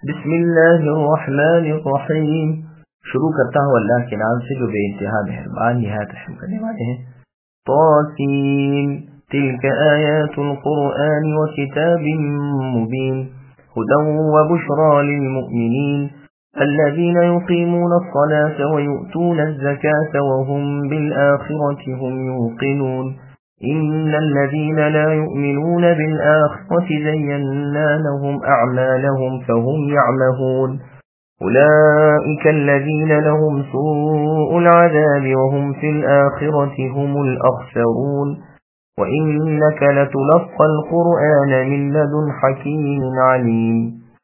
بسم اللہ الرحمن الرحیم. شروع کرتا ہوں اللہ کے نام سے جو بے انتہا مہربان نہایت رحم کرنے والے ہیں. طاسین تلک آیات القرآن وکتاب مبین هدى وبشرى للمؤمنین الذين يقيمون الصلاة ويؤتون الزكاة وهم بالآخرة هم يوقنون إن الذين لا يؤمنون بالآخرة زينا لهم أعمالهم فهم يعمهون أولئك الذين لهم سوء العذاب وهم في الآخرة هم الأخسرون وإنك لتلقى القرآن من لدن حكيم عليم.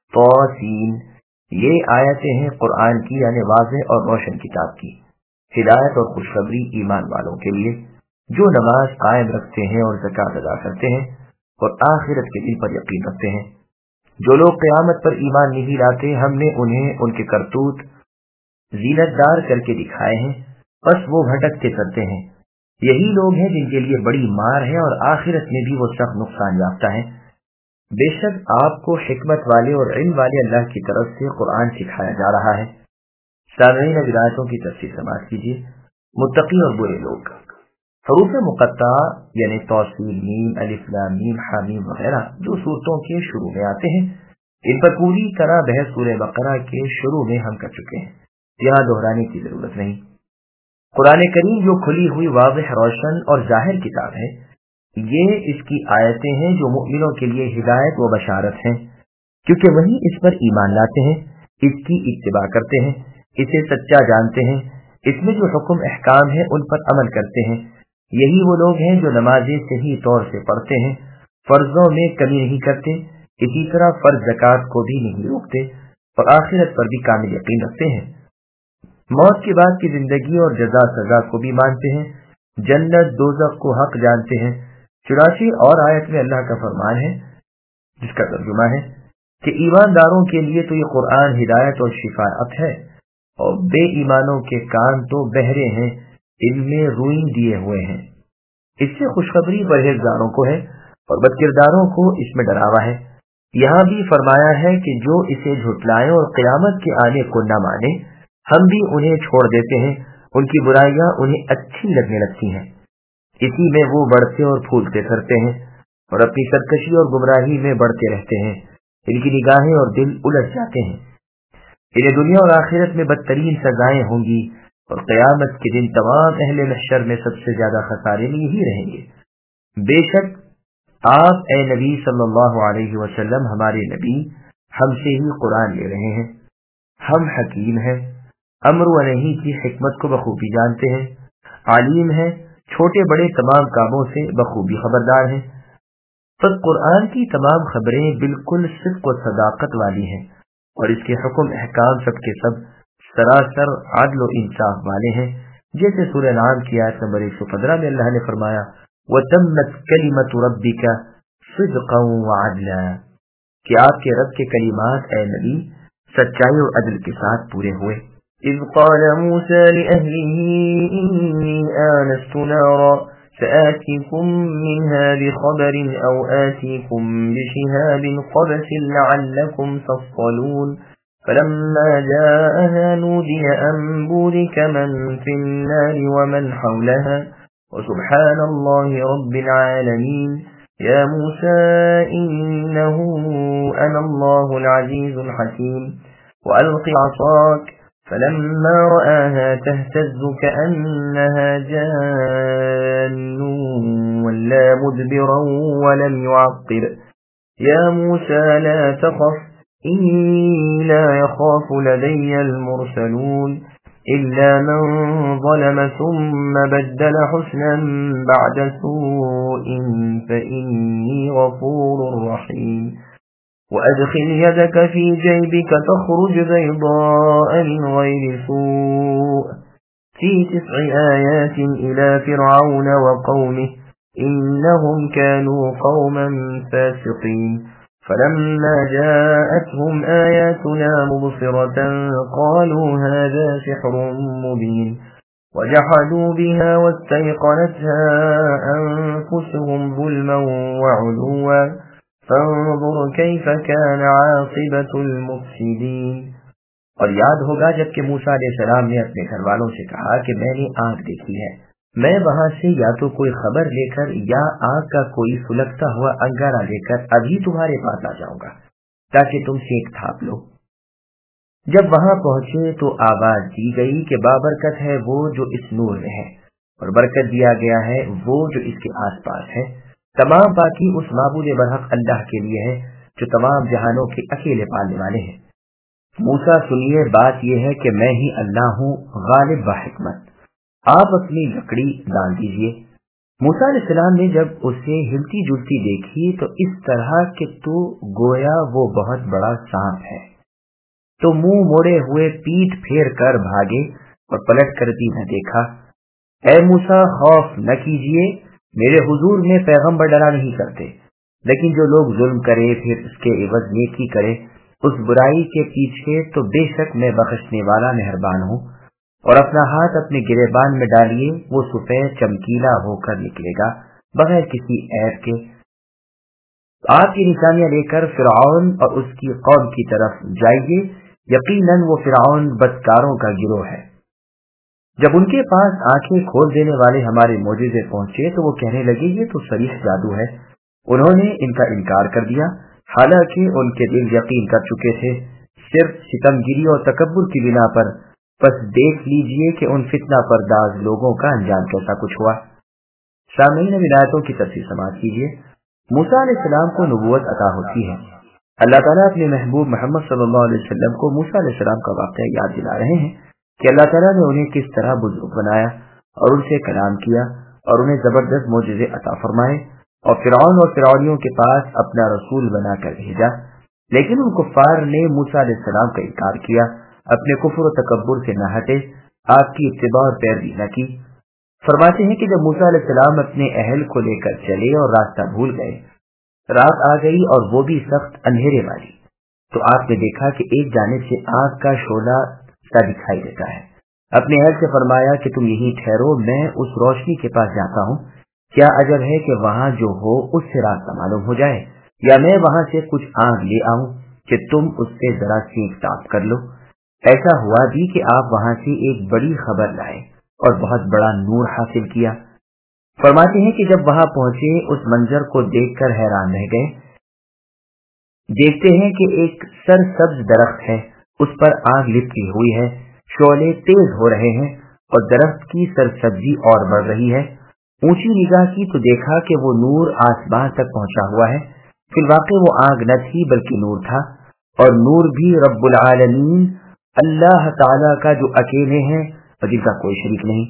طاسین یہ آیتیں ہیں قرآن کی یعنی واضح اور روشن کتاب کی، ہدایت اور خوشخبری ایمان والوں کے لیے جو نماز قائم رکھتے ہیں اور زکوٰۃ ادا کرتے ہیں اور آخرت کے دن پر یقین رکھتے ہیں. جو لوگ قیامت پر ایمان نہیں لاتے ہم نے انہیں ان کے کرتوت زینت دار کر کے دکھائے ہیں، بس وہ بھٹکتے پھرتے ہیں. یہی لوگ ہیں جن کے لیے بڑی مار ہے اور آخرت میں بھی وہ سخت نقصان یافتہ ہیں. بے شک آپ کو حکمت والے اور علم والے اللہ کی طرف سے قرآن سکھایا جا رہا ہے. سامعین اب آیتوں کی تفسیر سماعت کیجیے. متقی اور برے لوگ. حروف مقطعہ یعنی توسیل، میم، الف لام میم، حامیم وغیرہ جو صورتوں کے شروع میں آتے ہیں ان پر پوری طرح بحث سورہ بقرہ کے شروع میں ہم کر چکے ہیں، یہاں دہرانے کی ضرورت نہیں. قرآن کریم جو کھلی ہوئی واضح روشن اور ظاہر کتاب ہے، یہ اس کی آیتیں ہیں جو مؤمنوں کے لیے ہدایت و بشارت ہیں، کیونکہ وہی اس پر ایمان لاتے ہیں، اس کی اتباع کرتے ہیں، اسے سچا جانتے ہیں، اس میں جو حکم احکام ہیں ان پر عمل کرتے ہیں. یہی وہ لوگ ہیں جو نمازیں صحیح طور سے پڑھتے ہیں، فرضوں میں کمی نہیں کرتے، اسی طرح فرض زکوٰۃ کو بھی نہیں روکتے اور آخرت پر بھی کامل یقین رکھتے ہیں. موت کے بعد کی زندگی اور جزا سزا کو بھی مانتے ہیں، جنت دوزخ کو حق جانتے ہیں. 84 اور آیت میں اللہ کا فرمان ہے جس کا ترجمہ ہے کہ ایمانداروں کے لیے تو یہ قرآن ہدایت اور شفاعت ہے اور بے ایمانوں کے کان تو بہرے ہیں، ان میں روئی دیے ہوئے ہیں. اس سے خوشخبری پرہیزگاروں کو ہے اور بدکرداروں کو اس میں ڈراوا ہے. یہاں بھی فرمایا ہے کہ جو اسے جھٹلائیں اور قیامت کے آنے کو نہ مانے ہم بھی انہیں چھوڑ دیتے ہیں، ان کی برائیاں انہیں اچھی لگنے لگتی ہیں، اسی میں وہ بڑھتے اور پھولتے پھرتے ہیں اور اپنی سرکشی اور گمراہی میں بڑھتے رہتے ہیں. ان کی نگاہیں اور دل الجھ جاتے ہیں. انہیں دنیا اور آخرت میں بدترین سزائیں ہوں گی اور قیامت کے دن تمام اہل محشر میں سب سے زیادہ خسارے میں یہی رہیں گے. بے شک آپ اے نبی صلی اللہ علیہ وسلم ہمارے نبی ہم سے ہی قرآن لے رہے ہیں. ہم حکیم ہیں، امر و نہی کی حکمت کو بخوبی جانتے ہیں، عالم ہیں، چھوٹے بڑے تمام کاموں سے بخوبی خبردار ہیں. پس قرآن کی تمام خبریں بالکل صدق و صداقت والی ہیں اور اس کے حکم احکام سب کے سب سراسر عدل و انصاف والے ہیں. جیسے سورہ نعم کی آیت نمبر 115 میں اللہ نے فرمایا وَتَمَّتْ كَلِمَةُ رَبِّكَ صِدْقًا وَعَدْلًا کہ آپ کے رب کے کلمات اے نبی سچائی اور عدل کے ساتھ پورے ہوئے. اذ قال موسى لأهله إني آنست نارا سآتيكم منها بخبر أو آتيكم بشهاب قبس لعلكم تصطلون فلما جاءها نودي أن بورك من في النار ومن حولها وسبحان الله رب العالمين يا موسى إنه أنا الله العزيز الحكيم وألق عصاك فلما رآها تهتز كأنها جان ولا مدبرا ولم يعقب يا موسى لا تخف إني لا يخاف لدي المرسلون إلا من ظلم ثم بدل حسنا بعد سوء فإني غفور رحيم وأدخل يدك في جيبك تخرج بيضاء من غير سوء في 9 آيات إلى فرعون وقومه إنهم كانوا قوما فاسقين فلما جاءتهم آياتنا مبصرة قالوا هذا سحر مبين وجحدوا بها واستيقنتها أنفسهم ظلما وعلوا فانظر كيف كان عاقبة المفسدين۔ اور یاد ہوگا جب کہ موسیٰ علیہ السلام نے اپنے گھر والوں سے کہا کہ میں نے آگ دیکھی ہے، میں وہاں سے یا تو کوئی خبر لے کر یا آگ کا کوئی سلگتا ہوا انگارہ لے کر ابھی تمہارے پاس آ جاؤں گا تاکہ تم سیک تھاپ لو۔ جب وہاں پہنچے تو آواز دی گئی کہ بابرکت ہے وہ جو اس نور میں ہے، اور برکت دیا گیا ہے وہ جو اس کے آس پاس ہے۔ تمام باقی اس معبود برحق اللہ کے لیے ہے جو تمام جہانوں کے اکیلے پالنے والے ہیں۔ موسیٰ سنیے، بات یہ ہے کہ میں ہی اللہ ہوں غالب بحکمت، آپ اپنی لکڑی ڈال دیجئے۔ موسیٰ علیہ السلام نے جب اسے ہلتی جلتی دیکھی تو اس طرح کہ تو گویا وہ بہت بڑا سانپ ہے، تو منہ موڑے ہوئے پیٹ پھیر کر بھاگے اور پلٹ کر بھی نہ دیکھا۔ اے موسیٰ، خوف نہ کیجئے، میرے حضور میں پیغمبر ڈرا نہیں کرتے، لیکن جو لوگ ظلم کرے پھر اس کے عوض نیکی کرے اس برائی کے پیچھے، تو بے شک میں بخشنے والا مہربان ہوں۔ اور اپنا ہاتھ اپنے گریبان میں ڈالیے، وہ سفید چمکیلا ہو کر نکلے گا بغیر کسی عیب کے۔ آپ کی نشانیاں لے کر فرعون اور اس کی قوم کی طرف جائیے، یقیناً وہ فرعون بدکاروں کا گروہ ہے۔ جب ان کے پاس آنکھیں کھول دینے والے ہمارے معجزے پہنچے تو وہ کہنے لگے یہ تو صریح جادو ہے۔ انہوں نے ان کا انکار کر دیا، حالانکہ ان کے دل یقین کر چکے تھے، صرف ستمگیری اور تکبر کی بنا پر۔ بس دیکھ لیجئے کہ ان فتنہ پرداز لوگوں کا انجام کیسا کچھ ہوا۔ سامعین، اب آیتوں کی تفسیر سماعت کیجئے۔ موسیٰ علیہ السلام کو نبوت عطا ہوتی ہے۔ اللہ تعالیٰ اپنے محبوب محمد صلی اللہ علیہ وسلم کو موسیٰ علیہ السلام کا واقعہ یاد دلا رہے ہیں کہ اللہ تعالیٰ نے انہیں کس طرح بزرگ بنایا اور ان سے کلام کیا اور انہیں زبردست معجزے عطا فرمائے اور فرعون اور فرعونیوں کے پاس اپنا رسول بنا کر بھیجا، لیکن ان کفار نے موسیٰ علیہ السلام کا انکار کیا، اپنے کفر و تکبر سے نہ ہٹے، آپ کی اتباع اور پیروی نہ کی۔ فرماتے ہیں کہ جب موسیٰ علیہ السلام اپنے اہل کو لے کر چلے اور راستہ بھول گئے، رات آ گئی اور وہ بھی سخت اندھیرے والی، تو آپ نے دیکھا کہ ایک جانب سے آگ کا شعلہ سا دکھائی دیتا ہے۔ اپنے اہل سے فرمایا کہ تم یہیں ٹھہرو، میں اس روشنی کے پاس جاتا ہوں، کیا عجب ہے کہ وہاں جو ہو اس سے راستہ معلوم ہو جائے، یا میں وہاں سے کچھ آگ لے آؤں کہ تم اس سے ذرا سینک تاپ کر لو۔ ایسا ہوا بھی کہ آپ وہاں سے ایک بڑی خبر لائے اور بہت بڑا نور حاصل کیا۔ فرماتے ہیں کہ جب وہاں پہنچے اس منظر کو دیکھ کر حیران رہ گئے۔ دیکھتے ہیں کہ ایک سرسبز درخت ہے، اس پر آگ لپٹی ہوئی ہے، شعلے تیز ہو رہے ہیں اور درخت کی سرسبزی اور بڑھ رہی ہے۔ اونچی نگاہ کی تو دیکھا کہ وہ نور آسمان تک پہنچا ہوا ہے۔ فی الواقع وہ آگ نہ تھی بلکہ نور تھا، اور نور بھی رب العالمین اللہ تعالیٰ کا جو اکیلے ہیں اور جن کا کوئی شریک نہیں۔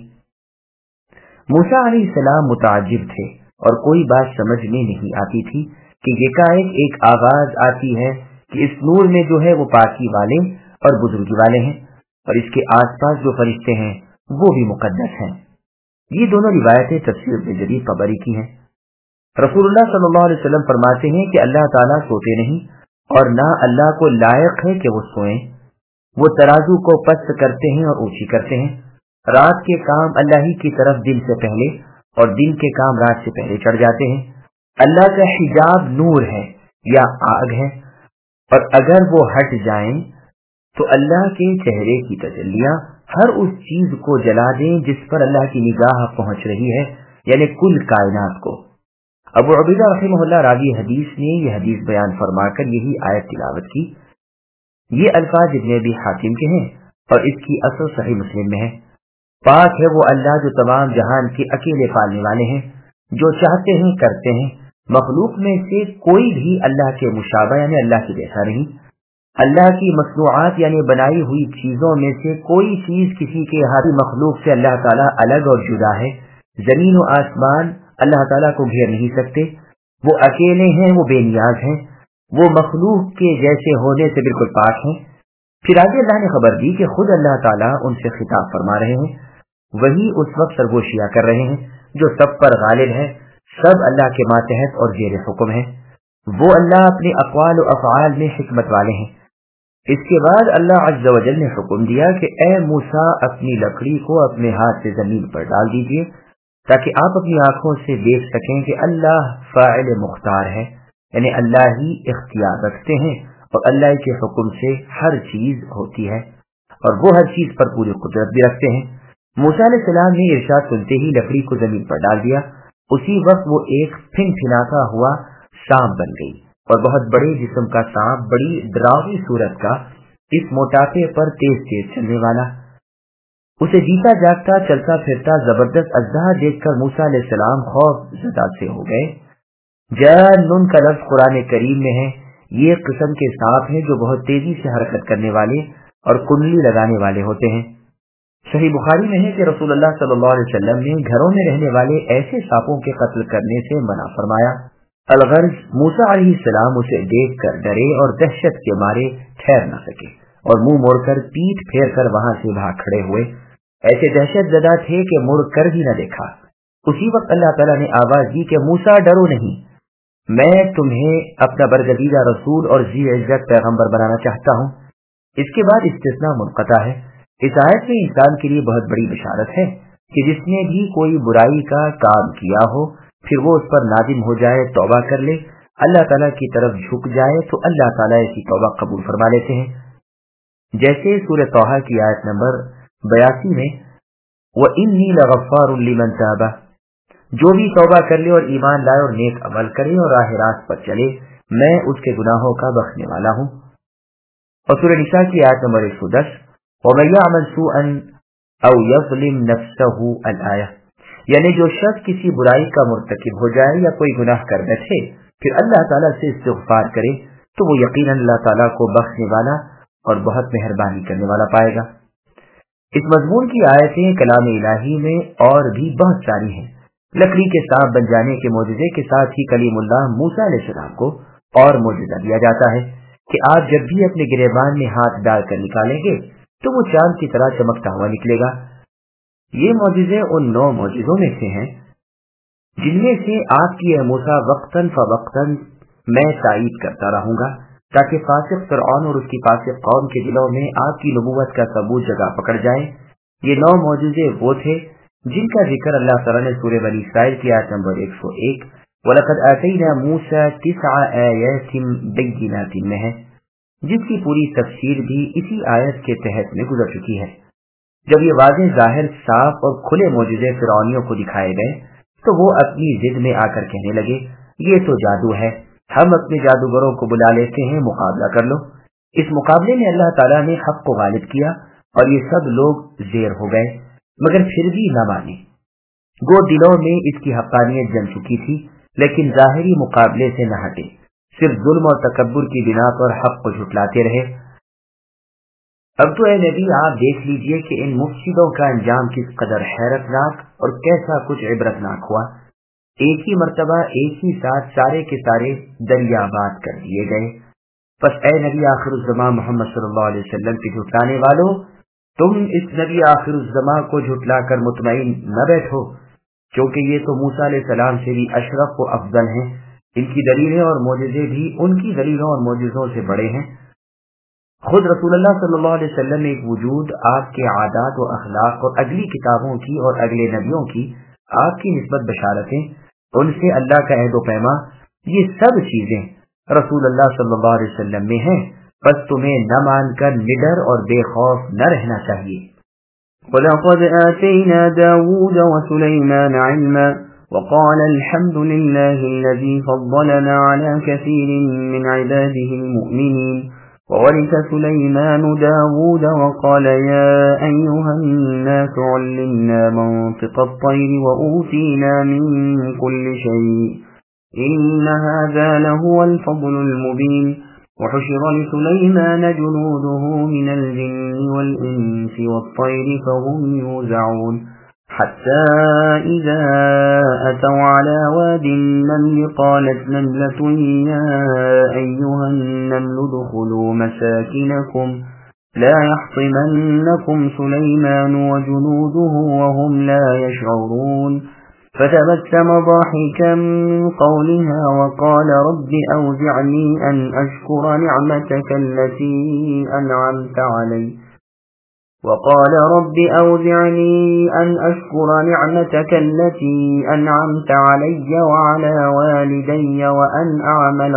موسیٰ علیہ السلام متعجب تھے اور کوئی بات سمجھ میں نہیں آتی تھی کہ یکایک ایک آواز آتی ہے کہ اس نور میں جو ہے وہ پاکی والے اور بزرگی والے ہیں، اور اس کے آس پاس جو فرشتے ہیں وہ بھی مقدس ہیں۔ یہ دونوں روایتیں تفسیر ابن جریر طبری کی ہیں۔ رسول اللہ صلی اللہ علیہ وسلم فرماتے ہیں کہ اللہ تعالیٰ سوتے نہیں اور نہ اللہ کو لائق ہے کہ وہ سوئیں۔ وہ ترازو کو پست کرتے ہیں اور اونچی کرتے ہیں۔ رات کے کام اللہ ہی کی طرف دن سے پہلے اور دن کے کام رات سے پہلے چڑھ جاتے ہیں۔ اللہ کا حجاب نور ہے یا آگ ہے، اور اگر وہ ہٹ جائیں تو اللہ کے چہرے کی تجلیاں ہر اس چیز کو جلا دیں جس پر اللہ کی نگاہ پہنچ رہی ہے، یعنی کل کائنات کو۔ ابو عبیدہ رحمہ اللہ راوی حدیث نے یہ حدیث بیان فرما کر یہی آیت تلاوت کی۔ یہ الفاظ ابن ابی حاتم کے ہیں اور اس کی اصل صحیح مسلم میں ہے۔ پاک ہے وہ اللہ جو تمام جہان کے اکیلے پالنے والے ہیں، جو چاہتے ہیں کرتے ہیں۔ مخلوق میں سے کوئی بھی اللہ کے مشابہ یعنی اللہ کے جیسا نہیں۔ اللہ کی مصنوعات یعنی بنائی ہوئی چیزوں میں سے کوئی چیز کسی کے ہاتھی مخلوق سے اللہ تعالیٰ الگ اور جدا ہے۔ زمین و آسمان اللہ تعالیٰ کو گھیر نہیں سکتے، وہ اکیلے ہیں، وہ بے نیاز ہیں، وہ مخلوق کے جیسے ہونے سے بالکل پاک ہیں۔ پھر آگے اللہ نے خبر دی کہ خود اللہ تعالیٰ ان سے خطاب فرما رہے ہیں، وہی اس وقت سرگوشیاں کر رہے ہیں جو سب پر غالب ہے، سب اللہ کے ماتحت اور زیر حکم ہیں۔ وہ اللہ اپنے اقوال و افعال میں حکمت والے ہیں۔ اس کے بعد اللہ عز و جل نے حکم دیا کہ اے موسیٰ اپنی لکڑی کو اپنے ہاتھ سے زمین پر ڈال دیجئے تاکہ آپ اپنی آنکھوں سے دیکھ سکیں کہ اللہ فاعل مختار ہے، یعنی اللہ ہی اختیار رکھتے ہیں اور اللہ کے حکم سے ہر چیز ہوتی ہے اور وہ ہر چیز پر پوری قدرت بھی رکھتے ہیں۔ موسیٰ علیہ السلام نے ارشاد سنتے ہی لکڑی کو زمین پر ڈال دیا، اسی وقت وہ ایک پھن پھناتا ہوا سانپ بن گئی اور بہت بڑے جسم کا سانپ، بڑی ڈراؤنی صورت کا، اس موٹاپے پر تیز تیز چلنے والا۔ اسے جیتا جاگتا چلتا پھرتا زبردست اژدہا دیکھ کر موسیٰ علیہ السلام خوف زدہ سے ہو گئے۔ جان کا لفظ قرآن کریم میں ہے، یہ قسم کے سانپ ہیں جو بہت تیزی سے حرکت کرنے والے اور کنڈلی لگانے والے ہوتے ہیں۔ صحیح بخاری میں ہے کہ رسول اللہ صلی اللہ علیہ وسلم نے گھروں میں رہنے والے ایسے سانپوں کے قتل کرنے سے منع فرمایا۔ الغرض موسیٰ علیہ السلام اسے دیکھ کر ڈرے اور دہشت کے مارے ٹھہر نہ سکے اور منہ موڑ کر پیٹ پھیر کر وہاں سے بھاگ کھڑے ہوئے، ایسے دہشت زدہ تھے کہ مڑ کر بھی نہ دیکھا۔ اسی وقت اللہ تعالیٰ نے آواز دی کہ موسیٰ ڈرو نہیں، میں تمہیں اپنا برگزیدہ رسول اور ذی عزت پیغمبر بنانا چاہتا ہوں۔ اس کے بعد استثناء منقطع ہے۔ اس آیت میں انسان کے لیے بہت بڑی بشارت ہے کہ جس نے بھی کوئی برائی کا کام کیا ہو پھر وہ اس پر نادم ہو جائے، توبہ کر لے، اللہ تعالیٰ کی طرف جھک جائے تو اللہ تعالیٰ ایسی توبہ قبول فرما لیتے ہیں۔ جیسے سورہ طٰہٰ کی آیت نمبر 82 میں وَإِنِّي لَغَفَّارٌ لِمَن تَابَ، جو بھی توبہ کر لے اور ایمان لائے اور نیک عمل کرے اور راہ راست پر چلے، میں اس کے گناہوں کا بخشنے والا ہوں۔ اور سورہ نساء کی آیت نمبر 110 وَمَن يَعْمَلْ سُوءًا أَوْ يَظْلِمْ نَفْسَهُ الْآیہ، یعنی جو شخص کسی برائی کا مرتکب ہو جائے یا کوئی گناہ کر بیٹھے پھر اللہ تعالیٰ سے استغفار کرے تو وہ یقیناً اللہ تعالیٰ کو بخشنے والا اور بہت مہربانی کرنے والا پائے گا۔ اس مضمون کی آیتیں کلام الہی میں اور بھی بہت ساری ہیں۔ لکڑی کے سانپ بن جانے کے معجزے کے ساتھ ہی کلیم اللہ موسیٰ علیہ السلام کو اور معجزہ دیا جاتا ہے کہ آپ جب بھی اپنے گریبان میں ہاتھ ڈال کر نکالیں گے تو وہ چاند کی طرح چمکتا ہوا نکلے گا۔ یہ معجزے ان 9 معجزوں میں سے ہیں جن میں سے آپ کی اے موسیٰ وقتاً فوقتاً میں تائید کرتا رہوں گا تاکہ فاسق فرعون اور اس کی فاسق قوم کے دلوں میں آپ کی نبوت کا ثبوت جگہ پکڑ جائے۔ یہ 9 معجزے وہ تھے جن کا ذکر اللہ تعالیٰ نے سورہ بنی اسرائیل کی آیت نمبر 101 وَلَقَدْ آتَيْنَا مُوسَىٰ 9 آیَاتٍ بَیِّنَاتٍ میں ہے، جس کی پوری تفسیر بھی اسی آیت کے تحت میں گزر چکی ہے۔ جب یہ واضح ظاہر صاف اور کھلے معجزے فرعونیوں کو دکھائے گئے تو وہ اپنی ضد میں آ کر کہنے لگے یہ تو جادو ہے، ہم اپنے جادوگروں کو بلا لیتے ہیں، مقابلہ کر لو۔ اس مقابلے میں اللہ تعالیٰ نے حق کو غالب کیا اور یہ سب لوگ زیر ہو گئے مگر پھر بھی نہ مانے۔ گو دلوں میں اس کی حقانیت جم چکی تھی لیکن ظاہری مقابلے سے نہ ہٹے، صرف ظلم اور تکبر کی بنا پر حق کو جھٹلاتے رہے۔ اب تو اے نبی آپ دیکھ لیجئے کہ ان مفسدوں کا انجام کس قدر حیرتناک اور کیسا کچھ عبرتناک ہوا۔ ایک ہی مرتبہ ایک ہی ساتھ سارے کے سارے دریاباد کر دیے گئے۔ پس اے نبی آخر الزمان محمد صلی اللہ علیہ وسلم کے جھٹلانے والوں، تم اس نبی آخر الزمان کو جھٹلا کر مطمئن نہ بیٹھو، کیونکہ یہ تو موسیٰ علیہ السلام سے بھی اشرف و افضل ہیں، ان کی دلیلیں اور معجزے بھی ان کی دلیلوں اور معجزوں سے بڑے ہیں۔ خود رسول اللہ صلی اللہ علیہ وسلم ایک وجود، آپ کے عادات و اخلاق اور اگلی کتابوں کی اور اگلے نبیوں کی آپ کی نسبت بشارتیں، ان سے اللہ کا عہد و پیما، یہ سب چیزیں رسول اللہ صلی اللہ علیہ وسلم میں ہیں، بس تمہیں نہ مان کر نڈر اور بے خوف نہ رہنا چاہیے۔ وَلَقَدْ آتَيْنَا دَاوُودَ وَسُلَيْمَانَ عِلْمًا وَقَالَ الْحَمْدُ لِلَّهِ الَّذِي فَضَّلَنَا عَلَى كَثِيرٍ مِّنْ عِبَادِهِ الْمُؤْمِنِينَ وَوَرِثَ سُلَيْمَانُ دَاوُودَ وَقَالَ يَا أَيُّهَا النَّاسُ عُلِّمْنَا مَنطِقَ الطَّيْرِ وَأُوتِينَا مِن كُلِّ شَيْءٍ إِنَّ هَذَا لَهُوَ الْفَضْلُ الْمُبِينُ وحشر لسليمان جنوده من الجن والإنس والطير فهم يوزعون حتى إذا أتوا على واد النمل قالت نملة يا أيها النمل ادخلوا مساكنكم لا يحطمنكم سليمان وجنوده وهم لا يشعرون فتبسم ضاحكا من قولها وقال رب أوزعني أن أشكر نعمتك التي أنعمت علي وقال رب أوزعني أن أشكر نعمتك التي أنعمت علي وعلى والدي وأن أعمل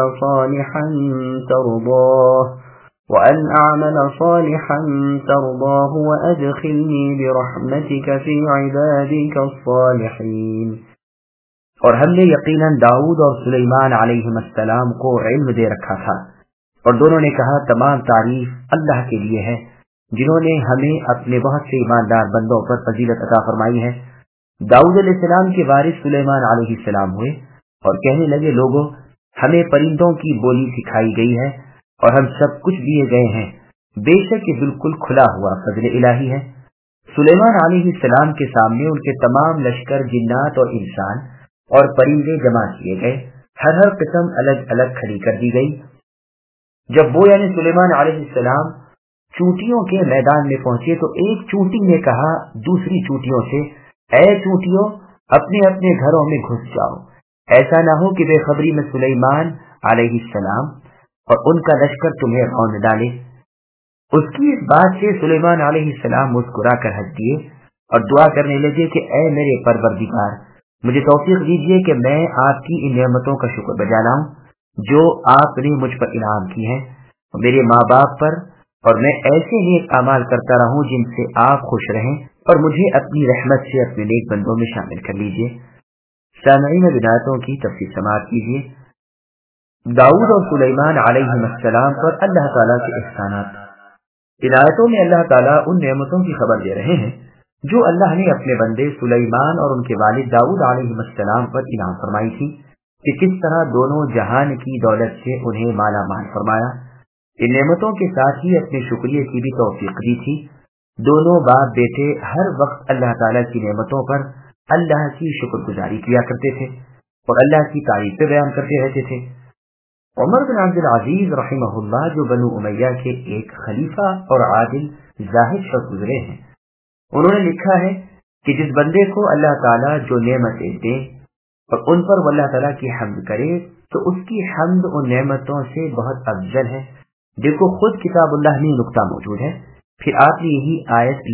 صالحا ترضاه وأدخلني برحمتك في عبادك الصالحين. اور ہم نے یقیناً داؤد اور سلیمان علیہم السلام کو علم دے رکھا تھا، اور دونوں نے کہا تمام تعریف اللہ کے لیے ہے جنہوں نے ہمیں اپنے بہت سے ایماندار بندوں پر فضیلت عطا فرمائی ہے۔ داؤد علیہ السلام کے وارث سلیمان علیہ السلام ہوئے اور کہنے لگے، لوگوں، ہمیں پرندوں کی بولی سکھائی گئی ہے اور ہم سب کچھ دیے گئے ہیں، بے شک یہ بالکل کھلا ہوا فضل الہی ہے۔ سلیمان علیہ السلام کے سامنے ان کے تمام لشکر جنات اور انسان اور پرندے جمع کیے گئے، ہر قسم الگ الگ کھڑی کر دی گئی۔ جب وہ یعنی سلیمان علیہ السلام چونٹیوں کے میدان میں پہنچے تو ایک چونٹی نے کہا دوسری چونٹیوں سے، اے چونٹیوں، اپنے اپنے گھروں میں گھس جاؤ، ایسا نہ ہو کہ بے خبری میں سلیمان علیہ السلام اور ان کا لشکر تمہیں رون ڈالے۔ اس کی اس بات سے سلیمان علیہ السلام مسکرا کر ہنس دیے اور دعا کرنے لگے کہ اے میرے پروردگار، مجھے توفیق دیجیے کہ میں آپ کی ان نعمتوں کا شکر بجا لاؤں جو آپ نے مجھ پر انعام کی ہیں، میرے ماں باپ پر، اور میں ایسے نیک اعمال کرتا رہوں جن سے آپ خوش رہیں، اور مجھے اپنی رحمت سے اپنے نیک بندوں میں شامل کر لیجیے۔ سامعین، عنایتوں کی تفصیل سماعت کیجیے۔ داؤد اور سلیمان علیہ السلام پر اللہ تعالیٰ کے احسانات۔ عنایتوں میں اللہ تعالیٰ ان نعمتوں کی خبر دے رہے ہیں جو اللہ نے اپنے بندے سلیمان اور ان کے والد داؤد علیہ السلام پر انعام فرمائی تھی کہ کس طرح دونوں جہان کی دولت سے انہیں مالا مال فرمایا۔ ان نعمتوں کے ساتھ ہی اپنے شکریہ کی بھی توفیق دی تھی۔ دونوں باپ بیٹے ہر وقت اللہ تعالیٰ کی نعمتوں پر اللہ کی شکر گزاری کیا کرتے تھے اور اللہ کی تعریفیں بیان کرتے رہتے تھے۔ عمر بن عبد العزیز رحمہ اللہ، جو بنو امیہ کے ایک خلیفہ اور عادل زاہد شخص گزرے ہیں، انہوں نے لکھا ہے کہ جس بندے کو اللہ تعالیٰ جو نعمتیں دے اور ان پر وہ اللہ تعالیٰ کی حمد کرے تو اس کی حمد ان نعمتوں سے بہت افضل ہے۔ دیکھو، خود کتاب اللہ میں نقطہ موجود ہے، پھر آپ نے یہی آیت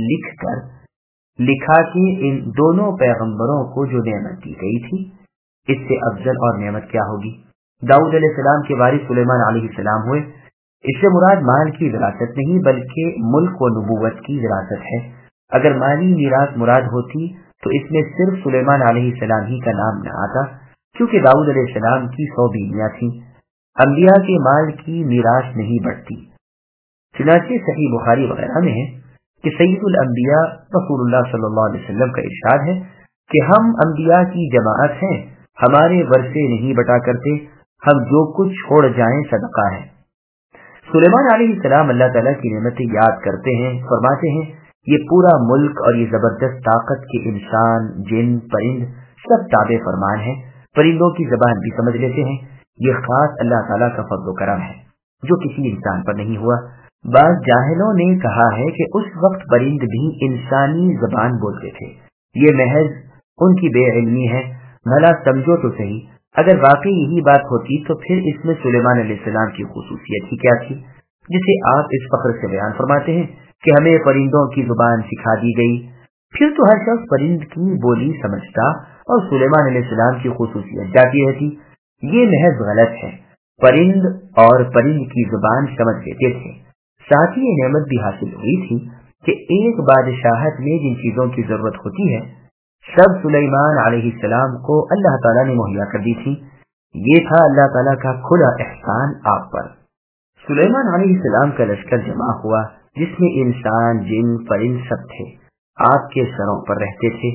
لکھا کہ ان دونوں پیغمبروں کو جو نعمت دی گئی تھی اس سے افضل اور نعمت کیا ہوگی۔ داؤد علیہ السلام کے وارث سلیمان علیہ السلام ہوئے، اس سے مراد مال کی وراثت نہیں بلکہ ملک و نبوت کی وراثت ہے۔ اگر مالی میراث مراد ہوتی تو اس میں صرف سلیمان علیہ السلام ہی کا نام نہ آتا، کیونکہ داؤد علیہ السلام کی 100 بیویاں تھیں۔ انبیاء کے مال کی میراث نہیں بڑھتی۔ چنانچہ صحیح بخاری وغیرہ میں ہے کہ سید الانبیاء رسول اللہ صلی اللہ علیہ وسلم کا ارشاد ہے کہ ہم انبیاء کی جماعت ہیں، ہمارے ورثے نہیں بٹا کرتے، ہم جو کچھ چھوڑ جائیں صدقہ ہے۔ سلیمان علیہ السلام اللہ تعالیٰ کی نعمتیں یاد کرتے ہیں، فرماتے ہیں یہ پورا ملک اور یہ زبردست طاقت کے انسان، جن، پرند سب تابع فرمان ہیں، پرندوں کی زبان بھی سمجھ لیتے ہیں۔ یہ خاص اللہ تعالیٰ کا فضل و کرم ہے جو کسی انسان پر نہیں ہوا۔ بعض جاہلوں نے کہا ہے کہ اس وقت پرند بھی انسانی زبان بولتے تھے، یہ محض ان کی بے علمی ہے، بھلا سمجھو تو صحیح، اگر واقعی یہی بات ہوتی تو پھر اس میں سلیمان علیہ السلام کی خصوصیت ہی کیا تھی جسے آپ اس فخر سے بیان فرماتے ہیں کہ ہمیں پرندوں کی زبان سکھا دی گئی۔ پھر تو ہر شخص پرند کی بولی سمجھتا اور سلیمان علیہ السلام کی خصوصیت جاتی رہتی۔ یہ محض غلط ہے، پرند اور پرند کی زبان سمجھ لیتے تھے۔ ساتھ ہی یہ نعمت بھی حاصل ہوئی تھی کہ ایک بادشاہت میں جن چیزوں کی ضرورت ہوتی ہے سب سلیمان علیہ السلام کو اللہ تعالیٰ نے مہیا کر دی تھی۔ یہ تھا اللہ تعالیٰ کا کھلا احسان آپ پر۔ سلیمان علیہ السلام کا لشکر جمع ہوا جس میں انسان، جن، پرند سب تھے، آپ کے سروں پر رہتے تھے،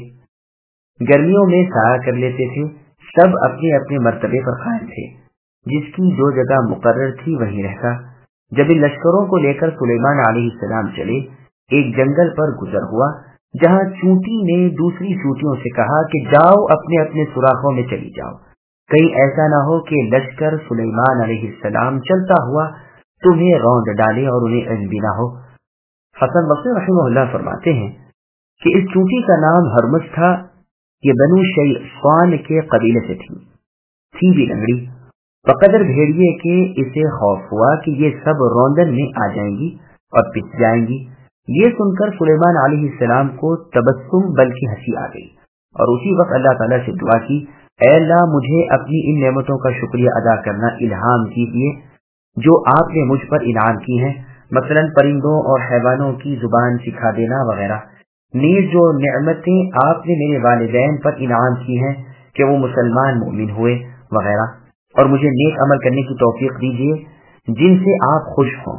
گرمیوں میں سایہ کر لیتے تھے، سب اپنے اپنے مرتبے پر قائم تھے، جس کی جو جگہ مقرر تھی وہیں رہتا۔ جب ان لشکروں کو لے کر سلیمان علیہ السلام چلے، ایک جنگل پر گزر ہوا جہاں چونٹی نے دوسری چونٹیوں سے کہا کہ جاؤ اپنے اپنے سوراخوں میں چلی جاؤ، کہیں ایسا نہ ہو کہ لشکر سلیمان علیہ السلام چلتا ہوا تمہیں روند ڈالے اور انہیں علم بھی نہ ہو۔ حسن بصری رحمہ اللہ فرماتے ہیں کہ اس چونٹی کا نام ہرمز تھا، یہ بنو شیطان کے قبیلے سے تھی بھی لنگڑی، بقدر بھیڑیے کے اسے خوف ہوا کہ یہ سب روندن میں آ جائیں گی اور پس جائیں گی، یہ سن کر سلیمان علیہ السلام کو تبسم بلکہ ہنسی آ گئی، اور اسی وقت اللہ تعالیٰ سے دعا کی، اے اللہ مجھے اپنی ان نعمتوں کا شکریہ ادا کرنا الہام کیجیے جو آپ نے مجھ پر انعام کی ہیں، مثلا پرندوں اور حیوانوں کی زبان سکھا دینا وغیرہ، نیز جو نعمتیں آپ نے میرے والدین پر انعام کی ہیں کہ وہ مسلمان مومن ہوئے وغیرہ، اور مجھے نیک عمل کرنے کی توفیق دیجیے جن سے آپ خوش ہوں،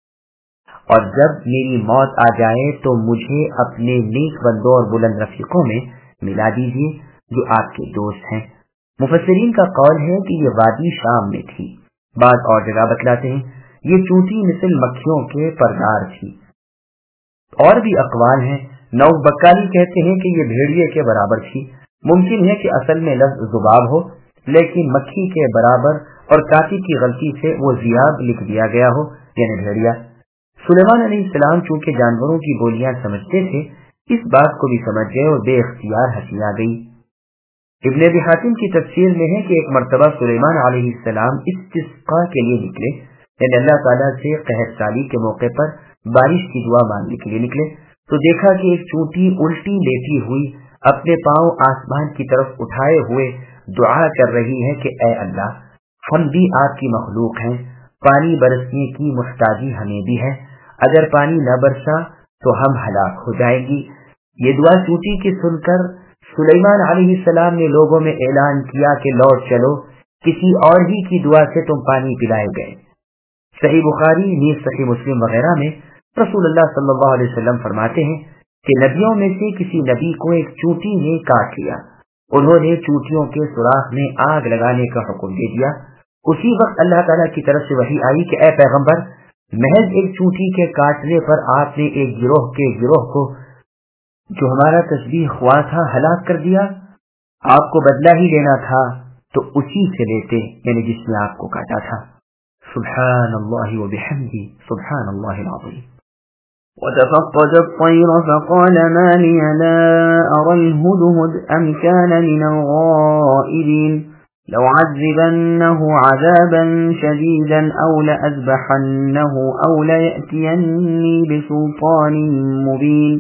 اور جب میری موت آ جائے تو مجھے اپنے نیک بندوں اور بلند رفیقوں میں ملا دیجیے جو آپ کے دوست ہیں۔ مفسرین کا قول ہے کہ یہ وادی شام میں تھی، بعض اور جگہ بتلاتے ہیں یہ چونٹی مثل مکھیوں کے پردار تھی۔ اور بھی اقوال ہیں، نوف بکالی کہتے ہیں کہ یہ بھیڑیے کے برابر تھی، ممکن ہے کہ اصل میں لفظ ذباب ہو لیکن مکھی کے برابر اور کاتب کی غلطی سے وہ ذیاب لکھ دیا گیا ہو، یعنی بھیڑیا۔ سلیمان علیہ السلام چونکہ جانوروں کی بولیاں سمجھتے تھے، اس بات کو بھی سمجھ گئے اور بے اختیار ہنسی آ گئی۔ ابن ابی حاتم کی تفسیر میں ہے کہ ایک مرتبہ سلیمان علیہ السلام استسقاء کے لیے نکلے، یعنی اللہ تعالیٰ سے قحط سالی کے موقع پر بارش کی دعا مانگنے کے لیے نکلے، تو دیکھا کہ ایک چونٹی الٹی لیٹی ہوئی اپنے پاؤں آسمان کی طرف اٹھائے ہوئے دعا کر رہی ہے کہ اے اللہ، ہم بھی آپ کی مخلوق ہیں، پانی برسنے کی محتاجی ہمیں بھی ہے، اگر پانی نہ برسا تو ہم ہلاک ہو جائیں گی۔ یہ دعا چونٹی کی سن کر سلیمان علیہ السلام نے لوگوں میں اعلان کیا کہ لوٹ چلو، کسی اور ہی کی دعا سے تم پانی پلائے گئے۔ صحیح بخاری نیز صحیح مسلم وغیرہ میں رسول اللہ صلی اللہ علیہ وسلم فرماتے ہیں کہ نبیوں میں سے کسی نبی کو ایک چونٹی نے کاٹ لیا، انہوں نے چونٹیوں کے سوراخ میں آگ لگانے کا حکم دے دیا۔ اسی وقت اللہ تعالیٰ کی طرف سے وحی آئی کہ اے پیغمبر، محض ایک چونٹی کے کاٹنے پر آپ نے ایک گروہ کے گروہ کو جو ہمارا تسبیح خواہ تھا ہلاک کر دیا، آپ کو بدلہ ہی لینا تھا تو اسی سے لیتے، یعنی جس نے آپ کو کاٹا تھا۔ سبحان اللہ وبحمدہ، سبحان اللہ العظیم۔ وتفقد الطير فقال ما لي لا أرى الهدهد أم كان من الغائبين لأعذبنه عذابا شديدا أو لأذبحنه أو ليأتيني بسلطان مبين۔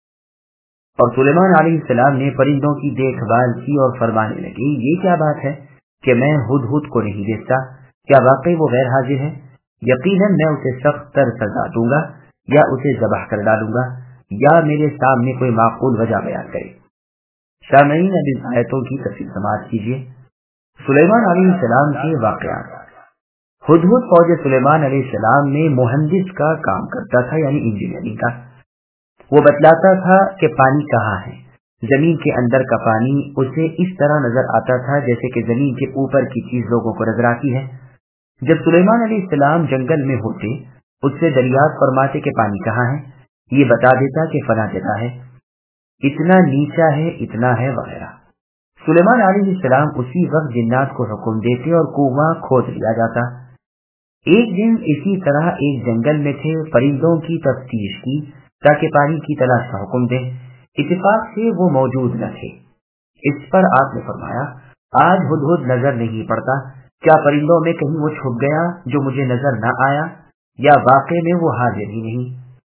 اور سلیمان علیہ السلام نے پرندوں کی دیکھ بھال کی اور فرمانے لگی، یہ کیا بات ہے کہ میں ہدہد کو نہیں دیکھتا، کیا واقعی وہ غیر حاضر ہے؟ یقیناً میں اسے سخت تر سزا دوں گا یا اسے ذبح کر ڈالوں گا یا میرے سامنے کوئی معقول وجہ بیان کرے۔ سامعین اب ان آیتوں کی تفصیل سماعت کیجیے۔ سلیمان علیہ السلام کے واقعات۔ ہدہد فوج سلیمان علیہ السلام میں مہندس کا کام کرتا تھا، یعنی انجینئرنگ کا۔ وہ بتلاتا تھا کہ پانی کہاں ہے۔ زمین کے اندر کا پانی اسے اس طرح نظر آتا تھا جیسے کہ زمین کے اوپر کی چیز لوگوں کو نظر آتی ہے۔ جب سلیمان علیہ السلام جنگل میں ہوتے، اس سے دریافت فرماتے کہ پانی کہاں ہے، یہ بتا دیتا کہ فلاں جگہ ہے، اتنا نیچا ہے، اتنا ہے وغیرہ۔ سلیمان علیہ السلام اسی وقت جنات کو حکم دیتے اور کنواں کھود لیا جاتا۔ ایک دن اسی طرح ایک جنگل میں تھے، پرندوں کی تفتیش کی تاکہ پانی کی تلاش کا حکم دیں، اتفاق سے وہ موجود نہ تھے۔ اس پر آپ نے فرمایا، آج ہدہد نظر نہیں پڑتا، کیا پرندوں میں کہیں وہ چھپ گیا جو مجھے نظر نہ آیا، یا واقع میں وہ حاضر ہی نہیں؟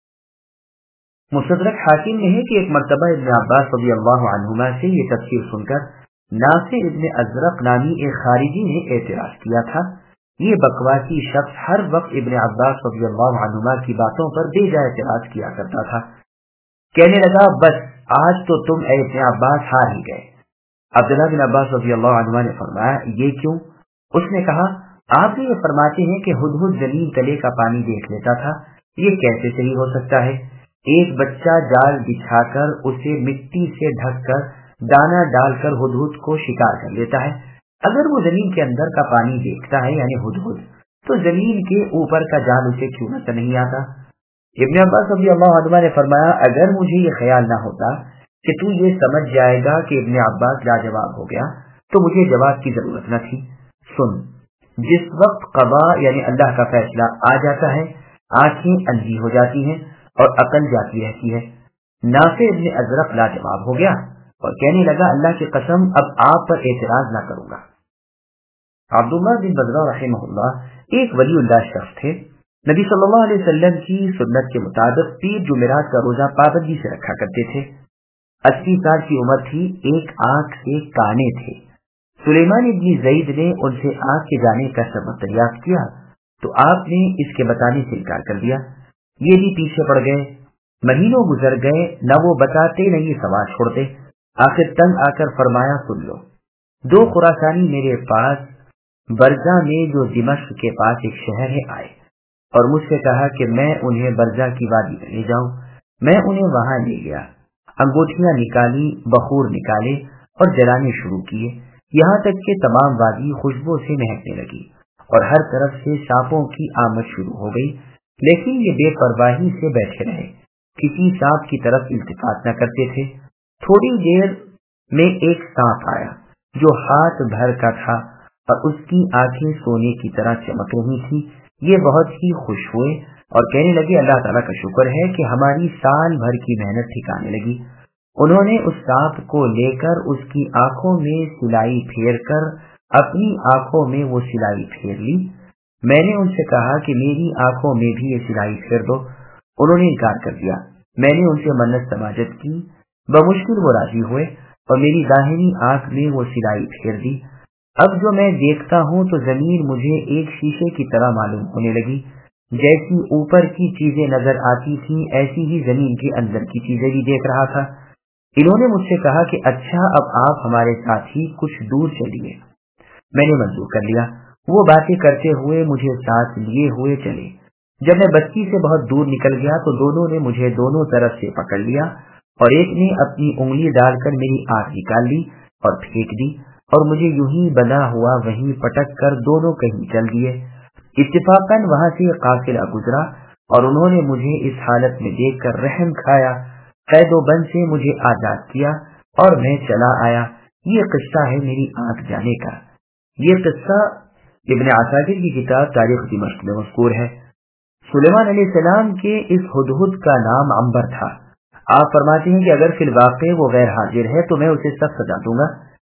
مستدرک حاکم میں ہے کہ ایک مرتبہ ابن عباس رضی اللہ عنہما سے یہ تفسیر سن کر نافع ابن ازرق نامی ایک خارجی نے اعتراض کیا تھا۔ یہ بکواسی شخص ہر وقت ابن عباس رضی اللہ عنہما کی باتوں پر بے جا اعتراض کیا کرتا تھا۔ کہنے لگا، بس آج تو تم اے ابن عباس ہار ہی گئے۔ عبداللہ بن عباس رضی اللہ عنہما نے فرمایا، یہ کیوں؟ اس نے کہا، آپ یہ فرماتے ہیں کہ ہدہد زمین تلے کا پانی دیکھ لیتا تھا، یہ کیسے صحیح ہو سکتا ہے؟ ایک بچہ جال بچھا کر اسے مٹی سے ڈھک کر دانا ڈال کر ہدہد کو شکار کر لیتا ہے۔ اگر وہ زمین کے اندر کا پانی دیکھتا ہے یعنی ہدہد، تو زمین کے اوپر کا جال اسے کیوں نظر نہیں آتا؟ ابن عباس رضی اللہ عنہ نے فرمایا، اگر مجھے یہ خیال نہ ہوتا کہ تو یہ سمجھ جائے گا کہ ابن عباس لاجواب ہو گیا تو مجھے جواب کی ضرورت نہ تھی۔ سن، جس وقت قضا یعنی اللہ کا فیصلہ آ جاتا ہے، آنکھیں اندھی ہو جاتی ہیں اور عقل جاتی رہتی ہے۔ نافع ابن ازرق لاجواب ہو گیا اور کہنے لگا، اللہ کی قسم اب آپ پر اعتراض نہ کروں گا۔ عبداللہ بن بزرہ رحمہ اللہ ایک ولی اللہ شخص تھے، نبی صلی اللہ علیہ وسلم کی سنت کے مطابق پیر جمعرات کا روزہ پابندی سے رکھا کرتے تھے۔ 80 سال کی عمر تھی، ایک آنکھ سے کانے تھے۔ سلیمان ابن زید نے ان سے آنکھ کے جانے کا سبب دریافت کیا تو آپ نے اس کے بتانے سے انکار کر دیا۔ یہ بھی پیچھے پڑ گئے، مہینوں گزر گئے، نہ وہ بتاتے نہ یہ سوال چھوڑتے۔ آخر تنگ آ کر فرمایا، سن لو، 2 خراسانی میرے پاس برزہ میں جو دمشق کے پاس ایک شہر ہے آئے اور مجھ سے کہا کہ میں انہیں برزہ کی وادی میں لے جاؤں۔ میں انہیں وہاں لے گیا، انگوٹھیاں نکالی، بخور نکالے اور جلانے شروع کیے، یہاں تک کہ تمام وادی خوشبو سے مہکنے لگی اور ہر طرف سے سانپوں کی آمد شروع ہو گئی، لیکن یہ بے پرواہی سے بیٹھے رہے، کسی سانپ کی طرف التفات نہ کرتے تھے۔ تھوڑی دیر میں ایک سانپ آیا جو ہاتھ بھر کا تھا اور اس کی آنکھیں سونے کی طرح چمک رہی تھی۔ یہ بہت ہی خوش ہوئے اور کہنے لگے، اللہ تعالیٰ کا شکر ہے کہ ہماری سال بھر کی محنت ٹھکانے لگی۔ انہوں نے اس سانپ کو لے کر اس کی آنکھوں میں سلائی پھیر کر اپنی آنکھوں میں وہ سلائی پھیر لی۔ میں نے ان سے کہا کہ میری آنکھوں میں بھی یہ سلائی پھیر دو، انہوں نے انکار کر دیا۔ میں نے ان سے منت سماجت کی، بمشکل وہ راضی ہوئے اور میری داہنی آنکھ میں وہ سلائی پھیر دی۔ اب جو میں دیکھتا ہوں تو زمین مجھے ایک شیشے کی طرح معلوم ہونے لگی، جیسی اوپر کی چیزیں نظر آتی تھی ایسی ہی زمین کے اندر کی چیزیں بھی دیکھ رہا تھا۔ انہوں نے مجھ سے کہا کہ اچھا، اب آپ ہمارے ساتھ ہی کچھ دور چلیے۔ میں نے منظور کر لیا۔ وہ باتیں کرتے ہوئے مجھے ساتھ لیے ہوئے چلے۔ جب میں بستی سے بہت دور نکل گیا تو دونوں نے مجھے دونوں طرف سے پکڑ لیا اور ایک نے اپنی انگلی ڈال کر میری آنکھ نکال لی اور پھینک دی اور مجھے یوں ہی بنا ہوا وہیں پٹک کر دونوں کہیں چل دیے۔ اتفاقاً وہاں سے قافلہ گزرا اور انہوں نے مجھے اس حالت میں دیکھ کر رحم کھایا، قید و بند سے مجھے آزاد کیا اور میں چلا آیا۔ یہ قصہ ہے میری آنکھ جانے کا۔ یہ قصہ ابن عساکر کی کتاب تاریخ دمشق میں مذکور ہے۔ سلیمان علیہ السلام کے اس ہدہد کا نام عنبر تھا۔ آپ فرماتے ہیں کہ اگر فی الواقع وہ غیر حاضر ہے تو میں اسے سخت سزا دوں گا،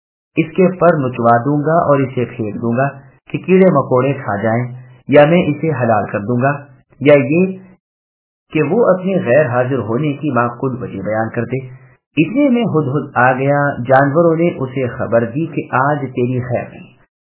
اس کے پر نچوا دوں گا اور اسے پھینک دوں گا کہ کیڑے مکوڑے کھا جائیں، یا میں اسے حلال کر دوں گا، یا یہ کہ وہ اپنے غیر حاضر ہونے کی معقول وجہ بیان کرتے۔ اتنے میں ہدہد آ گیا، جانوروں نے اسے خبر دی کہ آج تیری خیر نہیں،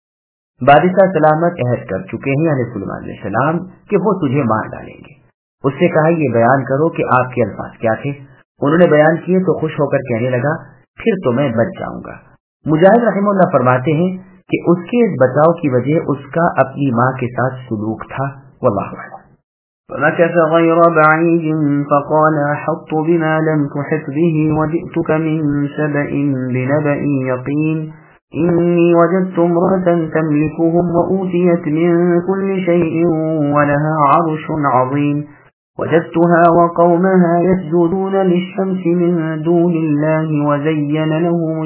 بادشاہ سلامت عہد کر چکے ہیں یعنی سلیمان علیہ السلام کہ وہ تجھے مار ڈالیں گے۔ اس سے کہا، یہ بیان کرو کہ آپ کے الفاظ کیا تھے؟ انہوں نے بیان کیے تو خوش ہو کر کہنے لگا، پھر تو میں بچ جاؤں گا۔ مجاہد رحمہ اللہ فرماتے ہیں کہ اس کے اس بچاؤ کی وجہ اس کا اپنی ماں کے ساتھ سلوک تھا۔ واللہ اعلم۔ فمكث غير بعيد فقال أحط بما لم تحط به وجئتك من سبأ بنبأ يقين إني وجدت امرأة تملكهم وأوتيت من كل شيء ولها عرش عظيم وجدتها وقومها يسجدون للشمس من دون الله وزين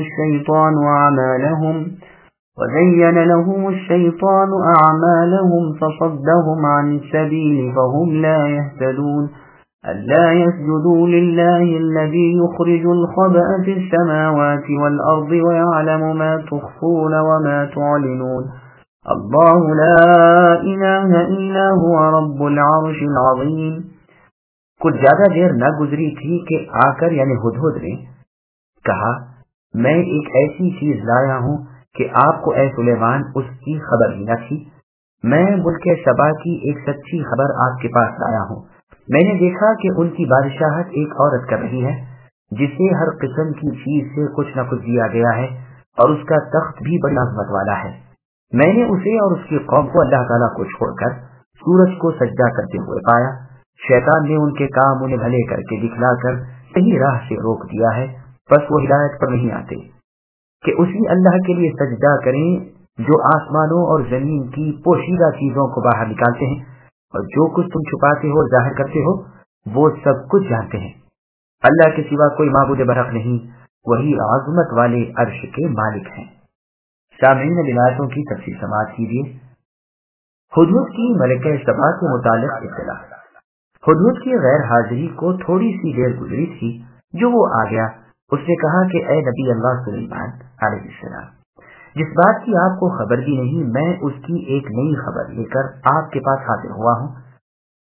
لهم الشيطان أعمالهم فصدهم عن السبيل فهم لا يهتدون ألا يسجدوا لله الذي يخرج الخبأ في السماوات والأرض ويعلم ما تخفون وما تعلنون الله لا إله إلا هو رب العرش العظيم۔ کچھ زیادہ دیر نہ گزری تھی کہ آ کر یعنی ہدہد نے کہا، میں ایک ایسی چیز لایا ہوں کہ آپ کو اے سلیمان اس کی خبر ہی نہ تھی۔ میں ملک سبا کی ایک سچی خبر آپ کے پاس لایا ہوں۔ میں نے دیکھا کہ ان کی بادشاہت ایک عورت کر رہی ہے جسے ہر قسم کی چیز سے کچھ نہ کچھ دیا گیا ہے اور اس کا تخت بھی بڑی عظمت والا ہے۔ میں نے اسے اور اس کی قوم کو اللہ تعالیٰ کو چھوڑ کر سورج کو سجدہ کرتے ہوئے پایا۔ شیطان نے ان کے کام انہیں بھلے کر کے دکھلا کر صحیح راہ سے روک دیا ہے، بس وہ ہدایت پر نہیں آتے کہ اسی اللہ کے لیے سجدہ کریں جو آسمانوں اور زمین کی پوشیدہ چیزوں کو باہر نکالتے ہیں اور جو کچھ تم چھپاتے ہو اور ظاہر کرتے ہو وہ سب کچھ جانتے ہیں۔ اللہ کے سوا کوئی معبود برحق نہیں، وہی عظمت والے عرش کے مالک ہیں۔ سامعین روایتوں کی تفصیل سماعت کیجیے۔ ہدہد کی ملکہ سبا کے متعلق اطلاع۔ ہدہد کی غیر حاضری کو تھوڑی سی دیر گزری تھی جو وہ آ گیا۔ اس نے کہا کہ اے نبی اللہ سلیمان علیہ السلام، جس بات کی آپ کو خبر بھی نہیں، میں اس کی ایک نئی خبر لے کر آپ کے پاس حاضر ہوا ہوں۔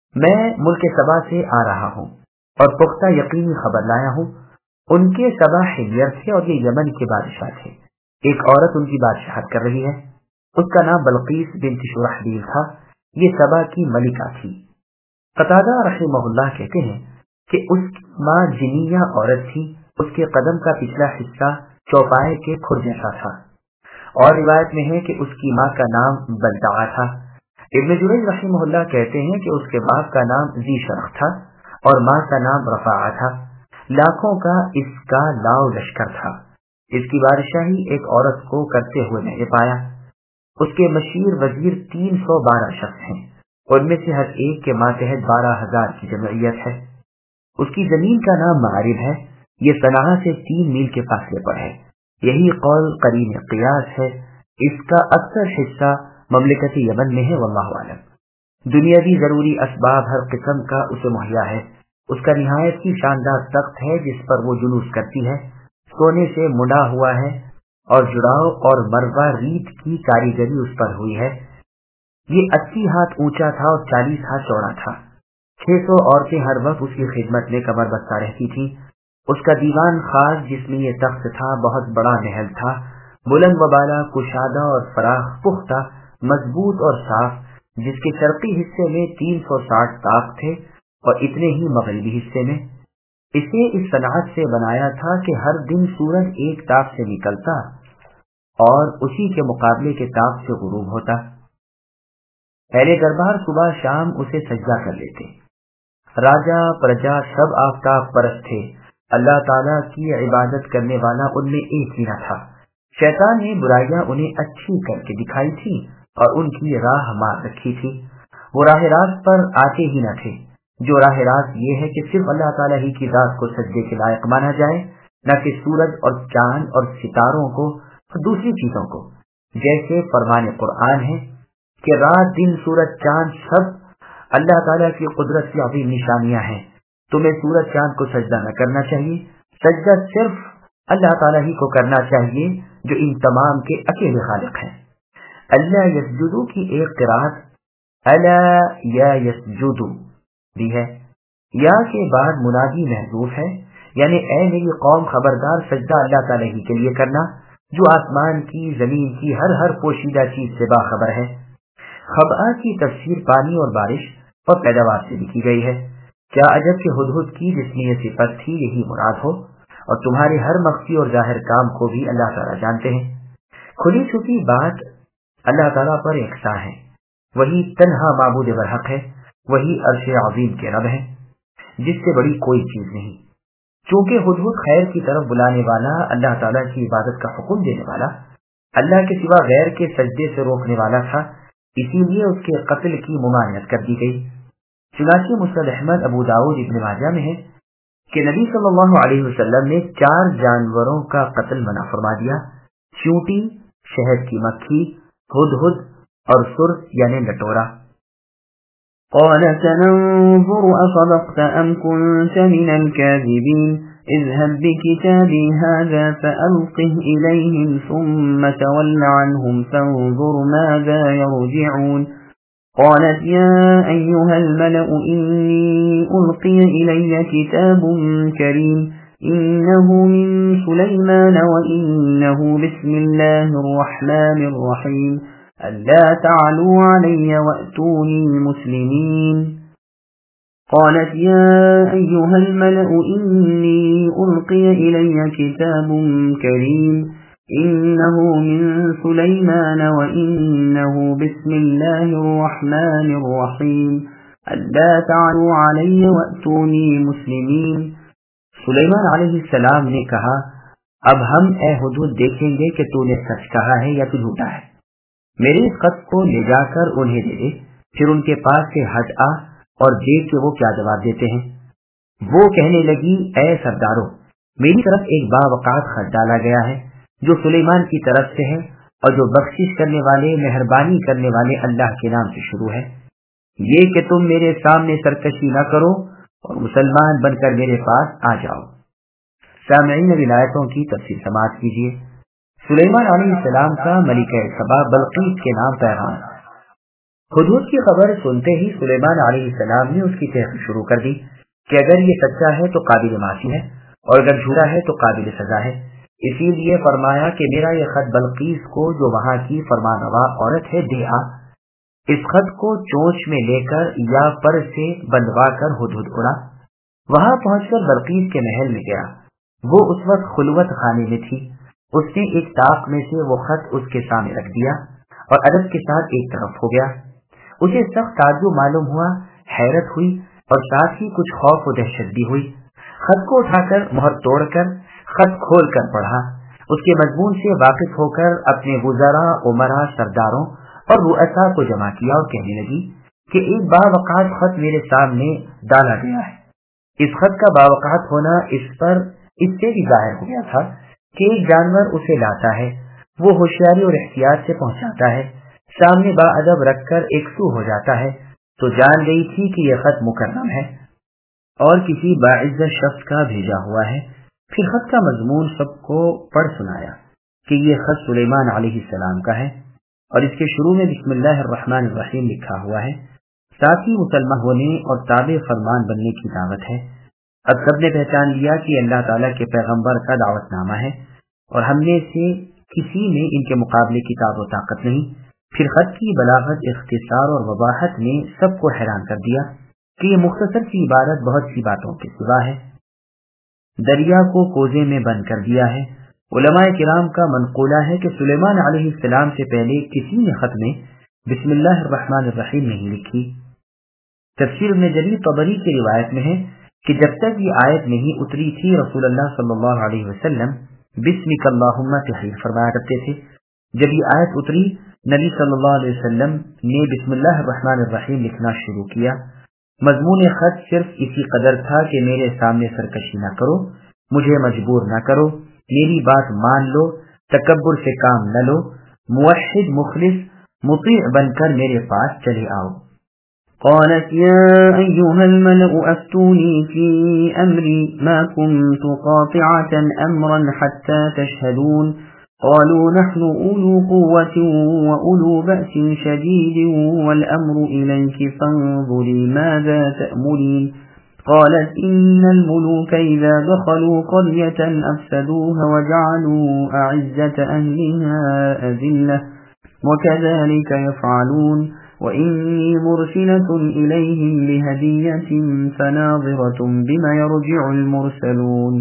میں ملک سبا سے آ رہا ہوں اور پختہ یقینی خبر لایا ہوں۔ ان کے سبا حمیر تھے اور یہ یمن کے بادشاہ تھے۔ ایک عورت ان کی بادشاہت کر رہی ہے، اس کا نام بلقیس بنت شرحبیل تھا، یہ سبا کی ملکہ تھی۔ قتادہ رحمہ اللہ کہتے ہیں کہ اس کی ماں جنیہ عورت تھی، اس کے قدم کا پچھلا حصہ چوپائے کے کھر جیسا تھا، اور روایت میں ہے کہ اس کی ماں کا نام بلدعہ تھا۔ ابن جریج رحمہ اللہ کہتے ہیں کہ اس کے باپ کا نام ذی شرح تھا اور ماں کا نام رفاعہ تھا۔ لاکھوں کا اس کا لاؤ لشکر تھا۔ اس کی بادشاہی ایک عورت کو کرتے ہوئے میں نے پایا۔ اس کے مشیر وزیر 312 شخص ہیں، ان میں سے ہر ایک کے ماتحت 12,000 کی جمعیت ہے۔ اس کی زمین کا نام معارب ہے، یہ صنعاء سے 3 میل کے فاصلے پر ہے۔ یہی قول قرین قیاس ہے۔ اس کا اکثر حصہ مملکت یمن میں ہے، واللہ اعلم۔ دنیاوی ضروری اسباب ہر قسم کا اسے مہیا ہے۔ اس کا نہایت ہی شاندار تخت ہے جس پر وہ جلوس کرتی ہے، سونے سے منڈا ہوا ہے اور جڑاؤ اور مربع ریت کی کاریگری اس پر ہوئی ہے۔ یہ 80 ہاتھ اونچا تھا اور 40 ہاتھ چوڑا تھا۔ 600 عورتیں ہر وقت اس کی خدمت میں کمر بستہ رہتی تھیں۔ اس کا دیوان خاص جس میں یہ تخت تھا بہت بڑا محل تھا، بلند و بالا، کشادہ اور فراخ، پختہ، مضبوط اور صاف، جس کے شرقی حصے میں 360 طاق تھے اور اتنے ہی مغربی حصے میں۔ اسے اس صنعت سے بنایا تھا کہ ہر دن سورج ایک طاق سے نکلتا اور اسی کے مقابلے کے طاق سے غروب ہوتا۔ اہل دربار صبح شام اسے سجدہ کر لیتے۔ راجا پرجا سب آفتاب پرست تھے۔ اللہ تعالیٰ کی عبادت کرنے والا ان میں ایک ہی نہ تھا۔ شیطان نے برائیاں انہیں اچھی کر کے دکھائی تھی اور ان کی راہ مار رکھی تھی۔ وہ راہ راست پر آتے ہی نہ تھے۔ جو راہ راست یہ ہے کہ صرف اللہ تعالیٰ ہی کی ذات کو سجدے کے لائق مانا جائے، نہ کہ سورج اور چاند اور ستاروں کو اور دوسری چیزوں کو، جیسے فرمان قرآن ہے کہ رات دن سورج چاند سب اللہ تعالیٰ کی قدرت کی عظیم نشانیاں ہیں، تمہیں سورج چاند کو سجدہ نہ کرنا چاہیے، سجدہ صرف اللہ تعالیٰ ہی کو کرنا چاہیے جو ان تمام کے اکیلے خالق ہیں۔ اللہ یسجدو کی ایک قرات الا یا یسجدو بھی ہے، یا کے بعد منادی محذوف ہے، یعنی اے میری قوم خبردار سجدہ اللہ تعالیٰ ہی کے لیے کرنا جو آسمان کی، زمین کی، ہر پوشیدہ چیز سے باخبر ہے۔ خبا کی تفسیر پانی اور بارش اور پیداوار سے لکھی گئی ہے۔ کیا عجب کہ ہدہد کی جس میں یہ صفت تھی یہی مراد ہو، اور تمہارے ہر مخفی اور ظاہر کام کو بھی اللہ تعالیٰ جانتے ہیں۔ کھلی چھپی بات اللہ تعالیٰ پر یکساں ہے، وہی تنہا معبود برحق ہے، وہی عرش عظیم کے رب ہے جس سے بڑی کوئی چیز نہیں۔ چونکہ ہدہد خیر کی طرف بلانے والا، اللہ تعالیٰ کی عبادت کا حکم دینے والا، اللہ کے سوا غیر کے سجدے سے روکنے والا تھا، اسی لیے اس کے قتل کی ممانعت کر دی گئی۔ چنانچہ مسند احمد، ابو داؤد، ابن ماجہ میں ہے کہ نبی صلی اللہ علیہ وسلم نے 4 جانوروں کا قتل منع فرما دیا: چیونٹی، شہد کی مکھی، ہدہد اور سرخ یعنی لٹورا۔ قال سننظر أصدقت أم كنت من الكاذبين اذهب بكتابي هذا فألقه إليهم ثم تول عنهم فانظر ماذا يرجعون قالت يا أيها الملأ إني ألقي إلي كتاب كريم إنه من سليمان وإنه بسم الله الرحمن الرحيم ألا تعلوا علي وأتوني مسلمين قالت يا أيها الملأ إني ألقي إلي كتاب كريم إنه من سليمان وإنه بسم الله الرحمن الرحيم ألا تعلوا علي وأتوني مسلمين۔ سلیمان علیہ السلام نے کہا، اب ہم اے ہدہد دیکھیں گے کہ تو نے سچ کہا ہے یا تو جھوٹا ہے۔ میرے اس خط کو لے جا کر انہیں دے دے، پھر ان کے پاس سے ہٹ آ اور دیکھ کہ وہ کیا جواب دیتے ہیں۔ وہ کہنے لگی، اے سردارو، میری طرف ایک باوقات خط ڈالا گیا ہے جو سلیمان کی طرف سے ہے اور جو بخشش کرنے والے، مہربانی کرنے والے اللہ کے نام سے شروع ہے۔ یہ کہ تم میرے سامنے سرکشی نہ کرو اور مسلمان بن کر میرے پاس آ جاؤ۔ سامعین، ولایتوں کی تفصیل سماعت کیجیے۔ سلیمان علیہ السلام کا ملکہ سبا بلقیس کے نام پیغام۔ हुदहुद की खबर सुनते ही सुलेमान अलैहिस्सलाम ने उसकी तहकीक शुरू कर दी कि अगर ये सच्चा है तो काबिल माफी है और अगर झूठा है तो काबिल सजा है। इसीलिए फरमाया कि मेरा ये खत बल्कीस को, जो वहाँ की फरमानवा औरत है, दे आ। इस खत को चोंच में लेकर या पर से बंधवा कर हुदहुद उड़ा। वहां पहुंचकर बल्कीस के महल में गया। वो उस वक्त खुलवत खाने में थी। उसने एक ताक में से वो खत उसके सामने रख दिया और अदब के साथ एक तरफ हो गया। उसे सख्त ताज्जुब मालूम हुआ, हैरत हुई और साथ ही कुछ खौफ और दहशत भी हुई। खत को उठाकर मुहर तोड़कर खत खोल कर पढ़ा। उसके मजमून से वाकिफ होकर अपने वुज़रा, उमरा, सरदारों और रुअसा को जमा किया और कहने लगी कि एक बावकात खत मेरे सामने डाला गया है। इस खत का बावकात होना इस पर इससे भी जाहिर हो गया था कि एक जानवर उसे लाता है, वो होशियारी और एहतियात से पहुंचाता है, सामने बाअदब रखकर एकसू हो जाता है, तो जान गई थी कि यह खत मुकर्रम है और किसी बाइज्जत शख्स का भेजा हुआ है। फिर खत का मजमून सबको पढ़ सुनाया कि यह खत सुलेमान अलैहिस्सलाम का है और इसके शुरू में बिस्मिल्लाहिर्रहमानिर्रहीम लिखा हुआ है। साथ ही मुसलमान होने और ताबे फरमान बनने की दावत है। अब सबने पहचान लिया कि अल्लाह ताला के पैगंबर का दावतनामा है और हमने से किसी में इनके मुकाबले की ताकत व ताकत नहीं। फिर खत की बलागत, इख्तिसार और वबाहत ने सबको हैरान कर दिया कि ये मुख्तसर सी इबारत बहुत सी बातों के सिवा है। दरिया को कोजे में बंद कर दिया है। उलमाए किराम का मनकूला है कि सुलेमान अलैहिस्सलाम से पहले किसी ने खत में बिस्मिल्लाहिर्रहमानिर्रहीम नहीं लिखी। तफसीर इब्न जरीर तबरी की रिवायत में है कि जब तक ये आयत नहीं उतरी थी, रसूलुल्लाह सल्लल्लाहु अलैहि वसल्लम बिस्मिकल्लाहुम्मा तहरीर फरमाया करते थे। जब ये आयत उतरी, नबी सल्लल्लाहु अलैहि वसल्लम ने बिस्मिल्लाहिर्रहमानिर्रहीम लिखना शुरू किया। मजमून खत सिर्फ इसी कदर था कि मेरे सामने सरकशी न करो, मुझे मजबूर न करो, मेरी बात मान लो, तकब्बुर से काम न लो, मुवहिद मुखलिस मुती बनकर मेरे पास चले आओ। قالت يا أيها الملأ أفتوني في أمري ما كنت قاطعة أمرا حتى تشهدون قالوا نحن أولو قوة وأولو بأس شديد والأمر إليك فانظري ماذا تأمرين قالت إن الملوك إذا دخلوا قرية أفسدوها وجعلوا أعزة أهلها أذلة وكذلك يفعلون وإني مرسلة إليهم بهدية فناظرة بما يرجع المرسلون۔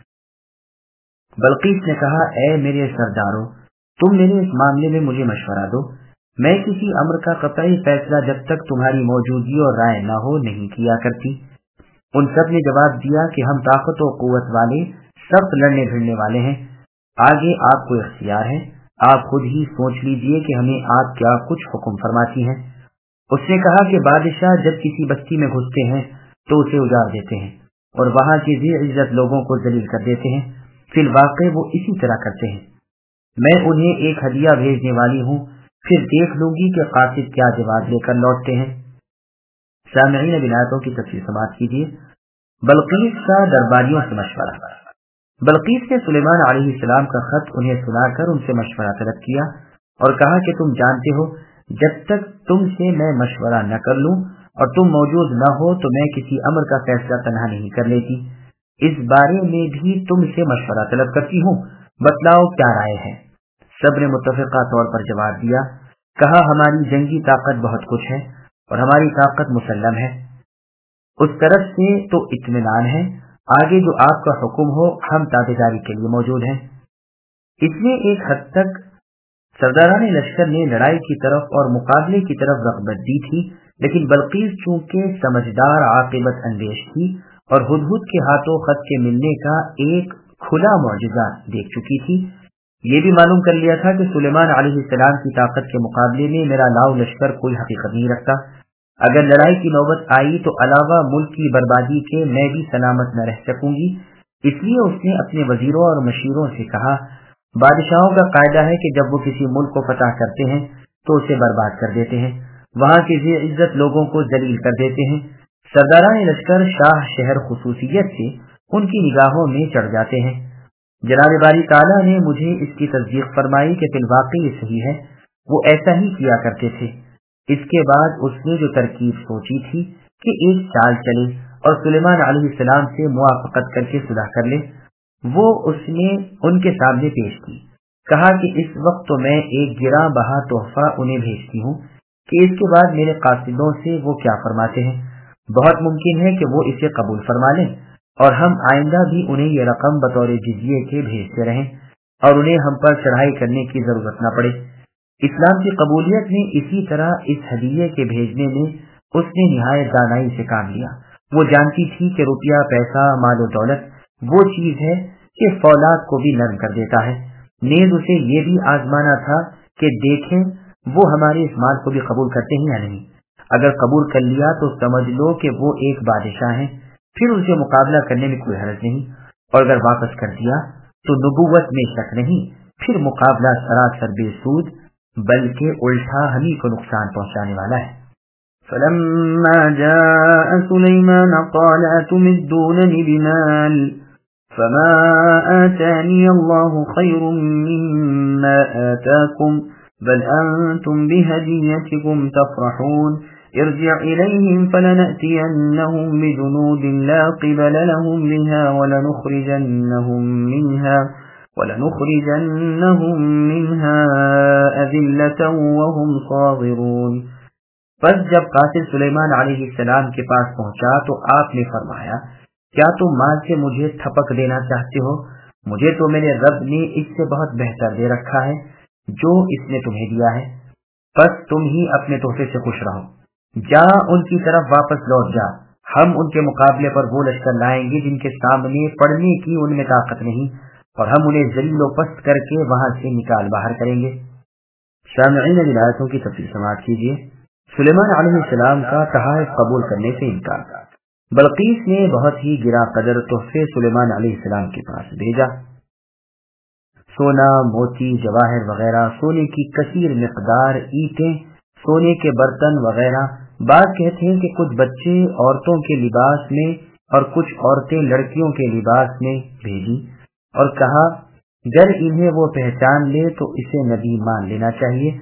بلقیس نے کہا، اے میرے سردارو، تم میرے اس معاملے میں مجھے مشورہ دو۔ میں کسی امر کا قطعی فیصلہ جب تک تمہاری موجودگی اور رائے نہ ہو نہیں کیا کرتی۔ ان سب نے جواب دیا کہ ہم طاقت و قوت والے، سخت لڑنے بھیڑنے والے ہیں، آگے آپ کو اختیار ہے، آپ خود ہی سوچ لیجئے کہ ہمیں آپ کیا کچھ حکم فرماتی ہیں۔ اس نے کہا کہ بادشاہ جب کسی بستی میں گھستے ہیں تو اسے اجاڑ دیتے ہیں اور وہاں کے ذی عزت لوگوں کو ذلیل کر دیتے ہیں۔ فی الواقع وہ اسی طرح کرتے ہیں۔ میں انہیں ایک ہدیہ بھیجنے والی ہوں، پھر دیکھ لوں گی کہ قاصد کیا جواب لے کر لوٹتے ہیں۔ سامعین بنایتوں کی تفسیر سماعت کیجیے۔ بلقیس کا درباریوں سے مشورہ۔ بلقیس نے سلیمان علیہ السلام کا خط انہیں سنا کر ان سے مشورہ طلب کیا اور کہا کہ تم جانتے ہو جب تک تم سے میں مشورہ نہ کر لوں اور تم موجود نہ ہو تو میں کسی امر کا فیصلہ تنہا نہیں کر لیتی۔ اس بارے میں بھی تم سے مشورہ طلب کرتی ہوں، بتلاؤ کیا رائے ہے۔ سب نے متفقہ طور پر جواب دیا۔ کہا ہماری جنگی طاقت بہت کچھ ہے اور ہماری طاقت مسلم ہے، اس طرف سے تو اطمینان ہے، آگے جو آپ کا حکم ہو ہم تابعداری کے لیے موجود ہیں۔ اس میں ایک حد تک سرداران لشکر نے لڑائی کی طرف اور مقابلے کی طرف رغبت دی تھی، لیکن بلقیس چونکہ سمجھدار، عاقبت اندیش تھی اور ہدہد کے ہاتھوں خط کے ملنے کا ایک کھلا معجزہ دیکھ چکی تھی، یہ بھی معلوم کر لیا تھا کہ سلیمان علیہ السلام کی طاقت کے مقابلے میں میرا لاؤ لشکر کوئی حقیقت نہیں رکھتا۔ اگر لڑائی کی نوبت آئی تو علاوہ ملک کی بربادی کے میں بھی سلامت نہ رہ سکوں گی۔ اس لیے اس نے اپنے وزیروں اور مشیروں سے کہا، بادشاہوں کا قاعدہ ہے کہ جب وہ کسی ملک کو فتح کرتے ہیں تو اسے برباد کر دیتے ہیں، وہاں کے ذی عزت لوگوں کو ذلیل کر دیتے ہیں۔ سرداران لشکر شاہ شہر خصوصیت سے ان کی نگاہوں میں چڑھ جاتے ہیں۔ جناب باری تعالیٰ نے مجھے اس کی تصدیق فرمائی کہ فی الواقع یہ صحیح ہے، وہ ایسا ہی کیا کرتے تھے۔ اس کے بعد اس نے جو ترکیب سوچی تھی کہ ایک چال چلے اور سلیمان علیہ السلام سے موافقت کر کے صلح کر لے، وہ اس نے ان کے سامنے پیش کی. کہا کہ اس وقت تو میں ایک گراں بہا تحفہ انہیں بھیجتی ہوں کہ اس کے بعد میرے قاصدوں سے وہ کیا فرماتے ہیں. بہت ممکن ہے کہ وہ اسے قبول فرما لیں اور ہم آئندہ بھی انہیں یہ رقم بطور جزیے کے بھیجتے رہیں اور انہیں ہم پر چڑھائی کرنے کی ضرورت نہ پڑے. اسلام کی قبولیت میں اسی طرح اس ہدیے کے بھیجنے میں اس نے نہایت دانائی سے کام لیا. وہ جانتی تھی کہ روپیہ، پیسہ، مال و دولت وہ چیز ہے کہ فولاد کو بھی نرم کر دیتا ہے. نیز اسے یہ بھی آزمانا تھا کہ دیکھیں وہ ہمارے اس مال کو بھی قبول کرتے ہیں یا نہیں. اگر قبول کر لیا تو سمجھ لو کہ وہ ایک بادشاہ ہیں، پھر ان سے مقابلہ کرنے میں کوئی حرج نہیں، اور اگر واپس کر دیا تو نبوت میں شک نہیں، پھر مقابلہ سراسر بے سود بلکہ الٹا ہم ہی کو نقصان پہنچانے والا ہے. فلما جاء سليمان قال أتمدونني بمال فما آتاني الله خير مما آتاكم بل أنتم بهديتكم تفرحون ارجع إليهم فلنأتينهم بجنود لا قبل لهم بها ولنخرجنهم منها أذلة وهم صاغرون. پس جب قاصد سلیمان علیہ السلام کے پاس پہنچا تو آپ نے فرمایا، کیا تم مال سے مجھے تھپک دینا چاہتے ہو؟ مجھے تو میرے رب نے اس سے بہت بہتر دے رکھا ہے جو اس نے تمہیں دیا ہے. بس تم ہی اپنے تحفے سے خوش رہو. جا ان کی طرف واپس لوٹ جا. ہم ان کے مقابلے پر وہ لشکر لائیں گے جن کے سامنے پڑنے کی ان میں طاقت نہیں، اور ہم انہیں ذلیل و پست کر کے وہاں سے نکال باہر کریں گے. سامعین اب آیتوں کی تفصیل سماعت کیجیے. سلیمان علیہ السلام کا تحائف قبول کرنے سے انکار. بلقیس نے بہت ہی گراں قدر تحفے سلیمان علیہ السلام کے پاس بھیجا. سونا، موتی، جواہر وغیرہ، سونے کی کثیر مقدار، اینٹیں، سونے کے برتن وغیرہ. بعض کہتے ہیں کہ کچھ بچے عورتوں کے لباس میں اور کچھ عورتیں لڑکیوں کے لباس میں بھیجی، اور کہا گر انہیں وہ پہچان لے تو اسے نبی مان لینا چاہیے.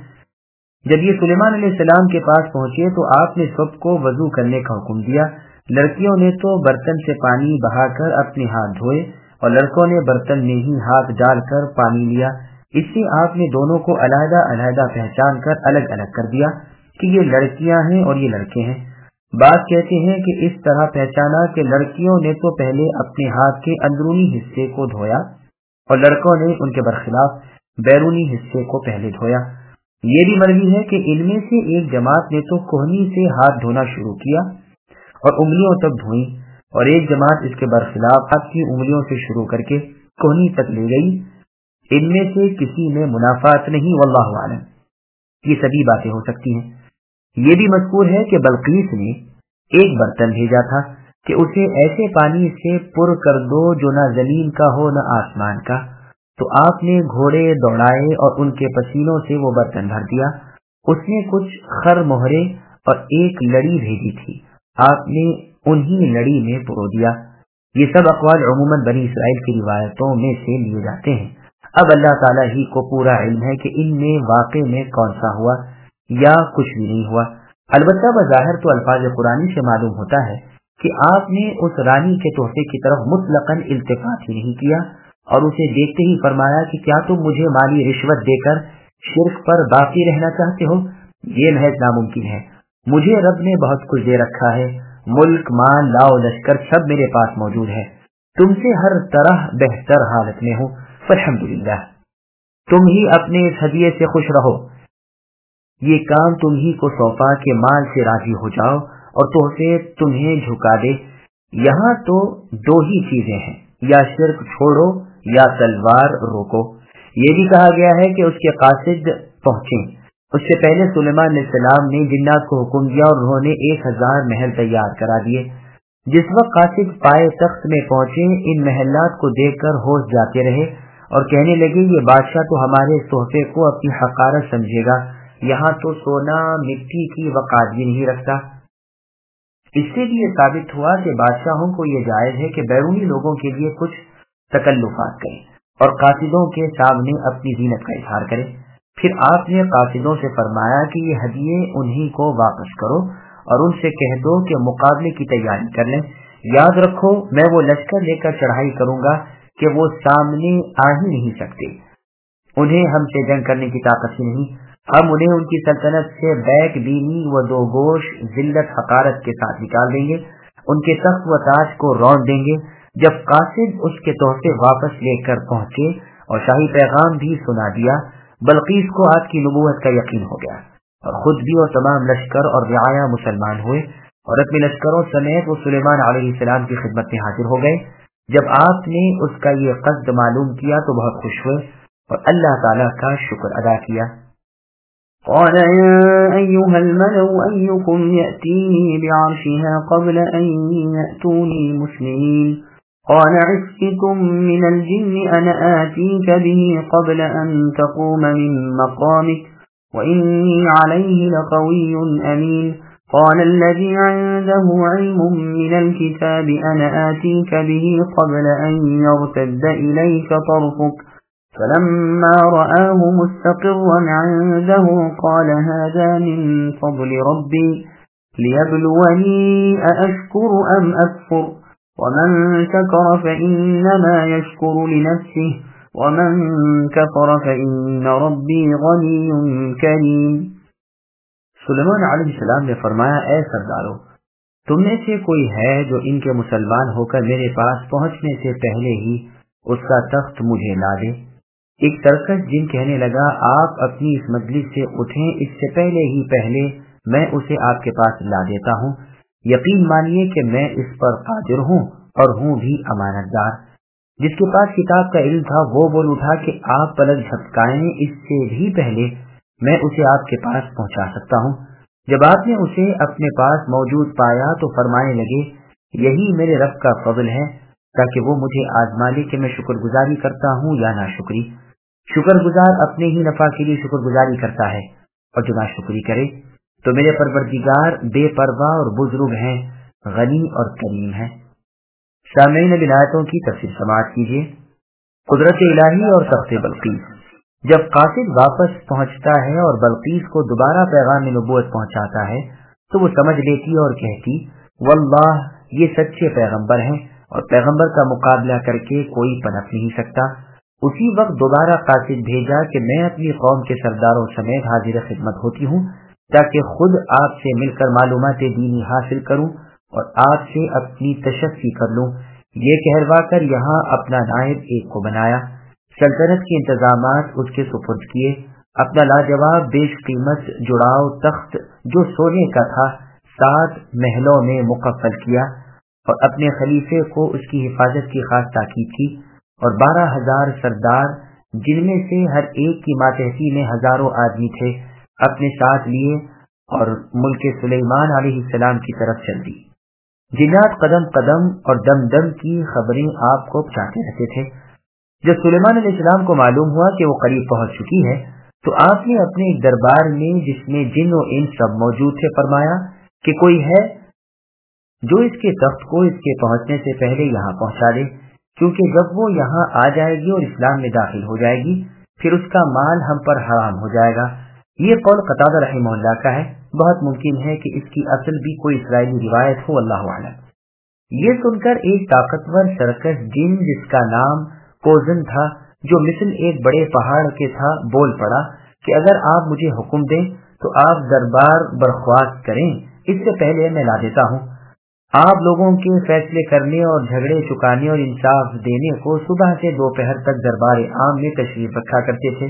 جب یہ سلیمان علیہ السلام کے پاس پہنچے تو آپ نے سب کو وضو کرنے کا حکم دیا. لڑکیوں نے تو برتن سے پانی بہا کر اپنے ہاتھ دھوئے اور لڑکوں نے برتن میں ہی ہاتھ ڈال کر پانی لیا. اس سے آپ نے دونوں کو علیحدہ علیحدہ پہچان کر الگ الگ کر دیا کہ یہ لڑکیاں ہیں اور یہ لڑکے ہیں. بعض کہتے ہیں کہ اس طرح پہچانا کہ لڑکیوں نے تو پہلے اپنے ہاتھ کے اندرونی حصے کو دھویا اور لڑکوں نے ان کے برخلاف بیرونی حصے کو پہلے دھویا. یہ بھی مروی ہے کہ ان میں سے ایک جماعت نے تو کوہنی سے ہاتھ دھونا شروع کیا اور انگلیوں تک دھوئیں، اور ایک جماعت اس کے برخلاف اپنی انگلیوں سے شروع کر کے کوہنی تک لے گئی. ان میں سے کسی میں منافات نہیں، واللہ اعلم. یہ سبھی باتیں ہو سکتی ہیں. یہ بھی مذکور ہے کہ بلقیس نے ایک برتن بھیجا تھا کہ اسے ایسے پانی سے پر کر دو جو نہ زمین کا ہو نہ آسمان کا. تو آپ نے گھوڑے دوڑائے اور ان کے پسینوں سے وہ برتن بھر دیا. اس نے کچھ خر مہرے اور ایک لڑی بھیجی تھی، آپ نے انہی لڑی میں پرو دیا. یہ سب اقوال عموماً بنی اسرائیل کی روایتوں میں سے لیے جاتے ہیں. اب اللہ تعالیٰ ہی کو پورا علم ہے کہ ان میں واقع میں کون سا ہوا یا کچھ بھی نہیں ہوا. البتہ بظاہر تو الفاظ قرآنی سے معلوم ہوتا ہے کہ آپ نے اس رانی کے تحفے کی طرف مطلقاً التفات ہی نہیں کیا اور اسے دیکھتے ہی فرمایا کہ کیا تم مجھے مالی رشوت دے کر شرک پر باقی رہنا چاہتے ہو؟ یہ محض ناممکن ہے. مجھے رب نے بہت کچھ دے رکھا ہے، ملک، مال، لاؤ لشکر سب میرے پاس موجود ہے. تم سے ہر طرح بہتر حالت میں ہوں. الحمدللہ. تم ہی اپنے اس ہدیے سے خوش رہو. یہ کام تم ہی کو سونپا کہ مال سے راضی ہو جاؤ اور تحفے تمہیں جھکا دے. یہاں تو دو ہی چیزیں ہیں، یا شرک چھوڑو یا تلوار روکو. یہ بھی کہا گیا ہے کہ اس کے قاصد پہنچیں. اس سے پہلے سلیمان علیہ السلام نے جنات کو حکم دیا اور انہوں نے 1000 محل تیار کرا دیے. جس وقت قاصد پائے تخت میں پہنچے، ان محلات کو دیکھ کر ہوش جاتے رہے اور کہنے لگے یہ بادشاہ تو ہمارے اس تحفے کو اپنی حقارت سمجھے گا. یہاں تو سونا مٹی کی وقار بھی نہیں رکھتا. اس سے بھی یہ ثابت ہوا کہ بادشاہوں کو یہ جائز ہے کہ بیرونی لوگوں کے لیے کچھ تکلفات کریں اور قاصدوں کے سامنے اپنی زینت کا اظہار کریں. پھر آپ نے قاصدوں سے فرمایا کہ یہ ہدیے انہی کو واپس کرو اور ان سے کہہ دو کہ مقابلے کی تیاری کر لیں. یاد رکھو میں وہ لشکر لے کر چڑھائی کروں گا کہ وہ سامنے آ ہی نہیں سکتے. انہیں ہم سے جنگ کرنے کی طاقت ہی نہیں. ہم انہیں ان کی سلطنت سے بیک بینی و دو گوش ذلت حقارت کے ساتھ نکال دیں گے. ان کے تخت و تاج کو رون دیں گے. جب قاصد اس کے تحفے واپس لے کر پہنچے اور شاہی پیغام بھی سنا دیا، بلقیس کو آپ کی نبوت کا یقین ہو گیا اور خود بھی اور تمام لشکر اور رعایا مسلمان ہوئے اور اپنے لشکروں سمیت وہ سلیمان علیہ السلام کی خدمت میں حاضر ہو گئے. جب آپ نے اس کا یہ قصد معلوم کیا تو بہت خوش ہوئے اور اللہ تعالیٰ کا شکر ادا کیا. قال يا أيها الملأ أيكم يأتيني بعرشها قبل أن يأتوني مسلمين قال عفريت من الجن أنا آتيك به قبل أن تقوم من مقامك وإني عليه لقوي أمين قال الذي عنده علم من الكتاب أنا آتيك به قبل أن يرتد إليك طرفك فلما رآه مستقرا عنده قال هذا من فضل ربي ليبلوني أأشكر أم أكفر ومن شكر فإنما يشكر لنفسه ومن كفر فإن ربي غني كريم. سلیمان علیہ السلام نے فرمایا، اے سردارو، تم میں سے کوئی ہے جو ان کے مسلمان ہو کر میرے پاس پہنچنے سے پہلے ہی اس کا تخت مجھے لا دے. ایک سرکش جن کہنے لگا، آپ اپنی اس مجلس سے اٹھیں، اس سے پہلے میں اسے آپ کے پاس لا دیتا ہوں. یقین مانیے کہ میں اس پر قادر ہوں اور ہوں بھی امانت دار. جس کے پاس کتاب کا علم تھا وہ بول اٹھا کہ آپ پلک جھپکائیں، اس سے بھی پہلے میں اسے آپ کے پاس پہنچا سکتا ہوں. جب آپ نے اسے اپنے پاس موجود پایا تو فرمانے لگے، یہی میرے رب کا فضل ہے تاکہ وہ مجھے آزما لے کہ میں شکر گزاری کرتا ہوں یا ناشکری. شکر گزار اپنے ہی نفع کے لیے شکر گزاری کرتا ہے اور جو ناشکری کرے تو میرے پروردگار بے پرواہ اور بزرگ ہیں، غنی اور کریم ہیں. سامعین اب آیتوں کی تفسیر سماعت کیجیے. قدرت الہی اور تخت بلقیس. جب قاصد واپس پہنچتا ہے اور بلقیس کو دوبارہ پیغام نبوت پہنچاتا ہے تو وہ سمجھ لیتی اور کہتی، واللہ یہ سچے پیغمبر ہیں اور پیغمبر کا مقابلہ کر کے کوئی پنپ نہیں سکتا. اسی وقت دوبارہ قاصد بھیجا کہ میں اپنی قوم کے سرداروں سمیت حاضر خدمت ہوتی ہوں تاکہ خود آپ سے مل کر معلومات دینی حاصل کروں اور آپ سے اپنی تشفی کر لوں. یہ کہلوا کر یہاں اپنا نائب ایک کو بنایا، سلطنت کے انتظامات اس کے سپرد کیے. اپنا لاجواب بیش قیمت جڑاؤ تخت جو سونے کا تھا 7 محلوں میں مکفل کیا اور اپنے خلیفے کو اس کی حفاظت کی خاص تاکید کی اور 12,000 سردار جن میں سے ہر ایک کی ماتحتی میں ہزاروں آدمی تھے اپنے ساتھ لیے اور ملک سلیمان علیہ السلام کی طرف چل دی. جنات قدم قدم اور دم دم کی خبریں آپ کو پہنچاتے رہتے تھے. جب سلیمان علیہ السلام کو معلوم ہوا کہ وہ قریب پہنچ چکی ہے تو آپ نے اپنے ایک دربار میں جس میں جن و انس سب موجود تھے فرمایا کہ کوئی ہے جو اس کے تخت کو اس کے پہنچنے سے پہلے یہاں پہنچا دے، کیونکہ جب وہ یہاں آ جائے گی اور اسلام میں داخل ہو جائے گی پھر اس کا مال ہم پر حرام ہو جائے گا. یہ قول قتادہ رحمہ اللہ کا ہے. بہت ممکن ہے کہ اس کی اصل بھی کوئی اسرائیلی روایت ہو، اللہ اعلم. یہ سن کر ایک طاقتور سرکش جن جس کا نام کوزن تھا جو مثل ایک بڑے پہاڑ کے تھا بول پڑا کہ اگر آپ مجھے حکم دیں تو آپ دربار برخواست کریں، اس سے پہلے میں لا دیتا ہوں. آپ لوگوں کے فیصلے کرنے اور جھگڑے چکانے اور انصاف دینے کو صبح سے دوپہر تک دربار عام میں تشریف رکھا کرتے تھے.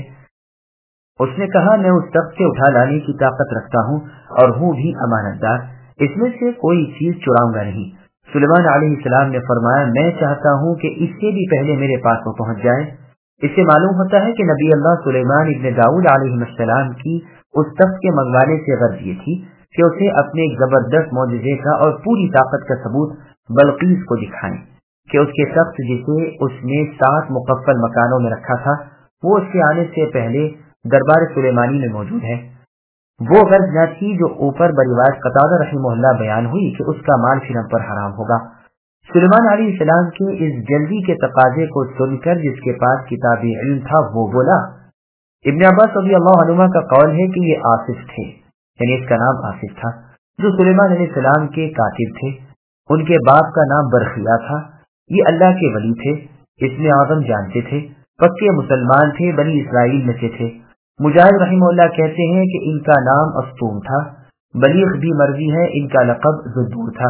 اس نے کہا، میں اس تخت سے اٹھا لانے کی طاقت رکھتا ہوں اور ہوں بھی امانت دار، اس میں سے کوئی چیز چراؤں گا نہیں. سلیمان علیہ السلام نے فرمایا، میں چاہتا ہوں کہ اس سے بھی پہلے میرے پاس وہ پہنچ جائے. اس سے معلوم ہوتا ہے کہ نبی اللہ سلیمان ابن داؤد علیہ السلام کی اس تخت کے منگوانے سے غرض یہ تھی کہ اسے اپنے ایک زبردست معجزے کا اور پوری طاقت کا ثبوت بلقیس کو دکھائیں کہ اس کے تخت جسے اس نے 7 مکفل مکانوں میں رکھا تھا وہ اس کے آنے سے پہلے دربار سلیمانی میں موجود ہے. وہ غرض نہ تھی جو اوپر بروایت قتادہ رحمہ اللہ بیان ہوئی کہ اس کا مال پھر ہم پر حرام ہوگا. سلیمان علیہ السلام کے اس جلدی کے تقاضے کو سن کر جس کے پاس کتاب علم تھا وہ بولا، ابن عباس رضی اللہ عنہما کا قول ہے کہ یہ آصف تھے، یعنی اس کا نام آصف تھا، جو سلیمان علیہ السلام کے کاتب تھے۔ ان کے باپ کا نام برخیا تھا۔ یہ اللہ کے ولی تھے، اسم اعظم جانتے تھے، پکے مسلمان تھے، بنی اسرائیل میں سے تھے۔ مجاہد رحمہ اللہ کہتے ہیں کہ ان کا نام استوم تھا۔ بلیغ بھی مروی ہے ان کا لقب ذدور تھا۔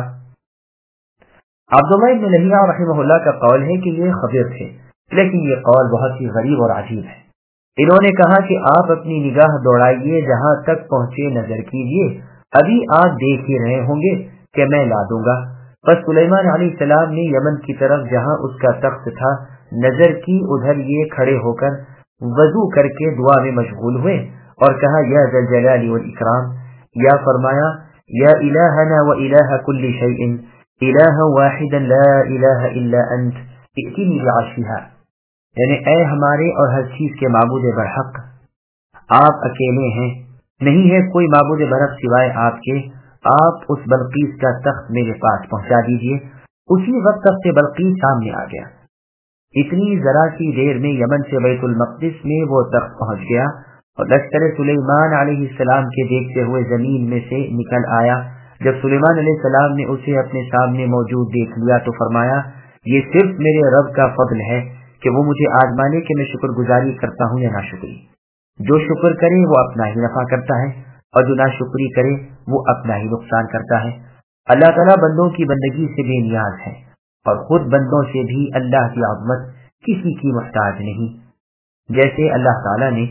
عبداللہ بن لہیعہ رحمہ اللہ کا قول ہے کہ یہ خضر تھے، لیکن یہ قول بہت ہی غریب اور عجیب ہے۔ انہوں نے کہا کہ آپ اپنی نگاہ دوڑائیے، جہاں تک پہنچے نظر کیجیے، ابھی آپ دیکھ ہی رہے ہوں گے کہ میں لا دوں گا۔ بس سلیمان علیہ السلام نے یمن کی طرف جہاں اس کا تخت تھا نظر کی، ادھر یہ کھڑے ہو کر وضو کر کے دعا میں مشغول ہوئے اور کہا یا ذا الجلال والاکرام، یا فرمایا یا الہنا و الہ کل شیء الہ واحدا لا الہ الا انت ائتنی بعرشھا، یعنی اے ہمارے اور ہر چیز کے معبود برحق، آپ اکیلے ہیں، نہیں ہے کوئی معبود برحق سوائے آپ کے، آپ اس بلقیس کا تخت میرے پاس پہنچا دیجیے۔ اسی وقت تخت بلقیس سامنے آ گیا۔ اتنی ذرا سی دیر میں یمن سے بیت المقدس میں وہ تخت پہنچ گیا اور لشکر سلیمان علیہ السلام کے دیکھتے ہوئے زمین میں سے نکل آیا۔ جب سلیمان علیہ السلام نے اسے اپنے سامنے موجود دیکھ لیا تو فرمایا یہ صرف میرے رب کا فضل ہے کہ وہ مجھے آزمانے کہ میں شکر گزاری کرتا ہوں یا ناشکری۔ جو شکر کرے وہ اپنا ہی نفع کرتا ہے اور جو ناشکری کرے وہ اپنا ہی نقصان کرتا ہے۔ اللہ تعالیٰ بندوں کی بندگی سے بے نیاز ہے اور خود بندوں سے بھی اللہ کی عظمت کسی کی محتاج نہیں۔ جیسے اللہ تعالیٰ نے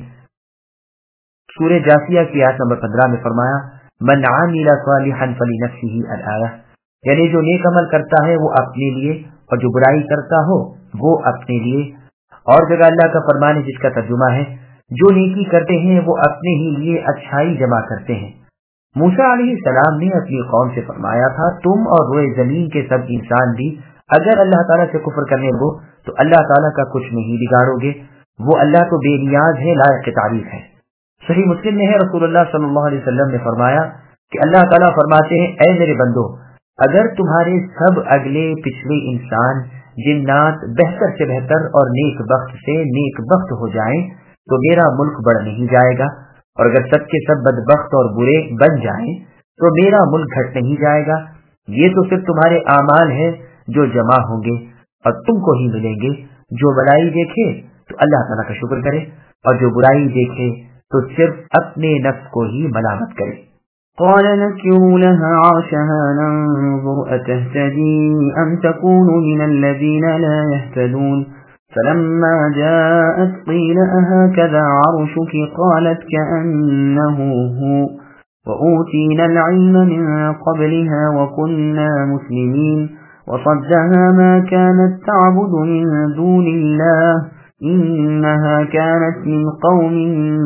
سورہ جاثیہ کی آیت نمبر 15 میں فرمایا من عامل صالحا فلنفسه الآیہ، یعنی جو نیک عمل کرتا ہے وہ اپنے لیے اور جو برائی کرتا ہو وہ اپنے لیے۔ اور جگہ اللہ کا فرمان ہے جس کا ترجمہ ہے جو نیکی کرتے ہیں وہ اپنے ہی لیے اچھائی جمع کرتے ہیں۔ موسیٰ علیہ السلام نے اپنی قوم سے فرمایا تھا تم اور روئے زمین کے سب انسان بھی اگر اللہ تعالیٰ سے کفر کرنے لگو تو اللہ تعالیٰ کا کچھ نہیں بگاڑو گے، وہ اللہ تو بے نیاز ہے، لائق تعریف ہے۔ صحیح مسلم میں ہے رسول اللہ صلی اللہ علیہ وسلم نے فرمایا کہ اللہ تعالیٰ فرماتے ہیں اے میرے بندو، اگر تمہارے سب اگلے پچھلے انسان جنات بہتر سے بہتر اور نیک بخت سے نیک بخت ہو جائیں تو میرا ملک بڑھ نہیں جائے گا، اور اگر سب کے سب بدبخت اور برے بن جائیں تو میرا ملک گھٹ نہیں جائے گا۔ یہ تو صرف تمہارے اعمال ہیں جو جمع ہوں گے اور تم کو ہی ملیں گے۔ جو بلائی دیکھے تو اللہ تعالیٰ کا شکر کرے اور جو برائی دیکھے تو صرف اپنے نفس کو ہی ملامت کرے۔ قال نكروا لها عرشها ننظر أتهتدي أم تكون من الذين لا يهتدون فلما جاءت قيل أهكذا عرشك قالت كأنه هو وأوتينا العلم من قبلها وكنا مسلمين وصدها ما كانت تعبد من دون الله إنها كانت من قوم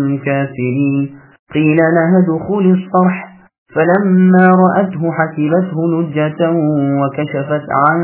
كافرين قيل لها ادخل الصرح فلما رأته حسبته لجة وكشفت عن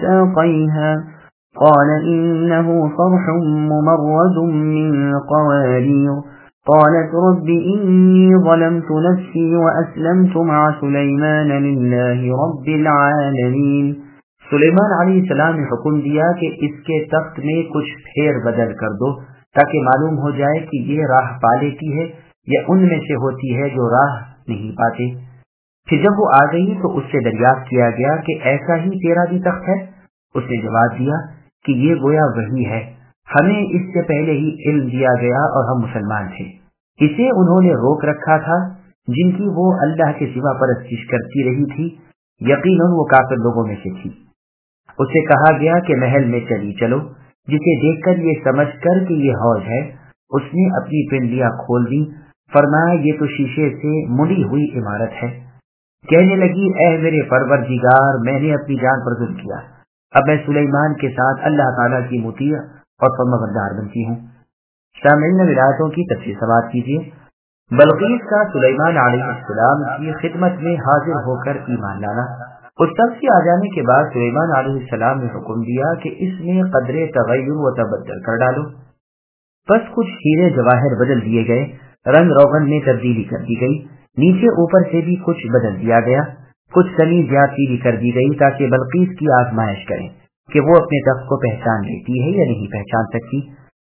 ساقيها قال إنه صرح ممرد من قوارير قالت رب إني ظلمت نفسي وأسلمت مع سليمان لله رب العالمين۔ سلیمان علیہ السلام نے حکم دیا کہ اس کے تخت میں کچھ پھیر بدل کر دو تاکہ معلوم ہو جائے کہ یہ راہ پا لیتی ہے یا ان میں سے ہوتی ہے جو راہ نہیں پاتے۔ پھر جب وہ آ گئی تو اس سے دریافت کیا گیا کہ ایسا ہی تیرا بھی تخت ہے؟ اس نے جواب دیا کہ یہ گویا وہی ہے، ہمیں اس سے پہلے ہی علم دیا گیا اور ہم مسلمان تھے۔ اسے انہوں نے روک رکھا تھا جن کی وہ اللہ کے سوا پرستش کرتی رہی تھی، یقیناً وہ کافر لوگوں میں سے تھی۔ اسے کہا گیا کہ محل میں چلی چلو، جسے دیکھ کر یہ سمجھ کر کہ یہ حوض ہے اس نے اپنی پنڈلیاں کھول دی، فرمایا یہ تو شیشے سے مڑی ہوئی عمارت ہے۔ کہنے لگی اے میرے پروردگار، میں نے اپنی جان پر ظلم کیا، اب میں سلیمان کے ساتھ اللہ تعالیٰ کی مطیع اور فرمانبردار بنتی ہوں۔ سامعین ولایتوں کی تفصیل سماعت کیجیے۔ بلقیس کا سلیمان علیہ السلام کی خدمت میں حاضر ہو کر ایمان لانا۔ اس تخت کے آ جانے کے بعد سلیمان علیہ السلام نے حکم دیا کہ اس میں قدر تغیر و تبدل کر ڈالو۔ بس کچھ ہیرے جواہر بدل دیے گئے، رنگ روغن میں تبدیلی کر دی گئی، نیچے اوپر سے بھی کچھ بدل دیا گیا، کچھ کمی زیادتی بھی کر دی گئی تاکہ بلقیس کی آزمائش کریں کہ وہ اپنے تخت کو پہچان لیتی ہے یا نہیں پہچان سکتی۔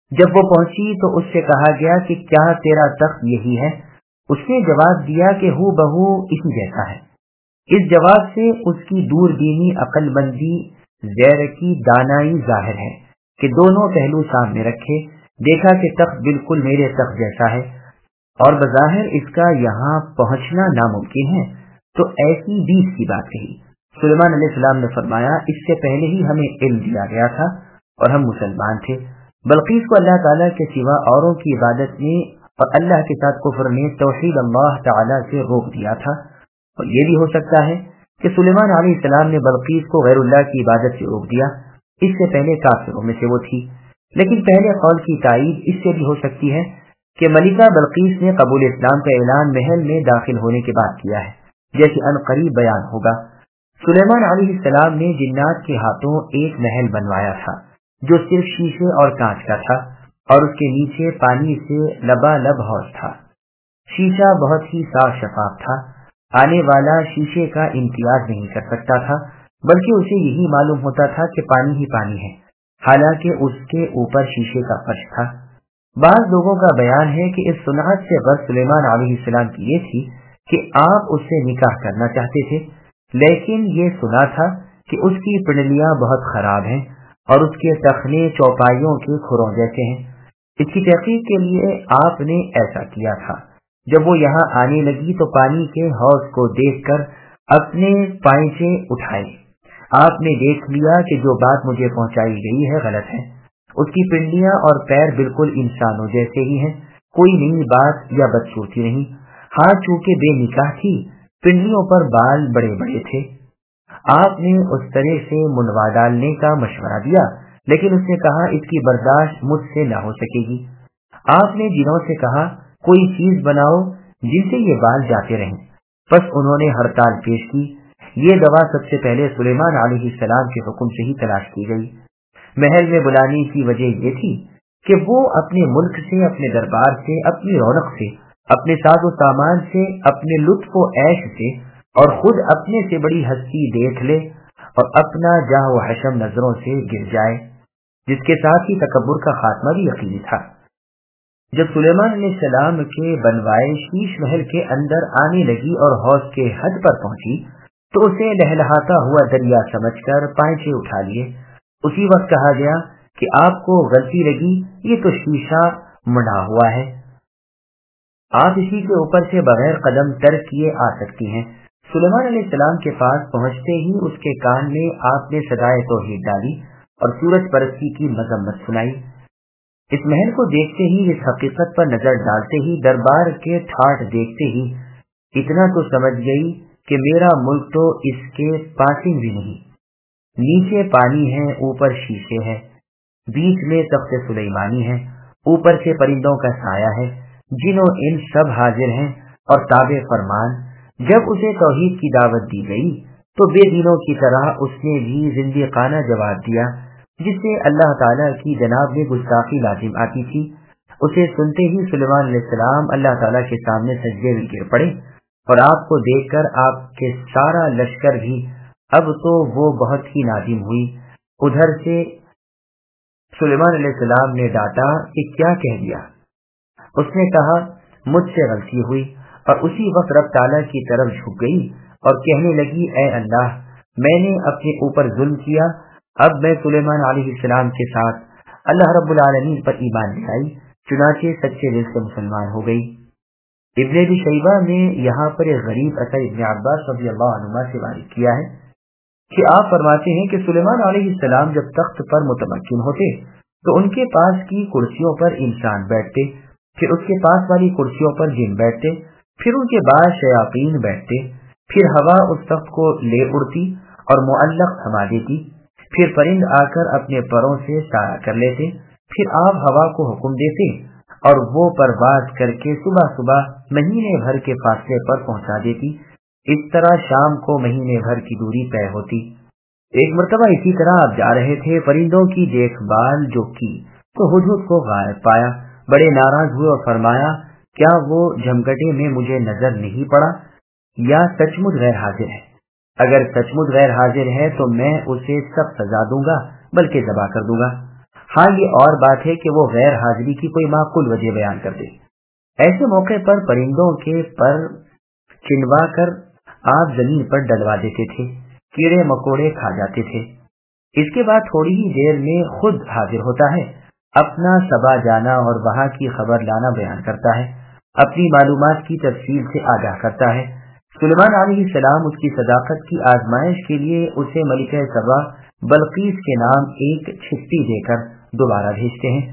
جب وہ پہنچی تو اس سے کہا گیا کہ کیا تیرا تخت یہی ہے؟ اس نے جواب دیا کہ ہو بہو اسی جیسا ہے۔ اس جواب سے اس کی دور بینی، عقل مندی، زیرکی، دانائی ظاہر ہے کہ دونوں پہلو سامنے رکھے دیکھا کہ تخت بالکل میرے تخت جیسا ہے اور بظاہر اس کا یہاں پہنچنا ناممکن ہے، تو ایسی 20 کی بات کہی۔ سلیمان علیہ السلام نے فرمایا اس سے پہلے ہی ہمیں علم دیا گیا تھا اور ہم مسلمان تھے۔ بلقیس کو اللہ تعالیٰ کے سوا اوروں کی عبادت میں اور اللہ کے ساتھ کفر نے توحید اللہ تعالیٰ سے روک دیا تھا، اور یہ بھی ہو سکتا ہے کہ سلیمان علیہ السلام نے بلقیس کو غیر اللہ کی عبادت سے روک دیا، اس سے پہلے کافروں میں سے وہ تھی۔ لیکن پہلے قول کی تائید اس سے بھی ہو سکتی ہے کہ ملکہ بلقیس نے قبول اسلام کا اعلان محل میں داخل ہونے کے بعد کیا ہے، جیسے ان قریب بیان ہوگا۔ سلیمان علیہ السلام نے جنات کے ہاتھوں ایک محل بنوایا تھا جو صرف شیشے اور کانچ کا تھا، اور اس کے نیچے پانی سے لبالب حوض تھا۔ شیشہ بہت ہی صاف شفاف تھا، آنے والا شیشے کا امتیاز نہیں کر سکتا تھا، بلکہ اسے یہی معلوم ہوتا تھا کہ پانی ہی پانی ہے، حالانکہ اس کے اوپر شیشے کا فرش تھا۔ بعض لوگوں کا بیان ہے کہ اس صنعت سے غرض سلیمان علیہ السلام کی یہ تھی کہ آپ اس سے نکاح کرنا چاہتے تھے، لیکن یہ سنا تھا کہ اس کی پنڈلیاں بہت خراب ہیں اور اس کے تخنے چوپائیوں کے کھروں جیسے ہیں۔ اس کی تحقیق کے لیے آپ نے ایسا کیا تھا۔ جب وہ یہاں آنے لگی تو پانی کے حوض کو دیکھ کر اپنے پائچے اٹھائے۔ آپ نے دیکھ لیا کہ جو بات مجھے پہنچائی گئی ہے غلط ہے۔ اس کی پنڈلیاں اور پیر بالکل انسانوں جیسے ہی ہیں، کوئی نئی بات یا بدصورتی نہیں۔ ہاتھ چونکہ بے نکاح تھی، پنڈلیوں پر بال بڑے بڑے تھے۔ آپ نے اس طرح سے منڈوا ڈالنے کا مشورہ دیا، لیکن اس نے کہا اس کی برداشت مجھ سے نہ ہو سکے گی۔ آپ نے جنوں سے کہا کوئی چیز بناؤ جن سے یہ بال جاتے رہیں، پس انہوں نے ہڑتال پیش کی۔ یہ دوا سب سے پہلے سلیمان علیہ السلام کے حکم سے ہی تلاش کی گئی۔ محل میں بلانے کی وجہ یہ تھی کہ وہ اپنے ملک سے، اپنے دربار سے، اپنی رونق سے، اپنے ساز و سامان سے، اپنے لطف و عیش سے اور خود اپنے سے بڑی ہستی دیکھ لے اور اپنا جاہ و حشم نظروں سے گر جائے، جس کے ساتھ ہی تکبر کا خاتمہ بھی یقینی تھا۔ جب سلیمان علیہ السلام کے بنوائے شیش محل کے اندر آنے لگی اور حوض کے حد پر پہنچی تو اسے لہلہاتا ہوا دریا سمجھ کر پائچے اٹھا لیے۔ اسی وقت کہا گیا کہ آپ کو غلطی لگی، یہ تو شیشہ منڈا ہوا ہے، آپ اسی کے اوپر سے بغیر قدم ترک کیے آ سکتی ہیں۔ سلیمان علیہ السلام کے پاس پہنچتے ہی اس کے کان میں آپ نے صدائے توحید ڈالی اور سورج پرستی کی مذمت سنائی۔ اس محل کو دیکھتے ہی، اس حقیقت پر نظر ڈالتے ہی، دربار کے ٹھاٹ دیکھتے ہی اتنا تو سمجھ گئی کہ میرا ملک تو اس کے پاسنگ بھی نہیں۔ نیچے پانی ہے، اوپر شیشے ہے، بیچ میں تخت سلیمانی ہے، اوپر سے پرندوں کا سایہ ہے، جنوں ان سب حاضر ہیں اور تابع فرمان۔ جب اسے توحید کی دعوت دی گئی تو بے دینوں کی طرح اس نے بھی زندیقانہ جواب دیا، جس سے اللہ تعالیٰ کی جناب میں گستاخی لازم آتی تھی۔ اسے سنتے ہی سلیمان علیہ السلام اللہ تعالیٰ کے سامنے سجدے میں گر پڑے، اور آپ کو دیکھ کر آپ کے سارا لشکر بھی۔ اب تو وہ بہت ہی نادم ہوئی۔ ادھر سے سلیمان علیہ السلام نے ڈانٹا کہ کیا کہہ دیا؟ اس نے کہا مجھ سے غلطی ہوئی، اور اسی وقت رب تعالیٰ کی طرف جھک گئی اور کہنے لگی اے اللہ، میں نے اپنے اوپر ظلم کیا، اب میں سلیمان علیہ السلام کے ساتھ اللہ رب العالمین پر ایمان لے آئی، چنانچہ سچے دل سے مسلمان ہو گئی۔ ابن ابی شیبہ نے یہاں پر ایک غریب اثر ابن عباس رضی اللہ عنہما سے وارد کیا ہے کہ آپ فرماتے ہیں کہ سلیمان علیہ السلام جب تخت پر متمکن ہوتے تو ان کے پاس کی کرسیوں پر انسان بیٹھتے، پھر اس کے پاس والی کرسیوں پر جن بیٹھتے، پھر ان کے بعد شیاطین بیٹھتے، پھر ہوا اس تخت کو لے اڑتی اور معلق تھما دیتی، پھر پرند آ کر اپنے پروں سے سایہ کر لیتے، پھر آپ ہوا کو حکم دیتے اور وہ پرواز کر کے صبح صبح مہینے بھر کے فاصلے پر پہنچا دیتی۔ اس طرح شام کو مہینے بھر کی دوری طے ہوتی۔ ایک مرتبہ اسی طرح آپ جا رہے تھے، پرندوں کی دیکھ بھال جو کی تو ہدہد کو غائب پایا، بڑے ناراض ہوئے اور فرمایا کیا وہ جھمگٹے میں مجھے نظر نہیں پڑا یا سچ مچ غیر حاضر ہے؟ اگر سچ مچ غیر حاضر ہے تو میں اسے سخت سزا دوں گا، بلکہ ذبح کر دوں گا۔ ہاں یہ اور بات ہے کہ وہ غیر حاضری کی کوئی معقول وجہ بیان کر دے۔ ایسے موقع پر پرندوں کے پر چنوا کر آپ زمین پر ڈلوا دیتے تھے، کیڑے مکوڑے کھا جاتے تھے۔ اس کے بعد تھوڑی ہی دیر میں خود حاضر ہوتا ہے، اپنا سبا جانا اور وہاں کی خبر لانا بیان کرتا ہے، اپنی معلومات کی تفصیل سے آگاہ کرتا ہے۔ سلیمان علیہ السلام اس کی صداقت کی آزمائش کے لیے اسے ملکہ سبا بلقیس کے نام ایک چھٹی دے کر دوبارہ بھیجتے ہیں،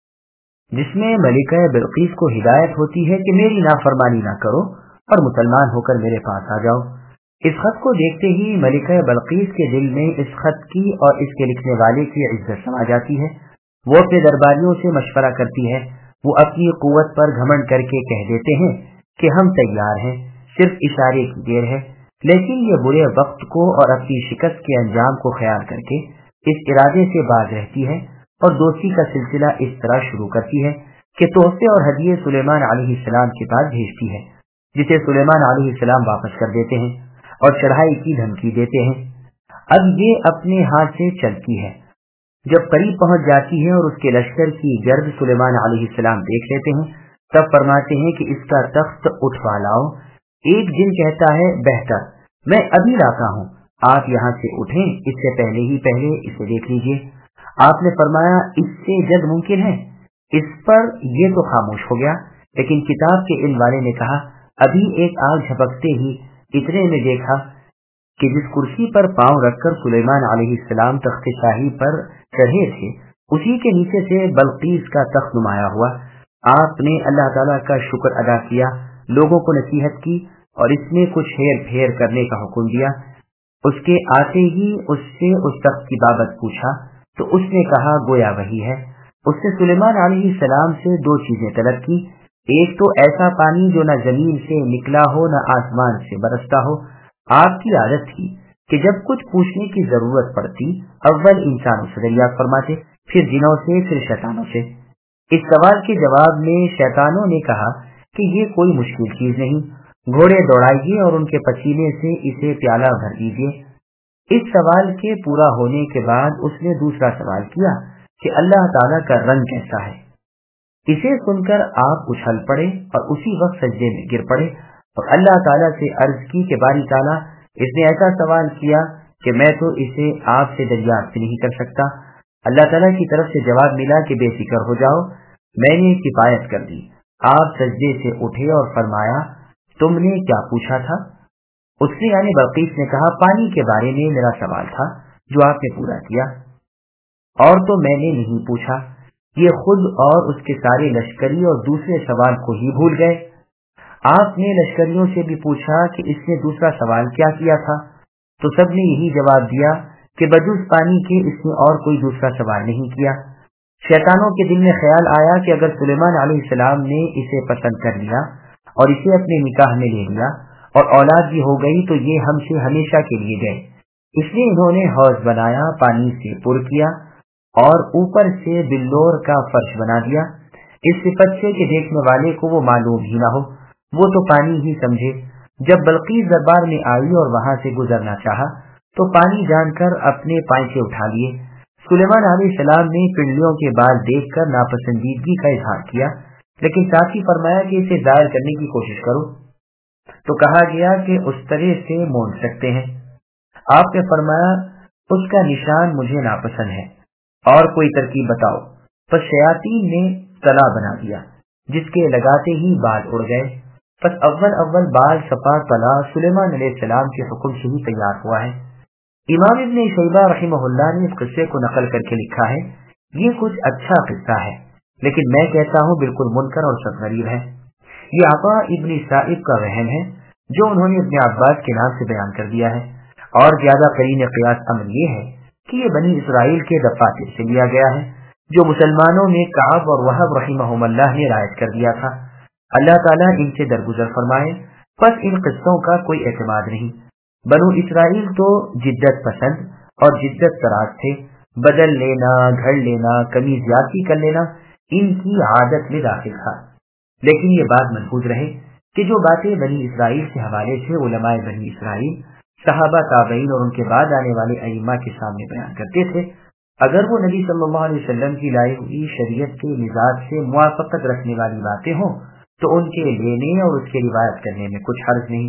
جس میں ملکہ بلقیس کو ہدایت ہوتی ہے کہ میری نافرمانی نہ کرو اور مسلمان ہو کر میرے پاس آ جاؤ۔ اس خط کو دیکھتے ہی ملکہ بلقیس کے دل میں اس خط کی اور اس کے لکھنے والے کی عزت سما جاتی ہے۔ وہ اپنے درباریوں سے مشورہ کرتی ہے۔ وہ اپنی قوت پر گھمنڈ کر کے کہہ دیتے ہیں کہ ہم تیار ہیں، صرف اشارے کی دیر ہے۔ لیکن یہ برے وقت کو اور اپنی شکست کے انجام کو خیال کر کے اس ارادے سے باز رہتی ہے اور دوستی کا سلسلہ اس طرح شروع کرتی ہے کہ تحفے اور ہدیے سلیمان علیہ السلام کے پاس بھیجتی ہے، جسے سلیمان علیہ السلام واپس کر دیتے ہیں اور چڑھائی کی دھمکی دیتے ہیں۔ اب یہ اپنے ہاتھ سے چلتی ہے۔ جب قریب پہنچ جاتی ہے اور اس کے لشکر کی گرد سلیمان علیہ السلام دیکھ لیتے ہیں، تب فرماتے ہیں کہ اس کا تخت اٹھوا لاؤ۔ ایک جن کہتا ہے بہتر، میں ابھی لاتا ہوں، آپ یہاں سے اٹھیں، اس سے پہلے اسے دیکھ لیجئے۔ آپ نے فرمایا اس سے جد ممکن ہے۔ اس پر یہ تو خاموش ہو گیا، لیکن کتاب کے علم والے نے کہا ابھی ایک آگ جھپکتے ہی اتنے میں دیکھا کہ جس کرسی پر پاؤں رکھ کر سلیمان علیہ السلام تخت شاہی پر چڑھے تھے، اسی کے نیچے سے بلقیس کا تخت نمایاں ہوا۔ آپ نے اللہ تعالیٰ کا شکر ادا کیا، لوگوں کو نصیحت کی اور اس میں کچھ ہیر پھیر کرنے کا حکم دیا۔ اس کے آتے ہی اس سے اس تخت کی بابت پوچھا تو اس نے کہا گویا وہی ہے۔ اس نے سلیمان علیہ السلام سے دو چیزیں طلب کی، ایک تو ایسا پانی جو نہ زمین سے نکلا ہو نہ آسمان سے برستا ہو۔ آپ کی عادت تھی کہ جب کچھ پوچھنے کی ضرورت پڑتی اول انسانوں سے دریافت فرماتے، پھر جنوں سے، پھر شیطانوں سے۔ اس سوال کے جواب میں شیطانوں نے کہا کہ یہ کوئی مشکل چیز نہیں، گھوڑے دوڑائیے اور ان کے پسینے سے اسے پیالہ بھر دیجیے۔ اس سوال کے پورا ہونے کے بعد اس نے دوسرا سوال کیا کہ اللہ تعالیٰ کا رنگ کیسا ہے۔ اسے سن کر آپ اچھل پڑے اور اسی وقت سجدے میں گر پڑے اور اللہ تعالیٰ سے عرض کی کہ باری تعالیٰ، اس نے ایسا سوال کیا کہ میں تو اسے آپ سے دریافت نہیں کر سکتا۔ اللہ تعالیٰ کی طرف سے جواب ملا کہ بے فکر ہو جاؤ، میں نے کفایت کر دی۔ آپ سجدے سے اٹھے اور فرمایا تم نے کیا پوچھا تھا؟ اس نے یعنی بلقیس نے کہا پانی کے بارے میں میرا سوال تھا جو آپ نے پورا کیا، اور تو میں نے نہیں پوچھا۔ یہ خود اور اس کے سارے لشکری اور دوسرے سوال کو ہی بھول گئے۔ آپ نے لشکریوں سے بھی پوچھا کہ اس نے دوسرا سوال کیا کیا تھا، تو سب نے یہی جواب دیا کہ بجز پانی کے اس نے اور کوئی دوسرا سوال نہیں کیا۔ شیطانوں کے دل میں خیال آیا کہ اگر سلیمان علیہ السلام نے اسے پسند کر لیا اور اسے اپنے نکاح میں لے لیا اور اولاد بھی ہو گئی تو یہ ہم سے ہمیشہ کے لیے گئے۔ اس لیے انہوں نے حوض بنایا، پانی سے پر کیا اور اوپر سے بلور کا فرش بنا دیا، اس صفت سے کہ دیکھنے والے کو وہ معلوم ہی نہ ہو، وہ تو پانی ہی سمجھے۔ جب بلقیس دربار میں آئی اور وہاں سے گزرنا چاہا تو پانی جان کر اپنے پائچے اٹھا لیے۔ سلیمان علیہ السلام نے پنڈلیوں کے بال دیکھ کر ناپسندیدگی کا اظہار کیا، لیکن ساتھ ہی فرمایا کہ اسے ظاہر کرنے کی کوشش کرو، تو کہا گیا کہ اس طرح سے مون سکتے ہیں۔ آپ نے فرمایا اس کا نشان مجھے ناپسند ہے، اور کوئی ترکیب بتاؤ۔ پس شیاطین نے تلا بنا دیا جس کے لگاتے ہی بال اڑ گئے۔ پس اول بال سپا تلا سلیمان علیہ السلام کے حکم سے ہی تیار ہوا ہے۔ امام ابن شیبہ رحمہ اللہ نے اس قصے کو نقل کر کے لکھا ہے، یہ کچھ اچھا قصہ ہے، لیکن میں کہتا ہوں بالکل منکر اور سب غریب ہے۔ یہ عطا ابن صائب کا وہم ہے جو انہوں نے ابن عباس کے نام سے بیان کر دیا ہے، اور زیادہ قرین قیاس عمل یہ ہے کہ یہ بنی اسرائیل کے دفاتر سے لیا گیا ہے جو مسلمانوں میں کعب اور وہب رحمہم اللہ نے رائج کر دیا تھا۔ اللہ تعالیٰ ان سے درگزر فرمائے، پس ان قصوں کا کوئی اعتماد نہیں۔ بنو اسرائیل تو جدت پسند اور جدت طراز تھے، بدل لینا، گھڑ لینا، کمی زیادتی کر لینا ان کی عادت میں داخل تھا۔ لیکن یہ بات محفوظ رہے کہ جو باتیں بنی اسرائیل کے حوالے سے علماء بنی اسرائیل، صحابہ، تابعین اور ان کے بعد آنے والے ائمہ کے سامنے بیان کرتے تھے، اگر وہ نبی صلی اللہ علیہ وسلم کی لائی ہوئی شریعت کے مزاج سے موافقت رکھنے والی باتیں ہوں تو ان کے لینے اور اس کی روایت کرنے میں کچھ حرج نہیں۔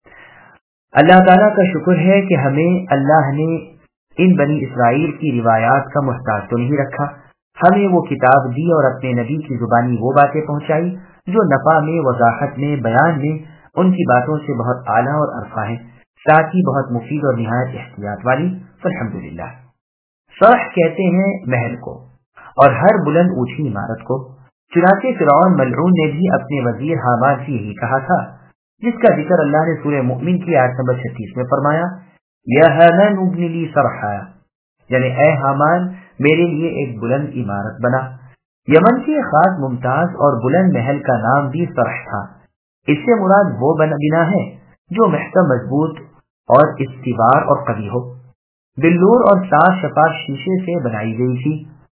اللہ تعالیٰ کا شکر ہے کہ ہمیں اللہ نے ان بنی اسرائیل کی روایات کا محتاج تو نہیں رکھا، ہمیں وہ کتاب دی اور اپنے نبی کی زبانی وہ باتیں پہنچائی جو نفع میں، وضاحت میں، بیان میں ان کی باتوں سے بہت اعلیٰ اور ارفع ہے، ساتھ ہی بہت مفید اور نہایت احتیاط والی۔ الحمدللہ۔ صرح کہتے ہیں محل کو اور ہر بلند اونچی عمارت کو۔ چنانچہ فرعون ملعون نے بھی اپنے وزیر حامان سے یہی کہا تھا، جس کا ذکر اللہ نے سورہ مؤمن کی آیت نمبر 36 میں فرمایا، یا حامان ابن لی صرحا، یعنی اے حامان میرے لیے ایک بلند عمارت بنا۔ یمن کے خاص ممتاز اور بلند محل کا نام بھی صرح تھا۔ اس سے مراد وہ بنا ہے جو محکم، مضبوط اور استوار اور قوی ہو، بلور اور صاف شفاف شیشے سے بنائی گئی تھی۔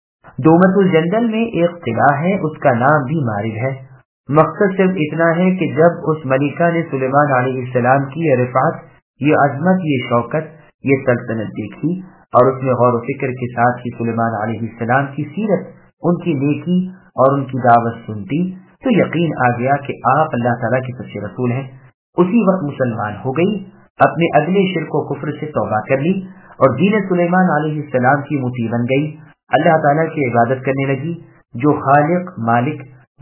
دومت الجندل میں ایک قلعہ ہے، اس کا نام بھی مارب ہے۔ مقصد صرف اتنا ہے کہ جب اس ملکہ نے سلیمان علیہ السلام کی یہ رفعت، یہ عظمت، یہ شوکت، یہ سلطنت دیکھی اور اس میں غور و فکر کے ساتھ ہی سلیمان علیہ السلام کی سیرت، ان کی نیکی اور ان کی دعوت سنتی تو یقین آ گیا کہ آپ اللہ تعالیٰ کے سچے رسول ہیں۔ اسی وقت مسلمان ہو گئی، اپنے اگلے شرک و کفر سے توبہ کر لی اور دین سلیمان علیہ السلام کی مطیع بن گئی، اللہ تعالیٰ کی عبادت کرنے لگی جو خالق، مالک،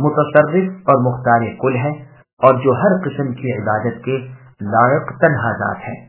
متصرف اور مختار کل ہے اور جو ہر قسم کی عبادت کے لائق تنہا ذات ہے۔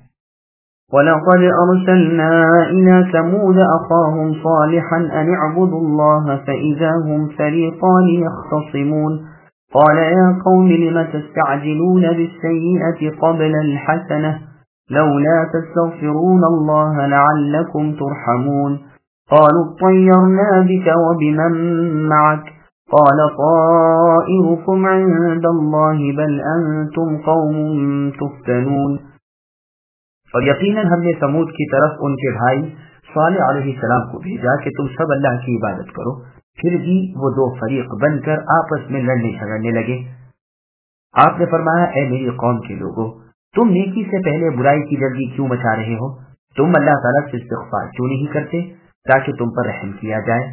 وَلَقَدْ أَرْسَلْنَا إِلَى ثَمُودَ أَخَاهُمْ صَالِحًا أَنِ اعْبُدُوا اللَّهَ فَإِذَا هُمْ فَرِيقَانِ يَخْتَصِمُونَ قَالَ يَا قَوْمِ لِمَ تَسْتَعْجِلُونَ بِالسَّيِّئَةِ قَبْلَ الْحَسَنَةِ لَوْلَا تَسْتَغْفِرُونَ اللَّهَ لَعَلَّكُمْ تُرْحَمُونَ قَالُوا اطَّيَّرْنَا بِكَ وَبِمَن مَّعَكَ قَالَ طَائِرُكُمْ عِندَ اللَّهِ بَلْ أَنتُمْ قَوْمٌ تُفْتَنُونَ۔ اور یقیناً ہم نے سمود کی طرف ان کے بھائی صالح علیہ السلام کو بھیجا کہ تم سب اللہ کی عبادت کرو، پھر بھی وہ دو فریق بن کر آپس میں لڑنے جھگڑنے لگے۔ آپ نے فرمایا، اے میری قوم کے لوگوں، تم نیکی سے پہلے برائی کی جلدی کیوں مچا رہے ہو؟ تم اللہ تعالیٰ سے استغفار کیوں نہیں کرتے تاکہ تم پر رحم کیا جائے؟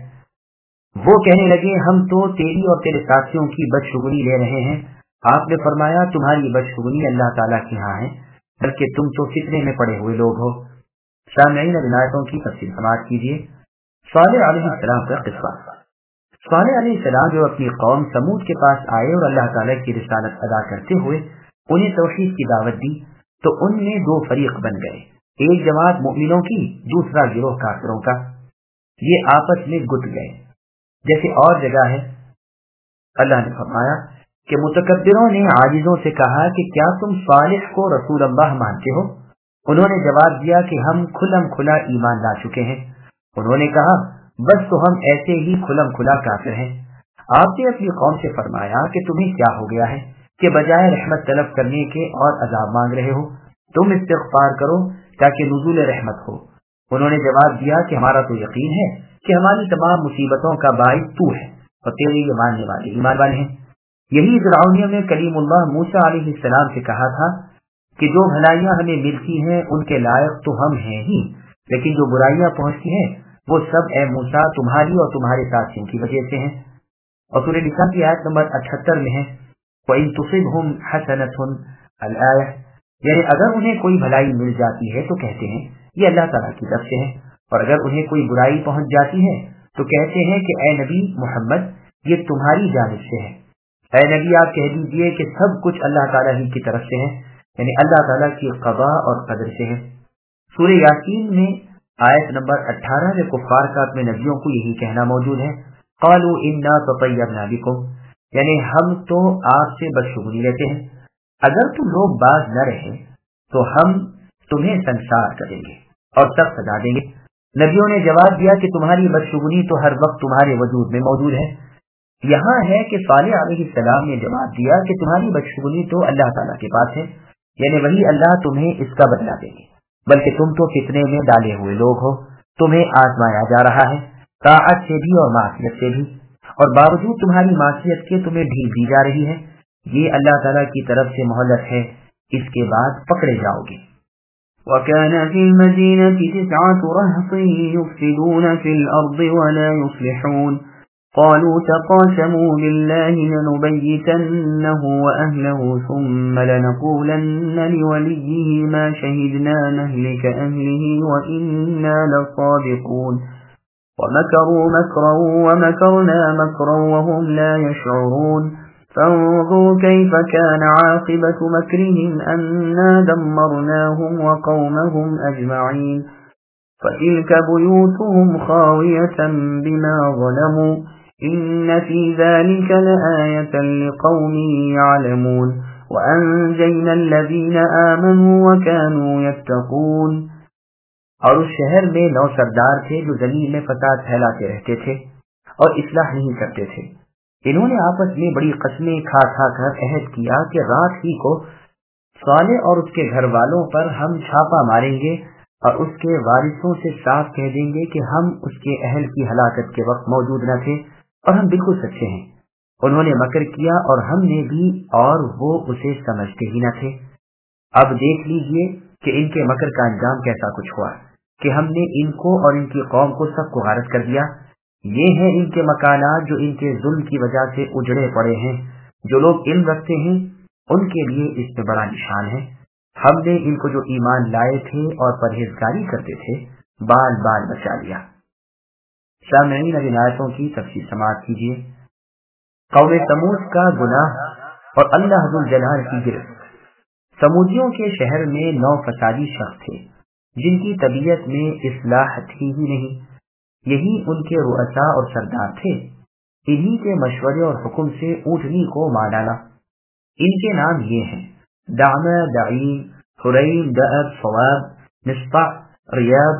وہ کہنے لگے، ہم تو تیری اور تیرے ساتھیوں کی بدشگونی لے رہے ہیں۔ آپ نے فرمایا، تمہاری بدشگونی اللہ تعالیٰ کے ہاں ہے، بلکہ تم تو فتنے میں پڑے ہوئے لوگ ہو۔ سامعین، روایتوں کی تفصیل سماعت کیجیے۔ صالح علیہ السلام کا قصہ۔ صالح علیہ السلام جو اپنی قوم سمود کے پاس آئے اور اللہ تعالیٰ کی رسالت ادا کرتے ہوئے انہیں توحید کی دعوت دی تو ان میں دو فریق بن گئے، ایک جماعت مومنوں کی، دوسرا گروہ کافروں کا۔ یہ آپس میں گٹ گئے۔ جیسے اور جگہ ہے، اللہ نے فرمایا کہ متکبروں نے عاجزوں سے کہا کہ کیا تم صالح کو رسول اللہ مانتے ہو؟ انہوں نے جواب دیا کہ ہم کھلم کھلا ایمان لا چکے ہیں۔ انہوں نے کہا، بس تو ہم ایسے ہی کھلم کھلا کافر ہیں۔ آپ نے اپنی قوم سے فرمایا کہ تمہیں کیا ہو گیا ہے کہ بجائے رحمت طلب کرنے کے اور عذاب مانگ رہے ہو؟ تم استغفار کرو تاکہ نزول رحمت ہو۔ انہوں نے جواب دیا کہ ہمارا تو یقین ہے کہ ہماری تمام مصیبتوں کا باعث تو ہے اور تیرے یہ ماننے والے ایمان والے ہیں۔ یہی فرعونیہ میں کلیم اللہ موسیٰ علیہ السلام سے کہا تھا کہ جو بھلائیاں ہمیں ملتی ہیں ان کے لائق تو ہم ہیں ہی، لیکن جو برائیاں پہنچتی ہیں وہ سب اے موسیٰ تمہاری اور تمہارے ساتھیوں کی وجہ سے ہیں۔ اور سورہ نساء کی آیت نمبر 78 میں ہے، وَإِن تُصِبْهُمْ حَسَنَةٌ الْآيَةٌ، یعنی اگر انہیں کوئی بھلائی مل جاتی ہے تو کہتے ہیں یہ اللہ تعالیٰ کی طرف سے ہے، اور اگر انہیں کوئی برائی پہنچ جاتی ہے تو کہتے ہیں کہ اے نبی محمد یہ تمہاری جانب سے ہے۔ اے نبی آپ کہہ دیجئے کہ سب کچھ اللہ تعالیٰ ہی کی طرف سے ہے، یعنی اللہ تعالیٰ کی قضاء اور قدر سے ہے۔ سورہ یاسین میں آیت نمبر 18 میں کفار کا اپنے نبیوں کو یہی کہنا موجود ہے، قالوا انا تطیرنا بکم، یعنی ہم تو آپ سے بدشگونی لیتے ہیں، اگر تم لوگ باز نہ رہے تو ہم تمہیں سنسار کریں گے اور سخت سزا دیں گے۔ نبیوں نے جواب دیا کہ تمہاری بدشگونی تو ہر وقت تمہارے وجود میں موجود ہے۔ یہاں ہے کہ صالح علیہ السلام نے جواب دیا کہ تمہاری بدشگونی تو اللہ تعالیٰ کے پاس ہے، یعنی وہی اللہ تمہیں اس کا بدلہ دیں گے، بلکہ تم تو فتنے میں ڈالے ہوئے لوگ ہو، تمہیں آزمایا جا رہا ہے طاعت سے بھی اور معصیت سے بھی، اور باوجود تمہاری معصیت کے تمہیں ڈھیل دی جا رہی ہے۔ یہ اللہ تعالیٰ کی طرف سے مہلت ہے، اس کے بعد پکڑے جاؤ گے۔ وكان في المدينة 9 رهط يفسدون في الأرض ولا يصلحون قالوا تقاسموا بالله لنبيتنه وأهله ثم لنقولن لوليه ما شهدنا مهلك أهله وإنا لصادقون ومكروا مكرا ومكرنا مكرا وهم لا يشعرون فانظروا كيف كان عاقبة مكرهم أنا دمرناهم وقومهم أجمعين فتلك بيوتهم خاوية بما ظلموا إن في ذلك لآية لقوم يعلمون وأنجينا الذين آمنوا وكانوا يتقون. اور اس شہر میں 9 سردار تھے جو زمین میں فساد پھیلاتے رہتے تھے اور اصلاح نہیں کرتے تھے. انہوں نے آپس میں بڑی قسمیں کھا کر عہد کیا کہ رات ہی کو صالح اور اس کے گھر والوں پر ہم چھاپا ماریں گے اور اس کے وارثوں سے صاف کہہ دیں گے کہ ہم اس کے اہل کی ہلاکت کے وقت موجود نہ تھے اور ہم بالکل سچے ہیں. انہوں نے مکر کیا اور ہم نے بھی اور وہ اسے سمجھتے ہی نہ تھے. اب دیکھ لیجئے کہ ان کے مکر کا انجام کیسا کچھ ہوا کہ ہم نے ان کو اور ان کی قوم کو سب کو غارت کر دیا. یہ ہیں ان کے مکانات جو ان کے ظلم کی وجہ سے اجڑے پڑے ہیں. جو لوگ علم رکھتے ہیں ان کے لیے اس میں بڑا نشان ہے. ہم نے ان کو جو ایمان لائے تھے اور پرہیزگاری کرتے تھے بال بال بچا لیا. سامعین اب ان آیتوں کی تفصیل سماعت کیجیے. قوم سمود کا گناہ اور اللہ ذو الجلال کی گرفت. سمودیوں کے شہر میں 9 فسادی شخص تھے جن کی طبیعت میں اصلاح تھی ہی نہیں. یہی ان کے رؤساء اور سردار تھے. انہی کے مشورے اور حکم سے اونٹنی کو مار ڈالا. ان کے نام یہ ہیں: دعمہ، دعیم، حریم، دأب، صواب، مصطع، ریاب،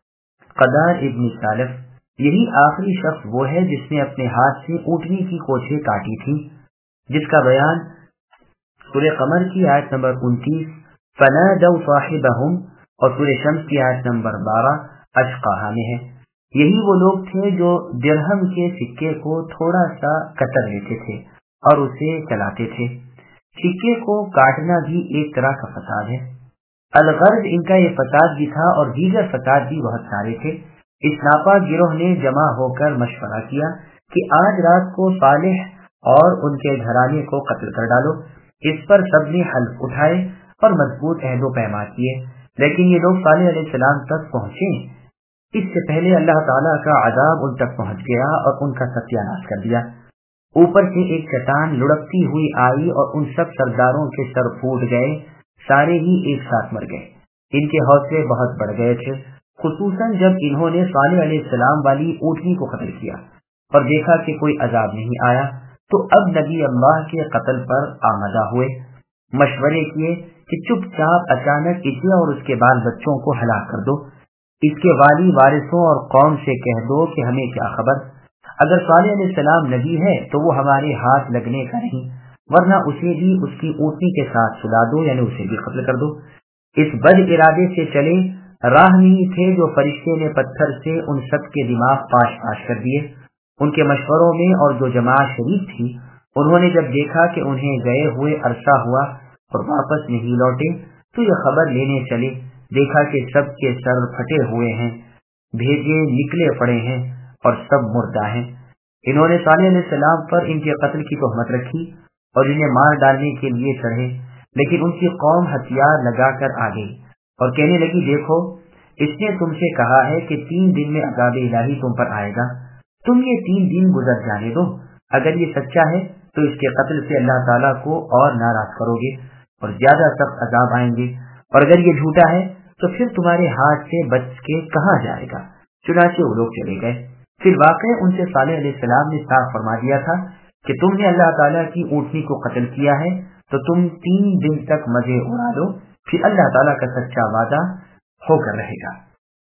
قدار ابن سالف. یہی آخری شخص وہ ہے جس نے اپنے ہاتھ سے اونٹنی کی کوچھیں کاٹی تھی، جس کا بیان سورہ قمر کی آیت نمبر 29 فنادوا صاحبہم اور سورہ شمس کی آیت نمبر 12 اشقاہا میں ہے. یہی وہ لوگ تھے جو درہم کے سکے کو تھوڑا سا کتر لیتے تھے اور اسے چلاتے تھے. سکے کو کاٹنا بھی ایک طرح کا فساد ہے. الغرض ان کا یہ فساد بھی تھا اور دیگر فساد بھی بہت سارے تھے. اس ناپاک گروہ نے جمع ہو کر مشورہ کیا کہ آج رات کو صالح اور ان کے گھرانے کو قتل کر ڈالو. اس پر سب نے حلف اٹھائے اور مضبوط عہد و پیما کیے. لیکن یہ لوگ صالح علیہ السلام تک پہنچے اس سے پہلے اللہ تعالیٰ کا عذاب ان تک پہنچ گیا اور ان کا ستیہ ناش کر دیا. اوپر سے ایک چٹان لڑکتی ہوئی آئی اور ان سب سرداروں کے سر پھوٹ گئے. سارے ہی ایک ساتھ مر گئے. ان کے حوصلے بہت بڑھ گئے تھے، خصوصاً جب انہوں نے صالح علیہ السلام والی اونٹنی کو قتل کیا اور دیکھا کہ کوئی عذاب نہیں آیا تو اب نبی اللہ کے قتل پر آمادہ ہوئے. مشورے کیے کہ چپ چاپ اچانک اسے اور اس کے بال بچوں کو ہلاک کر دو. اس کے والی وارثوں اور قوم سے کہہ دو کہ ہمیں کیا خبر. اگر صالح علیہ السلام نبی ہے تو وہ ہمارے ہاتھ لگنے کا نہیں، ورنہ اسے بھی اس کی اونٹنی کے ساتھ سلا دو، یعنی اسے بھی قتل کر دو. اس بد ارادے سے چلے راہ نہیں تھے جو فرشتے نے پتھر سے ان سب کے دماغ پاش پاش کر دیے. ان کے مشوروں میں اور جو جماعت شریک تھی انہوں نے جب دیکھا کہ انہیں گئے ہوئے عرصہ ہوا اور واپس نہیں لوٹے تو یہ خبر لینے چلے. دیکھا کہ سب کے سر پھٹے ہوئے ہیں، بھیجے نکلے پڑے ہیں اور سب مردہ ہیں. انہوں نے صالح علیہ السلام پر ان کے قتل کی تہمت رکھی اور انہیں مار ڈالنے کے لیے چڑھے. لیکن ان کی قوم ہتھیار لگا کر آ گئی اور کہنے لگی دیکھو اس نے تم سے کہا ہے کہ 3 دن میں عذاب الہی تم پر آئے گا، تم یہ 3 دن گزر جانے دو. اگر یہ سچا ہے تو اس کے قتل سے اللہ تعالیٰ کو اور ناراض کرو گے اور زیادہ سخت عذاب آئیں گے، اور اگر یہ جھوٹا ہے تو پھر تمہارے ہاتھ سے بچ کے کہاں جائے گا. چنانچہ وہ لوگ چلے گئے. پھر واقع ان سے صالح علیہ السلام نے صاف فرما دیا تھا کہ تم نے اللہ تعالیٰ کی اونٹنی کو قتل کیا ہے تو تم 3 دن تک مزے اڑا لو، پھر اللہ تعالیٰ کا سچا وعدہ ہو کر رہے گا.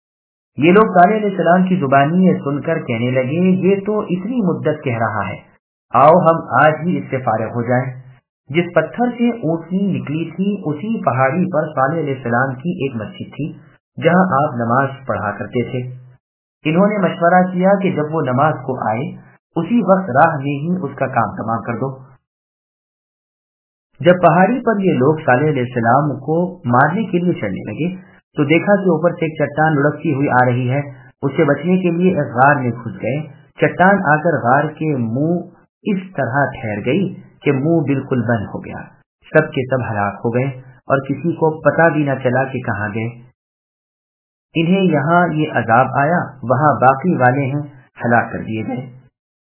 یہ لوگ صالح علیہ السلام کی زبانی یہ سن کر کہنے لگے یہ تو اتنی مدت کہہ رہا ہے، آؤ ہم آج ہی اس سے فارغ ہو جائیں. جس پتھر سے اونٹنی نکلی تھی اسی پہاڑی پر صالح علیہ السلام کی ایک مسجد تھی جہاں آپ نماز پڑھا کرتے تھے. انہوں نے مشورہ کیا کہ جب وہ نماز کو آئے اسی وقت راہ میں ہی اس کا کام تمام کر دو. جب پہاڑی پر یہ لوگ صالح علیہ السلام کو مارنے کے لیے چلنے لگے تو دیکھا کہ اوپر سے ایک چٹان لڑکتی ہوئی آ رہی ہے، اس سے بچنے کے لیے ایک غار میں گھس گئے۔ چٹان آ کر غار کے منہ اس طرح ٹھہر گئی کہ منہ بالکل بند ہو گیا۔ سب کے سب ہلاک ہو گئے اور کسی کو پتہ بھی نہ چلا کہ کہاں گئے۔ انہیں یہاں یہ عذاب آیا، وہاں باقی والے ہیں ہلاک کر دیے گئے۔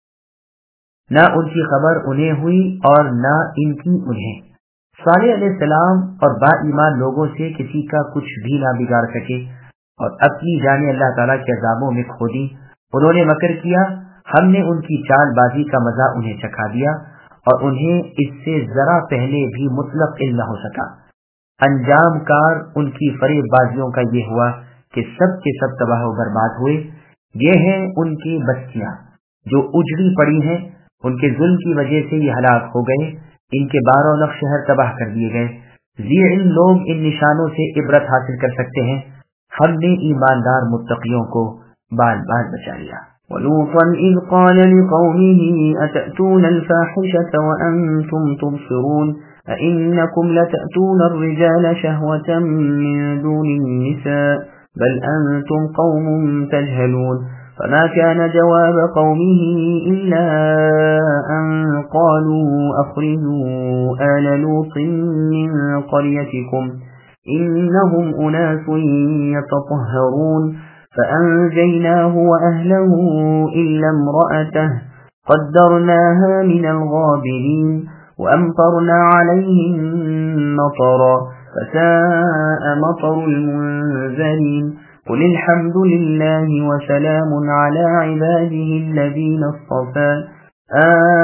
نہ ان کی خبر انہیں ہوئی اور نہ ان کی انہیں۔ صالح علیہ السلام اور با ایمان لوگوں سے کسی کا کچھ بھی نہ بگاڑ سکے اور اپنی جانیں اللہ تعالیٰ کے عذابوں میں کھو دی۔ انہوں نے مکر کیا، ہم نے ان کی چال بازی کا مزہ انہیں چکھا دیا اور انہیں اس سے ذرا پہلے بھی مطلق علم نہ ہو سکا۔ انجام کار ان کی فریب بازیوں کا یہ ہوا کہ سب کے سب تباہ و برباد ہوئے۔ یہ ہیں ان کی بستیاں جو اجڑی پڑی ہیں، ان کے ظلم کی وجہ سے یہ ہلاک ہو گئے، ان کے باروں نق شہر تباہ کر دیے گئے۔ ذی علم لوگ ان نشانوں سے عبرت حاصل کر سکتے ہیں۔ ہم نے ایماندار متقیوں کو بال بال بچا لیا۔ وَلُوطًا إِذْ قَالَ لِقَوْمِهِ أَتَأْتُونَ الْفَاحِشَةَ وَأَنْتُمْ تُبْصِرُونَ أَإِنَّكُمْ لَتَأْتُونَ الرِّجَالَ شَهْوَةً مِّن دُونِ النِّسَاءِ بَلْ أَنْتُمْ قَوْمٌ تَجْهَلُونَ فما كان جواب قومه إلا أن قالوا أخرجوا آل لوط من قريتكم إنهم أناس يتطهرون فأنجيناه وأهله إلا امرأته قدرناها من الغابرين وأمطرنا عليهم مطرا فساء مطر المنذرين قل الحمد لله وسلام على عباده الذين اصطفى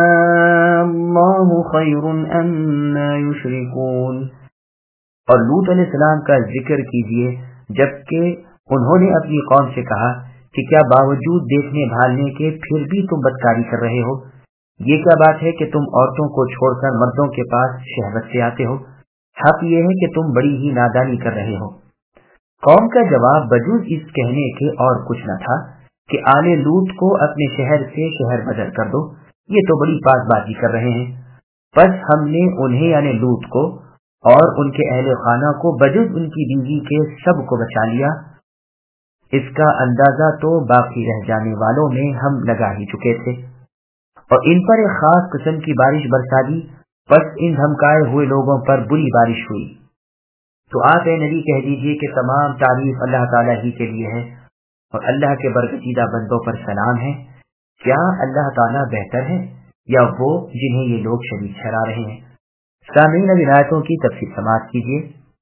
الله خير أما يشركون۔ اور لوط علیہ السلام کا ذکر کیجئے جبکہ انہوں نے اپنی قوم سے کہا کہ کیا باوجود دیکھنے بھالنے کے پھر بھی تم بدکاری کر رہے ہو؟ یہ کیا بات ہے کہ تم عورتوں کو چھوڑ کر مردوں کے پاس شہوت سے آتے ہو؟ حق یہ ہے کہ تم بڑی ہی نادانی کر رہے ہو۔ قوم کا جواب بجوز اس کہنے کے اور کچھ نہ تھا کہ آل لوط کو اپنے شہر سے شہر بدل کر دو، یہ تو بڑی پاس بازی کر رہے ہیں۔ بس ہم نے انہیں یعنی لوط کو اور ان کے اہل خانہ کو بجز ان کی بیوی کے سب کو بچا لیا۔ اس کا اندازہ تو باقی رہ جانے والوں میں ہم لگا ہی چکے تھے، اور ان پر ایک خاص قسم کی بارش برسا دی، بس ان دھمکائے ہوئے لوگوں پر بری بارش ہوئی۔ تو آپ اے نبی کہہ دیجئے کہ تمام تعریف اللہ تعالیٰ ہی کے لیے ہے اور اللہ کے برگزیدہ بندوں پر سلام ہے۔ کیا اللہ تعالیٰ بہتر ہے یا وہ جنہیں یہ لوگ شریک ٹھہرا رہے ہیں؟ سامعین اب آیتوں کی تفسیر سماعت کیجیے۔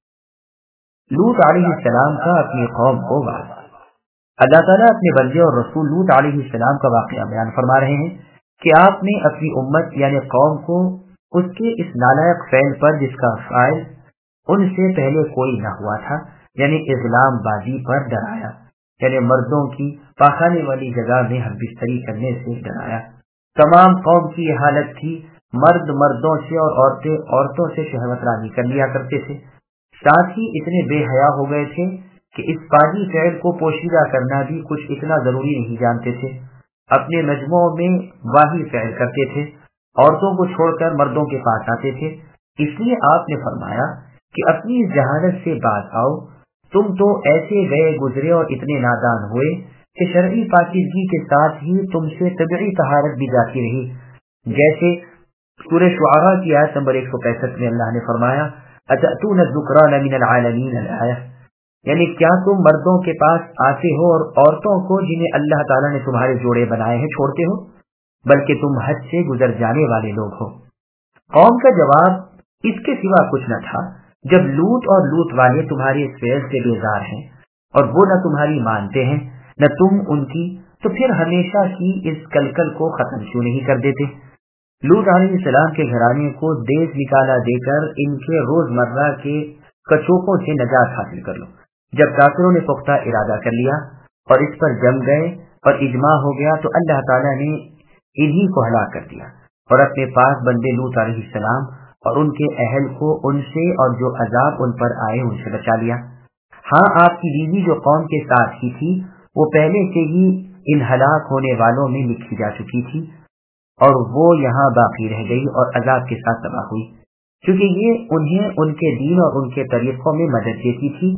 لوط علیہ السلام کا اپنی قوم کو واضح۔ اللہ تعالیٰ اپنے بندے اور رسول لوط علیہ السلام کا واقعہ بیان فرما رہے ہیں کہ آپ نے اپنی امت یعنی قوم کو اس کے اس نالائق فعل پر جس کا فاعل ان سے پہلے کوئی نہ ہوا تھا یعنی اظلام بازی پر ڈرایا، یعنی مردوں کی پاخانے والی جگہ میں ہم بستری کرنے سے ڈرایا۔ تمام قوم کی یہ حالت تھی، مرد مردوں سے اور عورتیں عورتوں سے شہوت رانی کر لیا کرتے تھے، ساتھ ہی اتنے بے حیا ہو گئے تھے کہ اس پاجی فعل کو پوشیدہ کرنا بھی کچھ اتنا ضروری نہیں جانتے تھے۔ اپنے مجموعوں میں واہی فعل کرتے تھے، عورتوں کو چھوڑ کر مردوں کے پاس آتے تھے۔ اس لیے آپ نے فرمایا کہ اپنی ذہانت سے باز آؤ، تم تو ایسے گئے گزرے اور اتنے نادان ہوئے کہ شرعی پاکیزگی کے ساتھ ہی تم سے طبعی طہارت بھی جاتی رہی، جیسے سورہ شعراء کی آیت نمبر 165 میں اللہ نے فرمایا اتأتون الذکران من العالمین الآیہ، یعنی کیا تم مردوں کے پاس آتے ہو اور عورتوں کو جنہیں اللہ تعالیٰ نے تمہارے جوڑے بنائے ہیں چھوڑتے ہو، بلکہ تم حد سے گزر جانے والے لوگ ہو۔ قوم کا جواب اس کے سوا کچھ نہ تھا، جب لوط اور لوط والے تمہارے اس فعل سے بیزار ہیں اور وہ نہ تمہاری مانتے ہیں نہ تم ان کی، تو پھر ہمیشہ کی اس کلکل کو ختم کیوں نہیں کر دیتے؟ لوط علیہ السلام کے گھرانے کو دیس نکالا دے کر ان کے روزمرہ کے کچوکوں سے نجات حاصل کر لو۔ جب کافروں نے پختہ ارادہ کر لیا اور اس پر جم گئے اور اجماع ہو گیا تو اللہ تعالیٰ نے انہی کو ہلاک کر دیا اور اپنے پاس بندے لوط علیہ السلام اور ان کے اہل کو ان سے اور جو عذاب ان پر آئے ان سے بچا لیا۔ ہاں آپ کی بیوی جو قوم کے ساتھ ہی تھی وہ پہلے سے ہی ان ہلاک ہونے والوں میں لکھی جا چکی تھی اور وہ یہاں باقی رہ گئی اور عذاب کے ساتھ تباہ ہوئی، کیونکہ یہ انہیں ان کے دین اور ان کے طریقوں میں مدد دیتی تھی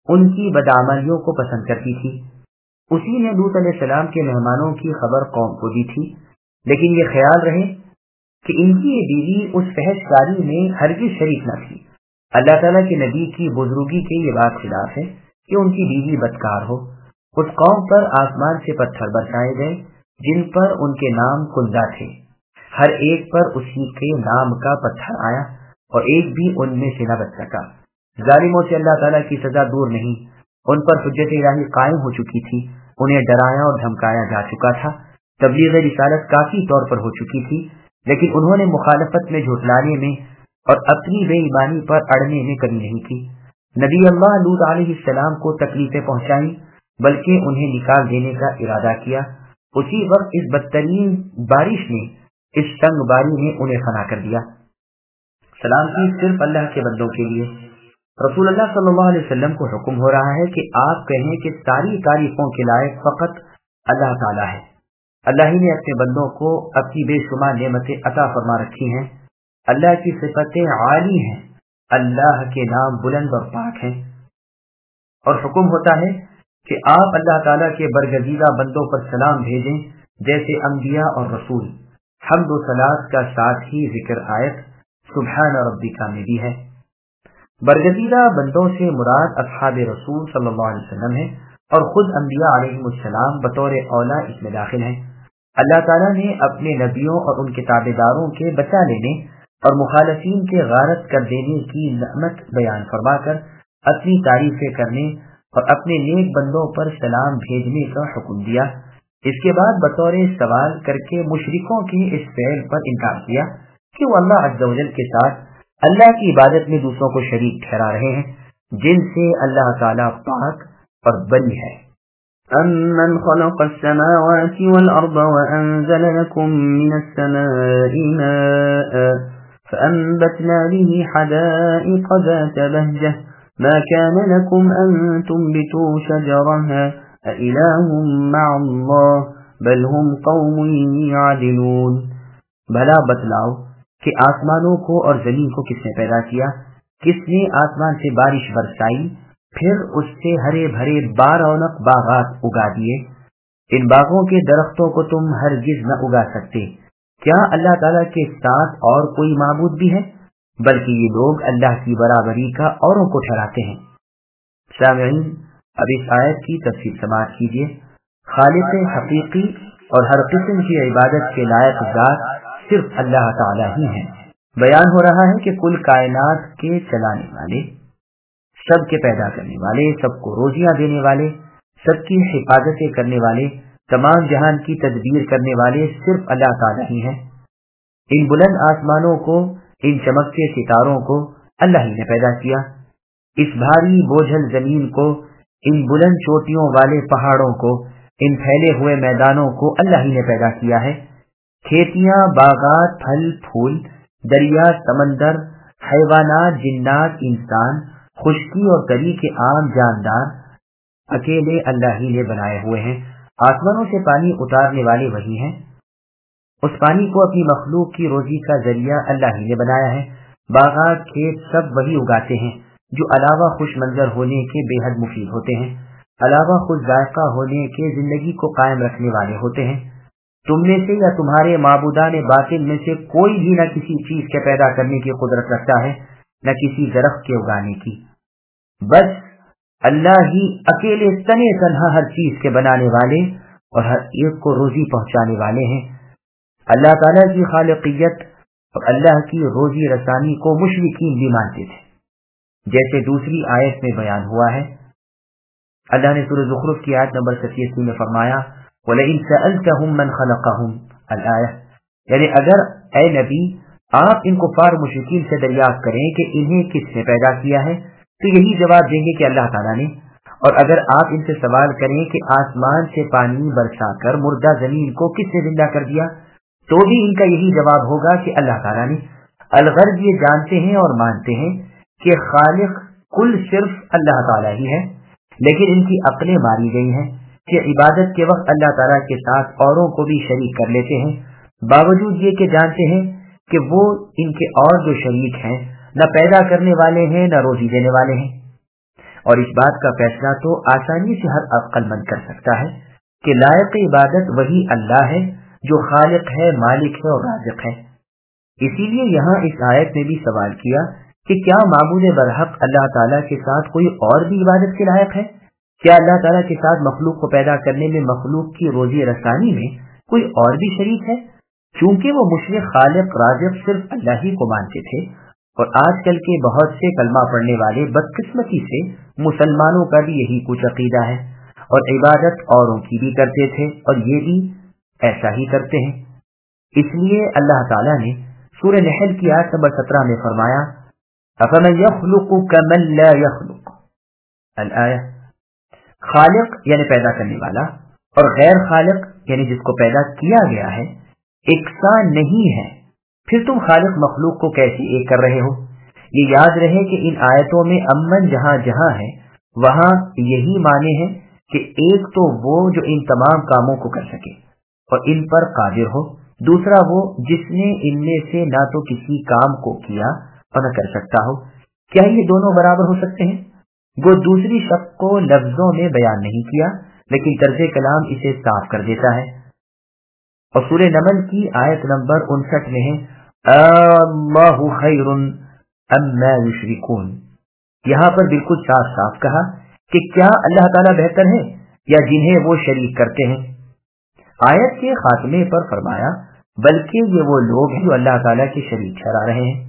ان کی بدعملیوں کو پسند کرتی تھی۔ اسی نے لوط علیہ السلام کے مہمانوں کی خبر قوم کو دی تھی، لیکن یہ خیال رہے کہ ان کی یہ بیوی اس فحش کاری میں ہرگز شریک نہ تھی۔ اللہ تعالیٰ کے نبی کی بزرگی کے یہ بات خلاف ہے کہ ان کی بیوی بدکار ہو۔ اس قوم پر آسمان سے پتھر برسائے گئے جن پر ان کے نام کندہ تھے، ہر ایک پر اسی کے نام کا پتھر آیا اور ایک بھی ان میں سے نہ بچ سکا۔ ظالموں سے اللہ تعالیٰ کی سزا دور نہیں، ان پر حجت الہی قائم ہو چکی تھی، انہیں ڈرایا اور دھمکایا جا چکا تھا، تبلیغ رسالت کافی طور پر ہو چکی تھی، لیکن انہوں نے مخالفت میں جھٹلانے میں اور اپنی بے ایمانی پر اڑنے میں کمی نہیں کی۔ نبی اللہ لوط علیہ السلام کو تکلیفیں پہنچائیں بلکہ انہیں نکال دینے کا ارادہ کیا۔ اسی وقت اس بدترین بارش نے، اس تنگ باری نے انہیں فنا کر دیا۔ سلامتی صرف اللہ کے بندوں کے لیے۔ رسول اللہ صلی اللہ علیہ وسلم کو حکم ہو رہا ہے کہ آپ کہیں کہ ساری تعریفوں کے لائق فقط اللہ تعالیٰ ہے۔ اللہ ہی نے اپنے بندوں کو اپنی بے شمار نعمتیں عطا فرما رکھی ہیں۔ اللہ کی صفتیں عالی ہیں، اللہ کے نام بلند اور پاک ہیں، اور حکم ہوتا ہے کہ آپ اللہ تعالیٰ کے برگزیدہ بندوں پر سلام بھیجیں جیسے انبیاء اور رسول۔ حمد و صلات کا ساتھ ہی ذکر آیت سبحان ربک میں بھی ہے۔ برگزیدہ بندوں سے مراد اصحاب رسول صلی اللہ علیہ وسلم ہے، اور خود انبیاء علیہ السلام بطور اولا اس میں داخل ہیں۔ اللہ تعالیٰ نے اپنے نبیوں اور ان کے تابع داروں کے بچا لینے اور مخالفین کے غارت کر دینے کی نعمت بیان فرما کر اپنی تعریفیں کرنے اور اپنے نیک بندوں پر سلام بھیجنے کا حکم دیا۔ اس کے بعد بطور سوال کر کے مشرکوں کے اس فعل پر انکار کیا کہ وہ اللہ عز و جل کے ساتھ اللہ کی عبادت میں دوسروں کو شریک ٹھہرا رہے ہیں، جن سے اللہ تعالیٰ پاک اور بری ہے۔ أَمَّنْ خَلَقَ السَّمَاوَاتِ وَالْأَرْضَ وَأَنزَلَ لَكُم مِّنَ السَّمَاءِ مَاءً فَأَنبَتْنَا بِهِ حَدَائِقَ ذَاتَ بَهْجَةٍ مَا كَانَ لَكُمْ أَن تُنبِتُوا شَجَرَهَا أَإِلَٰهٌ مَّعَ اللَّهِ بَلْ هُمْ قَوْمٌ يَعْدِلُونَ۔ بھلا بتلاؤ کہ آسمانوں کو اور زمین کو کس نے پیدا کیا؟ کس نے آسمان سے بارش برسائی، پھر اس سے ہرے بھرے بارونق باغات اگا دیے؟ ان باغوں کے درختوں کو تم ہرگز نہ اگا سکتے۔ کیا اللہ تعالیٰ کے ساتھ اور کوئی معبود بھی ہے؟ بلکہ یہ لوگ اللہ کی برابری کا اوروں کو ٹھہراتے ہیں۔ سامعین، اب اس آیت کی تفسیر سماعت کیجیے۔ خالق حقیقی اور ہر قسم کی عبادت کے لائق ذات صرف اللہ تعالیٰ ہی ہیں۔ بیان ہو رہا ہے کہ کل کائنات کے چلانے والے، سب کے پیدا کرنے والے، سب کو روزیاں دینے والے، سب کی حفاظتیں کرنے والے، تمام جہان کی تدبیر کرنے والے صرف اللہ تعالیٰ ہی ہیں۔ ان بلند آسمانوں کو، ان چمکتے ستاروں کو اللہ ہی نے پیدا کیا۔ اس بھاری بوجھل زمین کو، ان بلند چوٹیوں والے پہاڑوں کو، ان پھیلے ہوئے میدانوں کو اللہ ہی نے پیدا کیا ہے۔ کھیتیاں، باغات، پھل پھول، دریا، سمندر، حیوانات، جنات، انسان، خشکی اور تری کے عام جاندار اکیلے اللہ ہی نے بنائے ہوئے ہیں۔ آسمانوں سے پانی اتارنے والے وہی ہیں۔ اس پانی کو اپنی مخلوق کی روزی کا ذریعہ اللہ ہی نے بنایا ہے۔ باغات، کھیت سب وہی اگاتے ہیں جو علاوہ خوش منظر ہونے کے بے حد مفید ہوتے ہیں، علاوہ خوش ذائقہ ہونے کے زندگی کو قائم رکھنے والے ہوتے ہیں۔ تم میں سے یا تمہارے معبودان باطل میں سے کوئی بھی نہ کسی چیز کے پیدا کرنے کی قدرت رکھتا ہے، نہ کسی درخت کے اگانے کی، بس اللہ ہی اکیلے تنے تنہا ہر چیز کے بنانے والے اور ہر ایک کو روزی پہنچانے والے ہیں۔ اللہ تعالیٰ کی خالقیت اور اللہ کی روزی رسانی کو مشرکین بھی مانتے تھے، جیسے دوسری آیت میں بیان ہوا ہے۔ اللہ نے سورہ زخرف کی آیت نمبر 87 میں فرمایا وَلَئِن سَأَلْتَهُم مَّنْ خَلَقَهُمْ الآیہ، یعنی اگر اے نبی آپ ان کفار مشرکین سے دریافت کریں کہ انہیں کس نے پیدا کیا ہے تو یہی جواب دیں گے کہ اللہ تعالیٰ نے، اور اگر آپ ان سے سوال کریں کہ آسمان سے پانی برسا کر مردہ زمین کو کس نے زندہ کر دیا تو بھی ان کا یہی جواب ہوگا کہ اللہ تعالیٰ نے۔ الغرض یہ جانتے ہیں اور مانتے ہیں کہ خالق کل صرف اللہ تعالیٰ ہی ہے، لیکن ان کی عقلیں ماری گئی ہیں کہ عبادت کے وقت اللہ تعالیٰ کے ساتھ اوروں کو بھی شریک کر لیتے ہیں، باوجود یہ کہ جانتے ہیں کہ وہ ان کے اور جو شریک ہیں نہ پیدا کرنے والے ہیں نہ روزی دینے والے ہیں۔ اور اس بات کا فیصلہ تو آسانی سے ہر عقل مند کر سکتا ہے کہ لائق عبادت وہی اللہ ہے جو خالق ہے، مالک ہے اور رازق ہے۔ اسی لیے یہاں اس آیت میں بھی سوال کیا کہ کیا معبود برحق اللہ تعالیٰ کے ساتھ کوئی اور بھی عبادت کے لائق ہے؟ کیا اللہ تعالیٰ کے ساتھ مخلوق کو پیدا کرنے میں، مخلوق کی روزی رسانی میں کوئی اور بھی شریک ہے؟ چونکہ وہ مشرک خالق رازق صرف اللہ ہی کو مانتے تھے، اور آج کل کے بہت سے کلمہ پڑھنے والے بدقسمتی سے مسلمانوں کا بھی یہی کچھ عقیدہ ہے، اور عبادت اوروں کی بھی کرتے تھے اور یہ بھی ایسا ہی کرتے ہیں۔ اس لیے اللہ تعالیٰ نے سورہ نحل کی آیت نمبر 17 میں فرمایا أَفَمَنْ يَخْلُقُ كَمَنْ لَا يَخْلُقُ الآیہ، خالق یعنی پیدا کرنے والا اور غیر خالق یعنی جس کو پیدا کیا گیا ہے یکساں نہیں ہے، پھر تم خالق مخلوق کو کیسے ایک کر رہے ہو؟ یہ یاد رہے کہ ان آیتوں میں امن جہاں جہاں ہے وہاں یہی معنی ہے کہ ایک تو وہ جو ان تمام کاموں کو کر سکے اور ان پر قادر ہو، دوسرا وہ جس نے ان میں سے نہ تو کسی کام کو کیا اور نہ کر سکتا ہو۔ کیا یہ دونوں برابر ہو سکتے ہیں؟ وہ دوسری شق کو لفظوں میں بیان نہیں کیا، لیکن طرز کلام اسے صاف کر دیتا ہے۔ اور سورہ نمل کی آیت نمبر 59 میں ہے اللہ خیر اما یشرکون، یہاں پر بالکل صاف صاف کہا کہ کیا اللہ تعالیٰ بہتر ہے یا جنہیں وہ شریک کرتے ہیں۔ آیت کے خاتمے پر فرمایا بلکہ یہ وہ لوگ ہیں جو اللہ تعالیٰ کے شریک ٹھہرا رہے ہیں۔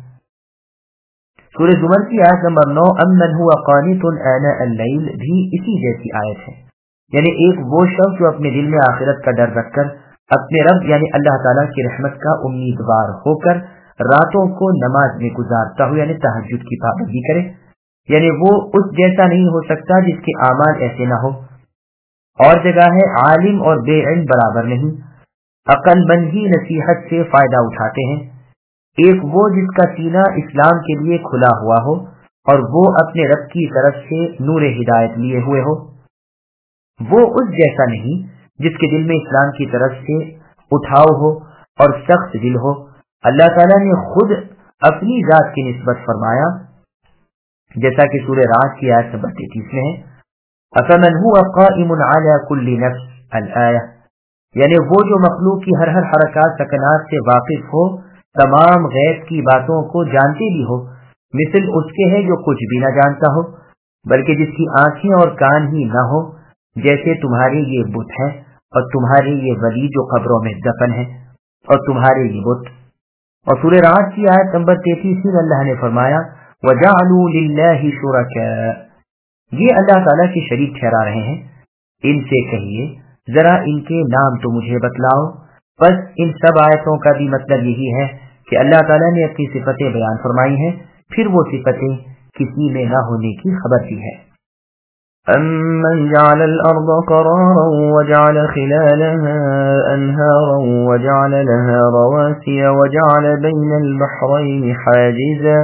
سورہ زمر کی آیت نمبر 9 امن هو قانت آناء اللیل بھی اسی جیسی آیت ہے، یعنی ایک وہ شخص جو اپنے دل میں آخرت کا ڈر رکھ کر اپنے رب یعنی اللہ تعالیٰ کی رحمت کا امیدوار ہو کر راتوں کو نماز میں گزارتا ہو، یعنی تہجد کی پابندی کرے، یعنی وہ اس جیسا نہیں ہو سکتا جس کے اعمال ایسے نہ ہو۔ اور جگہ ہے عالم اور بے علم برابر نہیں، عقل مند ہی نصیحت سے فائدہ اٹھاتے ہیں۔ ایک وہ جس کا سینہ اسلام کے لیے کھلا ہوا ہو اور وہ اپنے رب کی طرف سے نور ہدایت لیے ہوئے ہو، وہ اس جیسا نہیں جس کے دل میں اسلام کی طرف سے اٹھاؤ ہو اور سخت دل ہو۔ اللہ تعالیٰ نے خود اپنی ذات کی نسبت فرمایا جیسا کہ سورہ رعد کی آیت نمبر 33 میں ہے أَفَمَنْ هُوَ قَائِمٌ عَلَى كُلِّ نَفْسٍ الآیہ، یعنی وہ جو مخلوق کی ہر حرکات سکنات سے واقف ہو، تمام غیب کی باتوں کو جانتے بھی ہو، مثل اس کے ہے جو کچھ بھی نہ جانتا ہو، بلکہ جس کی آنکھیں اور کان ہی نہ ہو، جیسے تمہارے یہ بت ہے اور تمہارے یہ ولی جو قبروں میں دفن ہے اور تمہارے یہ بت۔ اور سورہ رعد کی آیت نمبر 33 میں اللہ نے فرمایا وَجَعَلُوا لِلَّهِ شُرَكَاءَ، یہ اللہ تعالیٰ کے شریک ٹھہرا رہے ہیں۔ ان سے کہیے ذرا ان کے نام تو مجھے بتلاؤ۔ بس ان سب آیتوں کا بھی مطلب یہی ہے کہ اللہ تعالیٰ نے اپنی صفتیں بیان فرمائی ہیں، پھر وہ صفتیں کسی میں نہ ہونے کی خبر دی ہے۔ أَمَّنْ جَعَلَ الْأَرْضَ قَرَارًا وَجَعَلَ خِلَالَهَا أَنْهَارًا وَجَعَلَ لَهَا رَوَاسِيَ وَجَعَلَ بَيْنَ الْبَحْرَيْنِ حَاجِزًا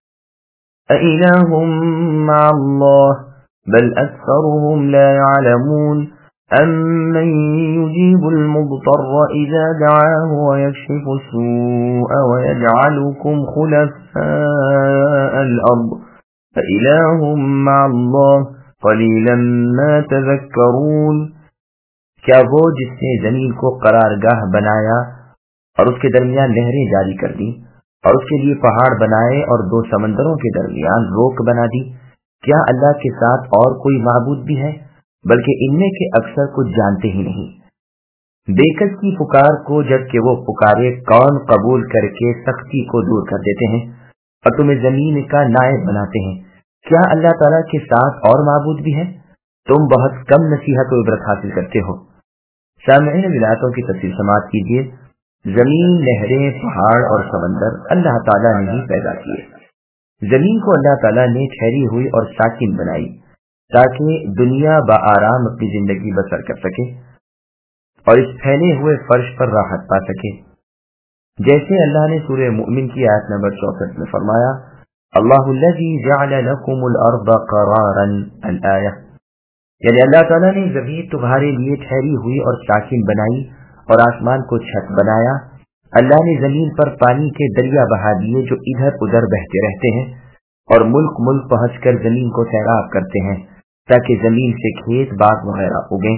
أَإِلَٰهٌ مَّعَ اللَّهِ بَلْ أَكْثَرُهُمْ لَا يَعْلَمُونَ أَمَّن يُجِيبُ الْمُضْطَرَّ إِذَا دَعَاهُ وَيَكْشِفُ السُّوءَ وَيَجْعَلُكُمْ خُلَفَاءَ الْأَرْضِ أَإِلَٰهٌ مَّعَ اللَّهِ قَلِيلًا مَا تَذَكَّرُونَ، کیا وہ جس نے زمین کو قرارگاہ بنایا اور اس کے درمیان نہریں جاری کر دی اور اس کے لیے پہاڑ بنائے اور دو سمندروں کے درمیان روک بنا دی، کیا اللہ کے ساتھ اور کوئی معبود بھی ہے؟ بلکہ ان میں کے اکثر کچھ جانتے ہی نہیں۔ بےکس کی پکار کو جب کہ وہ پکارے کون قبول کر کے سختی کو دور کر دیتے ہیں اور تمہیں زمین کا نائب بناتے ہیں، کیا اللہ تعالیٰ کے ساتھ اور معبود بھی ہے؟ تم بہت کم نصیحت و عبرت حاصل کرتے ہو۔ سامعین ولایتوں کی تفصیل سماعت کیجیے۔ زمین، نہریں، پہاڑ اور سمندر اللہ تعالیٰ نے ہی پیدا کیے۔ زمین کو اللہ تعالیٰ نے ٹھہری ہوئی اور ساکن بنائی تاکہ دنیا بآرام اپنی زندگی بسر کر سکے اور اس پھیلے ہوئے فرش پر راحت پا سکے، جیسے اللہ نے سورہ مومن کی آیت نمبر 64 میں فرمایا اللہ الذی جعل لکم الارض قرارا الآیہ، یعنی اللہ تعالیٰ نے زمین تمہارے لیے ٹھہری ہوئی اور ساکن بنائی اور آسمان کو چھت بنایا۔ اللہ نے زمین پر پانی کے دریا بہا دیے جو ادھر ادھر بہتے رہتے ہیں اور ملک ملک پہنچ کر زمین کو سیراب کرتے ہیں تاکہ زمین سے کھیت باغ وغیرہ اگیں۔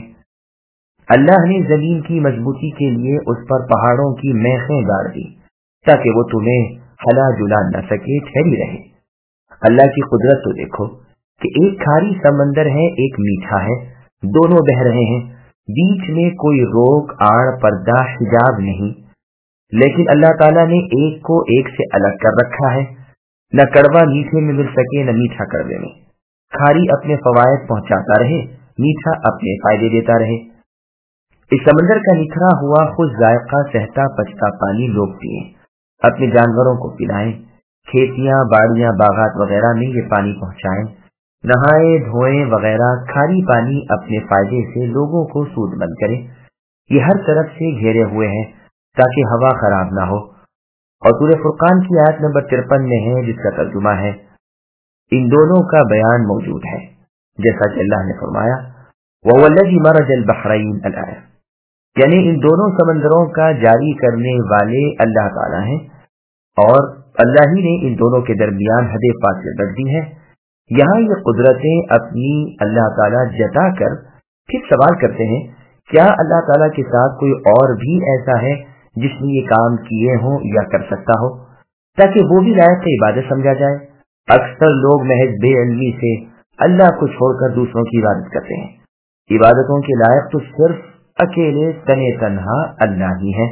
اللہ نے زمین کی مضبوطی کے لیے اس پر پہاڑوں کی میخیں گاڑ دی تاکہ وہ تمہیں ہلا جلا نہ سکے، ٹھہری رہے۔ اللہ کی قدرت تو دیکھو کہ ایک کھاری سمندر ہے، ایک میٹھا ہے، دونوں بہ رہے ہیں، بیچ میں کوئی روک آڑ پردہ حجاب نہیں، لیکن اللہ تعالیٰ نے ایک کو ایک سے الگ کر رکھا ہے، نہ کڑوا میٹھے میں مل سکے نہ میٹھا کڑوے میں، کھاری اپنے فوائد پہنچاتا رہے، میٹھا اپنے فائدے دیتا رہے۔ اس سمندر کا نکھرا ہوا خود ذائقہ سہتا پچتا پانی لوگ پئیں، اپنے جانوروں کو پلائیں، کھیتیاں باڑیاں باغات وغیرہ میں یہ پانی پہنچائیں، نہائے دھوئیں وغیرہ کھاری پانی اپنے فائدے سے لوگوں کو سود مند کرے۔ یہ ہر طرف سے گھیرے ہوئے ہیں تاکہ ہوا خراب نہ ہو۔ اور سورہ فرقان کی آیت نمبر 53 میں ہے، جس کا ترجمہ ہے ان دونوں کا بیان موجود ہے، جیسا کہ اللہ نے فرمایا وَهُوَ الَّذِي مَرَجَ الْبَحْرَيْنِ الْآيَةِ، یعنی ان دونوں سمندروں کا جاری کرنے والے اللہ تعالیٰ ہیں، اور اللہ ہی نے ان دونوں کے درمیان حد فاصلے رکھ دی ہے۔ یہاں یہ قدرتیں اپنی اللہ تعالیٰ جتا کر پھر سوال کرتے ہیں، کیا اللہ تعالیٰ کے ساتھ کوئی اور بھی ایسا ہے جس نے یہ کام کیے ہوں یا کر سکتا ہو، تاکہ وہ بھی لائق عبادت سمجھا جائے۔ اکثر لوگ محض بے علمی سے اللہ کو چھوڑ کر دوسروں کی عبادت کرتے ہیں۔ عبادتوں کے لائق تو صرف اکیلے تنے تنہا اللہ ہی ہیں۔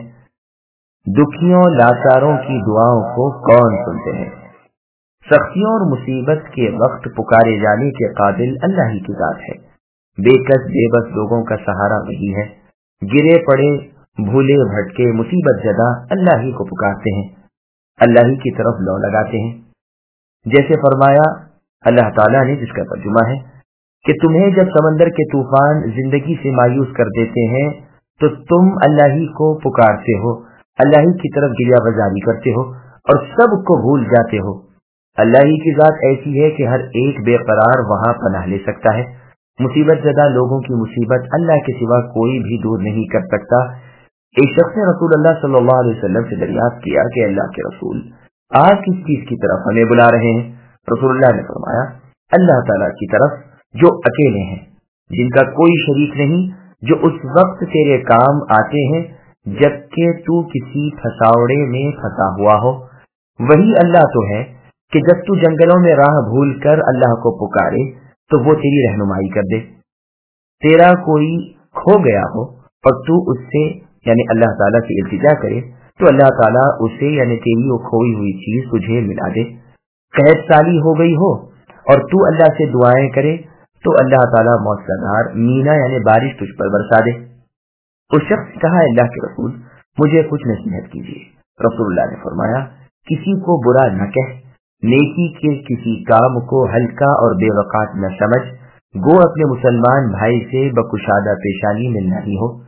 دکھیوں لاچاروں کی دعاؤں کو کون سنتے ہیں؟ سختیوں اور مصیبت کے وقت پکارے جانے کے قابل اللہ ہی کی ذات ہے۔ بے کس بے بس لوگوں کا سہارا وہی ہے۔ گرے پڑے بھولے بھٹکے مصیبت زدہ اللہ ہی کو پکارتے ہیں، اللہ ہی کی طرف لو لگاتے ہیں۔ جیسے فرمایا اللہ تعالیٰ نے، جس کا ترجمہ ہے کہ تمہیں جب سمندر کے طوفان زندگی سے مایوس کر دیتے ہیں تو تم اللہ ہی کو پکارتے ہو، اللہ ہی کی طرف گریہ بازاری کرتے ہو اور سب کو بھول جاتے ہو۔ اللہ ہی کی ذات ایسی ہے کہ ہر ایک بے قرار وہاں پناہ لے سکتا ہے۔ مصیبت زدہ لوگوں کی مصیبت اللہ کے سوا کوئی بھی دور نہیں کر سکتا۔ ایک شخص نے رسول اللہ صلی اللہ علیہ وسلم سے دریافت کیا کہ اللہ کے رسول، آپ کس چیز کی طرف ہمیں بلا رہے ہیں؟ رسول اللہ نے فرمایا، اللہ تعالیٰ کی طرف جو اکیلے ہیں، جن کا کوئی شریک نہیں، جو اس وقت تیرے کام آتے ہیں جبکہ تو کسی پھساوڑے میں پھنسا ہوا ہو۔ وہی اللہ تو ہے کہ جب تو جنگلوں میں راہ بھول کر اللہ کو پکارے تو وہ تیری رہنمائی کر دے۔ تیرا کوئی کھو گیا ہو اور تو اس سے یعنی اللہ تعالیٰ سے التجا کرے تو اللہ تعالیٰ اسے یعنی تیری وہ کھوئی ہوئی چیز تجھے ملا دے۔ قحط سالی ہو گئی ہو اور تو اللہ سے دعائیں کرے تو اللہ تعالیٰ موسلادھار مینا یعنی بارش تجھ پر برسا دے۔ اس شخص نے کہا، اللہ کے رسول مجھے کچھ نصیحت کیجیے۔ رسول اللہ نے فرمایا، کسی کو برا نہ کہہ، نیکی کے کسی کام کو ہلکا اور بے وقات نہ سمجھ، گو اپنے مسلمان بھائی سے بکشادہ پیشانی ملنا ہی ہو،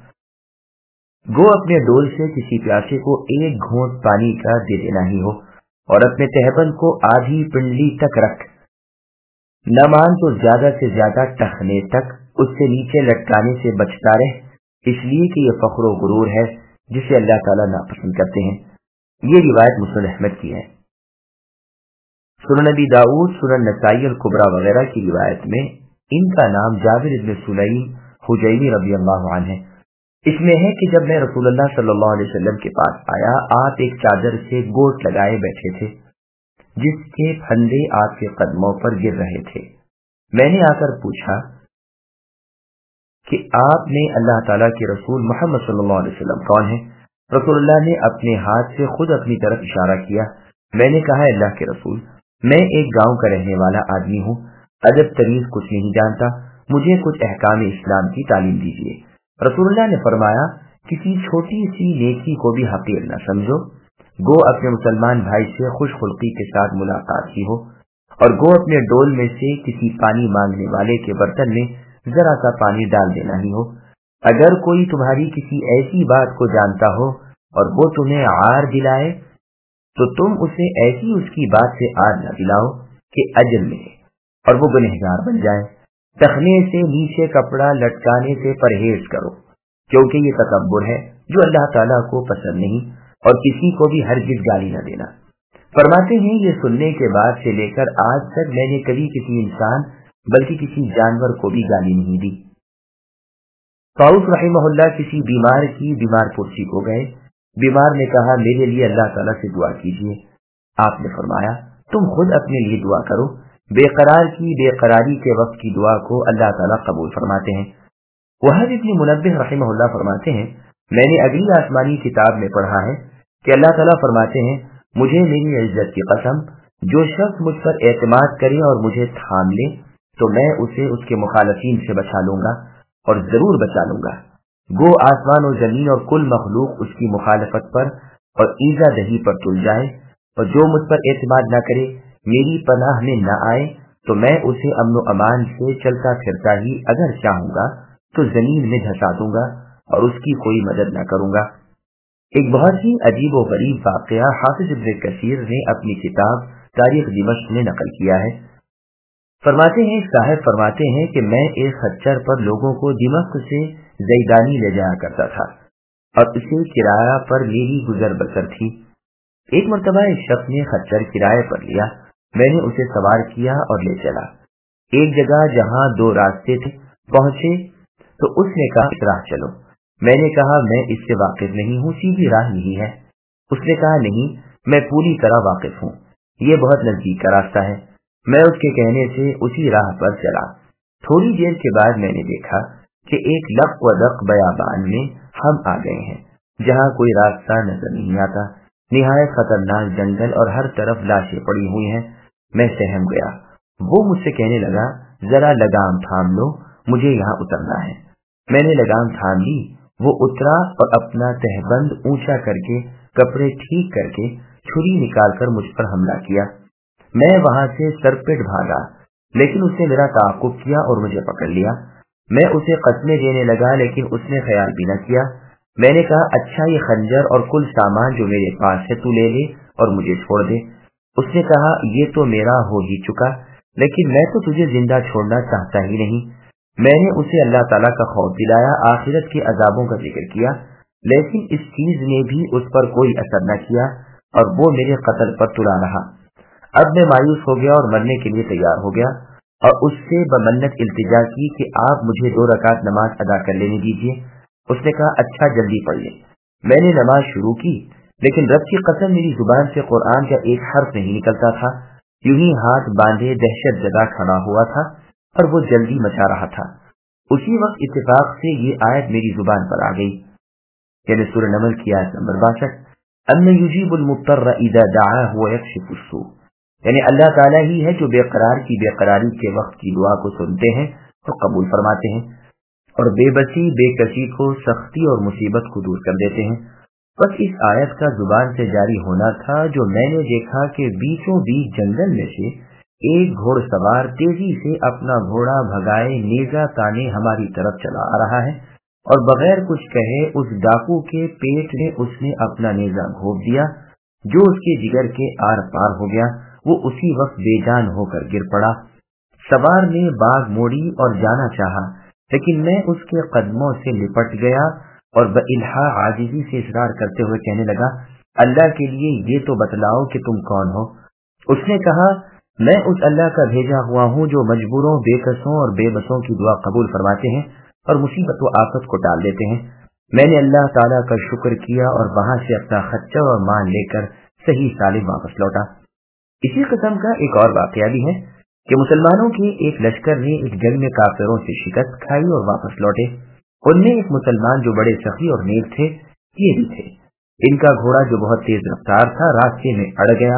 گو اپنے ڈول سے کسی پیاسے کو ایک گھونٹ پانی کا دے دینا ہی ہو، اور اپنے تہبند کو آدھی پنڈلی تک رکھ، نہ مان تو زیادہ سے زیادہ ٹخنے تک اس سے نیچے لٹکانے سے بچتا رہ، اس لیے کہ یہ فخر و غرور ہے جسے اللہ تعالیٰ ناپسند کرتے ہیں۔ یہ روایت مسند احمد کی ہے۔ سنن نبی داؤد، سنن نسائی اور کبریٰ وغیرہ کی روایت میں ان کا نام جابر ابن سلیم حجیمی رضی اللہ عنہ ہے۔ اس میں ہے کہ جب میں رسول اللہ صلی اللہ علیہ وسلم کے پاس آیا، آپ ایک چادر سے گوٹ لگائے بیٹھے تھے جس کے پھندے آپ کے قدموں پر گر رہے تھے۔ میں نے آ کر پوچھا کہ آپ نے اللہ تعالیٰ کے رسول محمد صلی اللہ علیہ وسلم کون ہیں؟ رسول اللہ نے اپنے ہاتھ سے خود اپنی طرف اشارہ کیا۔ میں نے کہا، اللہ کے رسول میں ایک گاؤں کا رہنے والا آدمی ہوں، ادب تمیز کچھ نہیں جانتا، مجھے کچھ احکام اسلام کی تعلیم دیجیے۔ رسول اللہ نے فرمایا، کسی چھوٹی سی نیکی کو بھی حقیر نہ سمجھو، گو اپنے مسلمان بھائی سے خوش خلقی کے ساتھ ملاقات ہی ہو، اور گو اپنے ڈول میں سے کسی پانی مانگنے والے کے برتن میں ذرا سا پانی ڈال دینا ہی ہو۔ اگر کوئی تمہاری کسی ایسی بات کو جانتا ہو اور وہ تمہیں عار دلائے تو تم اسے ایسی اس کی بات سے عار نہ دلاؤ کہ اجر ملے اور وہ گنہگار بن جائے۔ ٹخنے سے نیچے کپڑا لٹکانے سے پرہیز کرو، کیونکہ یہ تکبر ہے جو اللہ تعالیٰ کو پسند نہیں، اور کسی کو بھی ہرگز گالی نہ دینا۔ فرماتے ہیں یہ سننے کے بعد سے لے کر آج تک میں نے کبھی کسی انسان بلکہ کسی جانور کو بھی گالی نہیں دی۔ طاؤس رحمہ اللہ کسی بیمار کی بیمار پرسی کو گئے۔ بیمار نے کہا میرے لیے اللہ تعالیٰ سے دعا کیجیے۔ آپ نے فرمایا تم خود اپنے لیے دعا کرو، بے قرار کی بے قراری کے وقت کی دعا کو اللہ تعالیٰ قبول فرماتے ہیں۔ وہب ابن منبہ رحمہ اللہ فرماتے ہیں میں نے اگلی آسمانی کتاب میں پڑھا ہے کہ اللہ تعالیٰ فرماتے ہیں مجھے میری عزت کی قسم جو شخص مجھ پر اعتماد کرے اور مجھے تھام لے تو میں اسے اس کے مخالفین سے بچا لوں گا اور ضرور بچا لوں گا۔ گو آسمان و زمین اور کل مخلوق اس کی مخالفت پر اور ایذا دہی پر تل جائے، اور جو مجھ پر اعتماد نہ کرے میری پناہ میں نہ آئے تو میں اسے امن و امان سے چلتا پھرتا ہی اگر چاہوں گا تو زمین میں دھسا دوں گا اور اس کی کوئی مدد نہ کروں گا۔ ایک بہت ہی عجیب و غریب واقعہ حافظ ابن کثیر نے اپنی کتاب تاریخ دمشق میں نقل کیا ہے۔ فرماتے ہیں صاحب فرماتے ہیں کہ میں ایک خچر پر لوگوں کو دمشق سے زیدانی لے جایا کرتا تھا اور اسے کرایہ پر میری گزر بسر تھی۔ ایک مرتبہ ایک شخص نے خچر کرایہ پر لیا، میں نے اسے سوار کیا اور لے چلا۔ ایک جگہ جہاں دو راستے تھے پہنچے تو اس نے کہا اس راہ چلو۔ میں نے کہا میں اس سے واقف نہیں ہوں، سیدھی راہ نہیں ہے۔ اس نے کہا نہیں میں پوری طرح واقف ہوں، یہ بہت نزدیک کا راستہ ہے۔ میں اس کے کہنے سے اسی راہ پر چلا۔ تھوڑی دیر کے بعد میں نے دیکھا کہ ایک لق و دق بیابان میں ہم آ گئے ہیں جہاں کوئی راستہ نظر نہیں آتا، نہایت خطرناک جنگل اور ہر طرف لاشیں پڑی ہوئی ہیں۔ میں سہم گیا۔ وہ مجھ سے کہنے لگا ذرا لگام تھام لو، مجھے یہاں اترنا ہے۔ میں نے لگام تھام لی۔ وہ اترا اور اپنا تہبند اونچا کر کے کپڑے ٹھیک کر کے چھری نکال کر مجھ پر حملہ کیا۔ میں وہاں سے سرپٹ بھاگا لیکن اس نے میرا تعاقب کیا اور مجھے پکڑ لیا۔ میں اسے قسمیں دینے لگا لیکن اس نے خیال بھی نہ کیا۔ میں نے کہا اچھا یہ خنجر اور کل سامان جو میرے پاس ہے تو لے لے اور مجھے چھوڑ دے۔ اس نے کہا یہ تو میرا ہو ہی چکا لیکن میں تو تجھے زندہ چھوڑنا چاہتا ہی نہیں۔ میں نے اسے اللہ تعالیٰ کا خوف دلایا، آخرت کے عذابوں کا ذکر کیا، لیکن اس چیز نے بھی اس پر کوئی اثر نہ کیا اور وہ میرے قتل پر تلا رہا۔ اب میں مایوس ہو گیا اور مرنے کے لیے تیار ہو گیا اور اس سے بمنت التجا کی کہ آپ مجھے 2 رکعت نماز ادا کر لینے دیجیے۔ اس نے کہا اچھا جلدی پڑھ لیں۔ میں نے نماز شروع کی لیکن رب کی قسم میری زبان سے قرآن کا ایک حرف نہیں نکلتا تھا۔ یوں ہی ہاتھ باندھے دہشت زدہ کھڑا ہوا تھا اور وہ جلدی مچا رہا تھا۔ اسی وقت اتفاق سے یہ آیت میری زبان پر آ گئی، یعنی سورہ نمل کی آیت نمبر 62، ان یجیب المضطر اذا دعاہ ویکشف السوء، یعنی اللہ تعالیٰ ہی ہے جو بے قرار کی بے قراری کے وقت کی دعا کو سنتے ہیں تو قبول فرماتے ہیں اور بے بسی بے کسی کو سختی اور مصیبت کو دور کر دیتے ہیں۔ بس اس آیت کا زبان سے جاری ہونا تھا جو میں نے دیکھا کہ بیچوں بیچ جنگل میں سے ایک گھوڑ سوار تیزی سے اپنا گھوڑا بھگائے نیزہ تانے ہماری طرف چلا آ رہا ہے اور بغیر کچھ کہے اس ڈاکو کے پیٹ میں اس نے اپنا نیزہ گھونپ دیا جو اس کے جگر کے آر پار ہو گیا۔ وہ اسی وقت بے جان ہو کر گر پڑا۔ سوار نے باغ موڑی اور جانا چاہا لیکن میں اس کے قدموں سے لپٹ گیا اور بإلحاح عاجزی سے اصرار کرتے ہوئے کہنے لگا اللہ کے لیے یہ تو بتلاؤ کہ تم کون ہو۔ اس نے کہا میں اس اللہ کا بھیجا ہوا ہوں جو مجبوروں بے کسوں اور بے بسوں کی دعا قبول فرماتے ہیں اور مصیبت و آفت کو ٹال دیتے ہیں۔ میں نے اللہ تعالیٰ کا شکر کیا اور وہاں سے اپنا خچر اور مال لے کر صحیح سالم واپس لوٹا۔ اسی قسم کا ایک اور واقعہ بھی ہے کہ مسلمانوں کے ایک لشکر نے ایک جنگ میں کافروں سے شکست کھائی اور واپس لوٹے۔ ان میں ایک مسلمان جو بڑے سخی اور نیک تھے یہ بھی تھے۔ ان کا گھوڑا جو بہت تیز رفتار تھا راستے میں اڑ گیا۔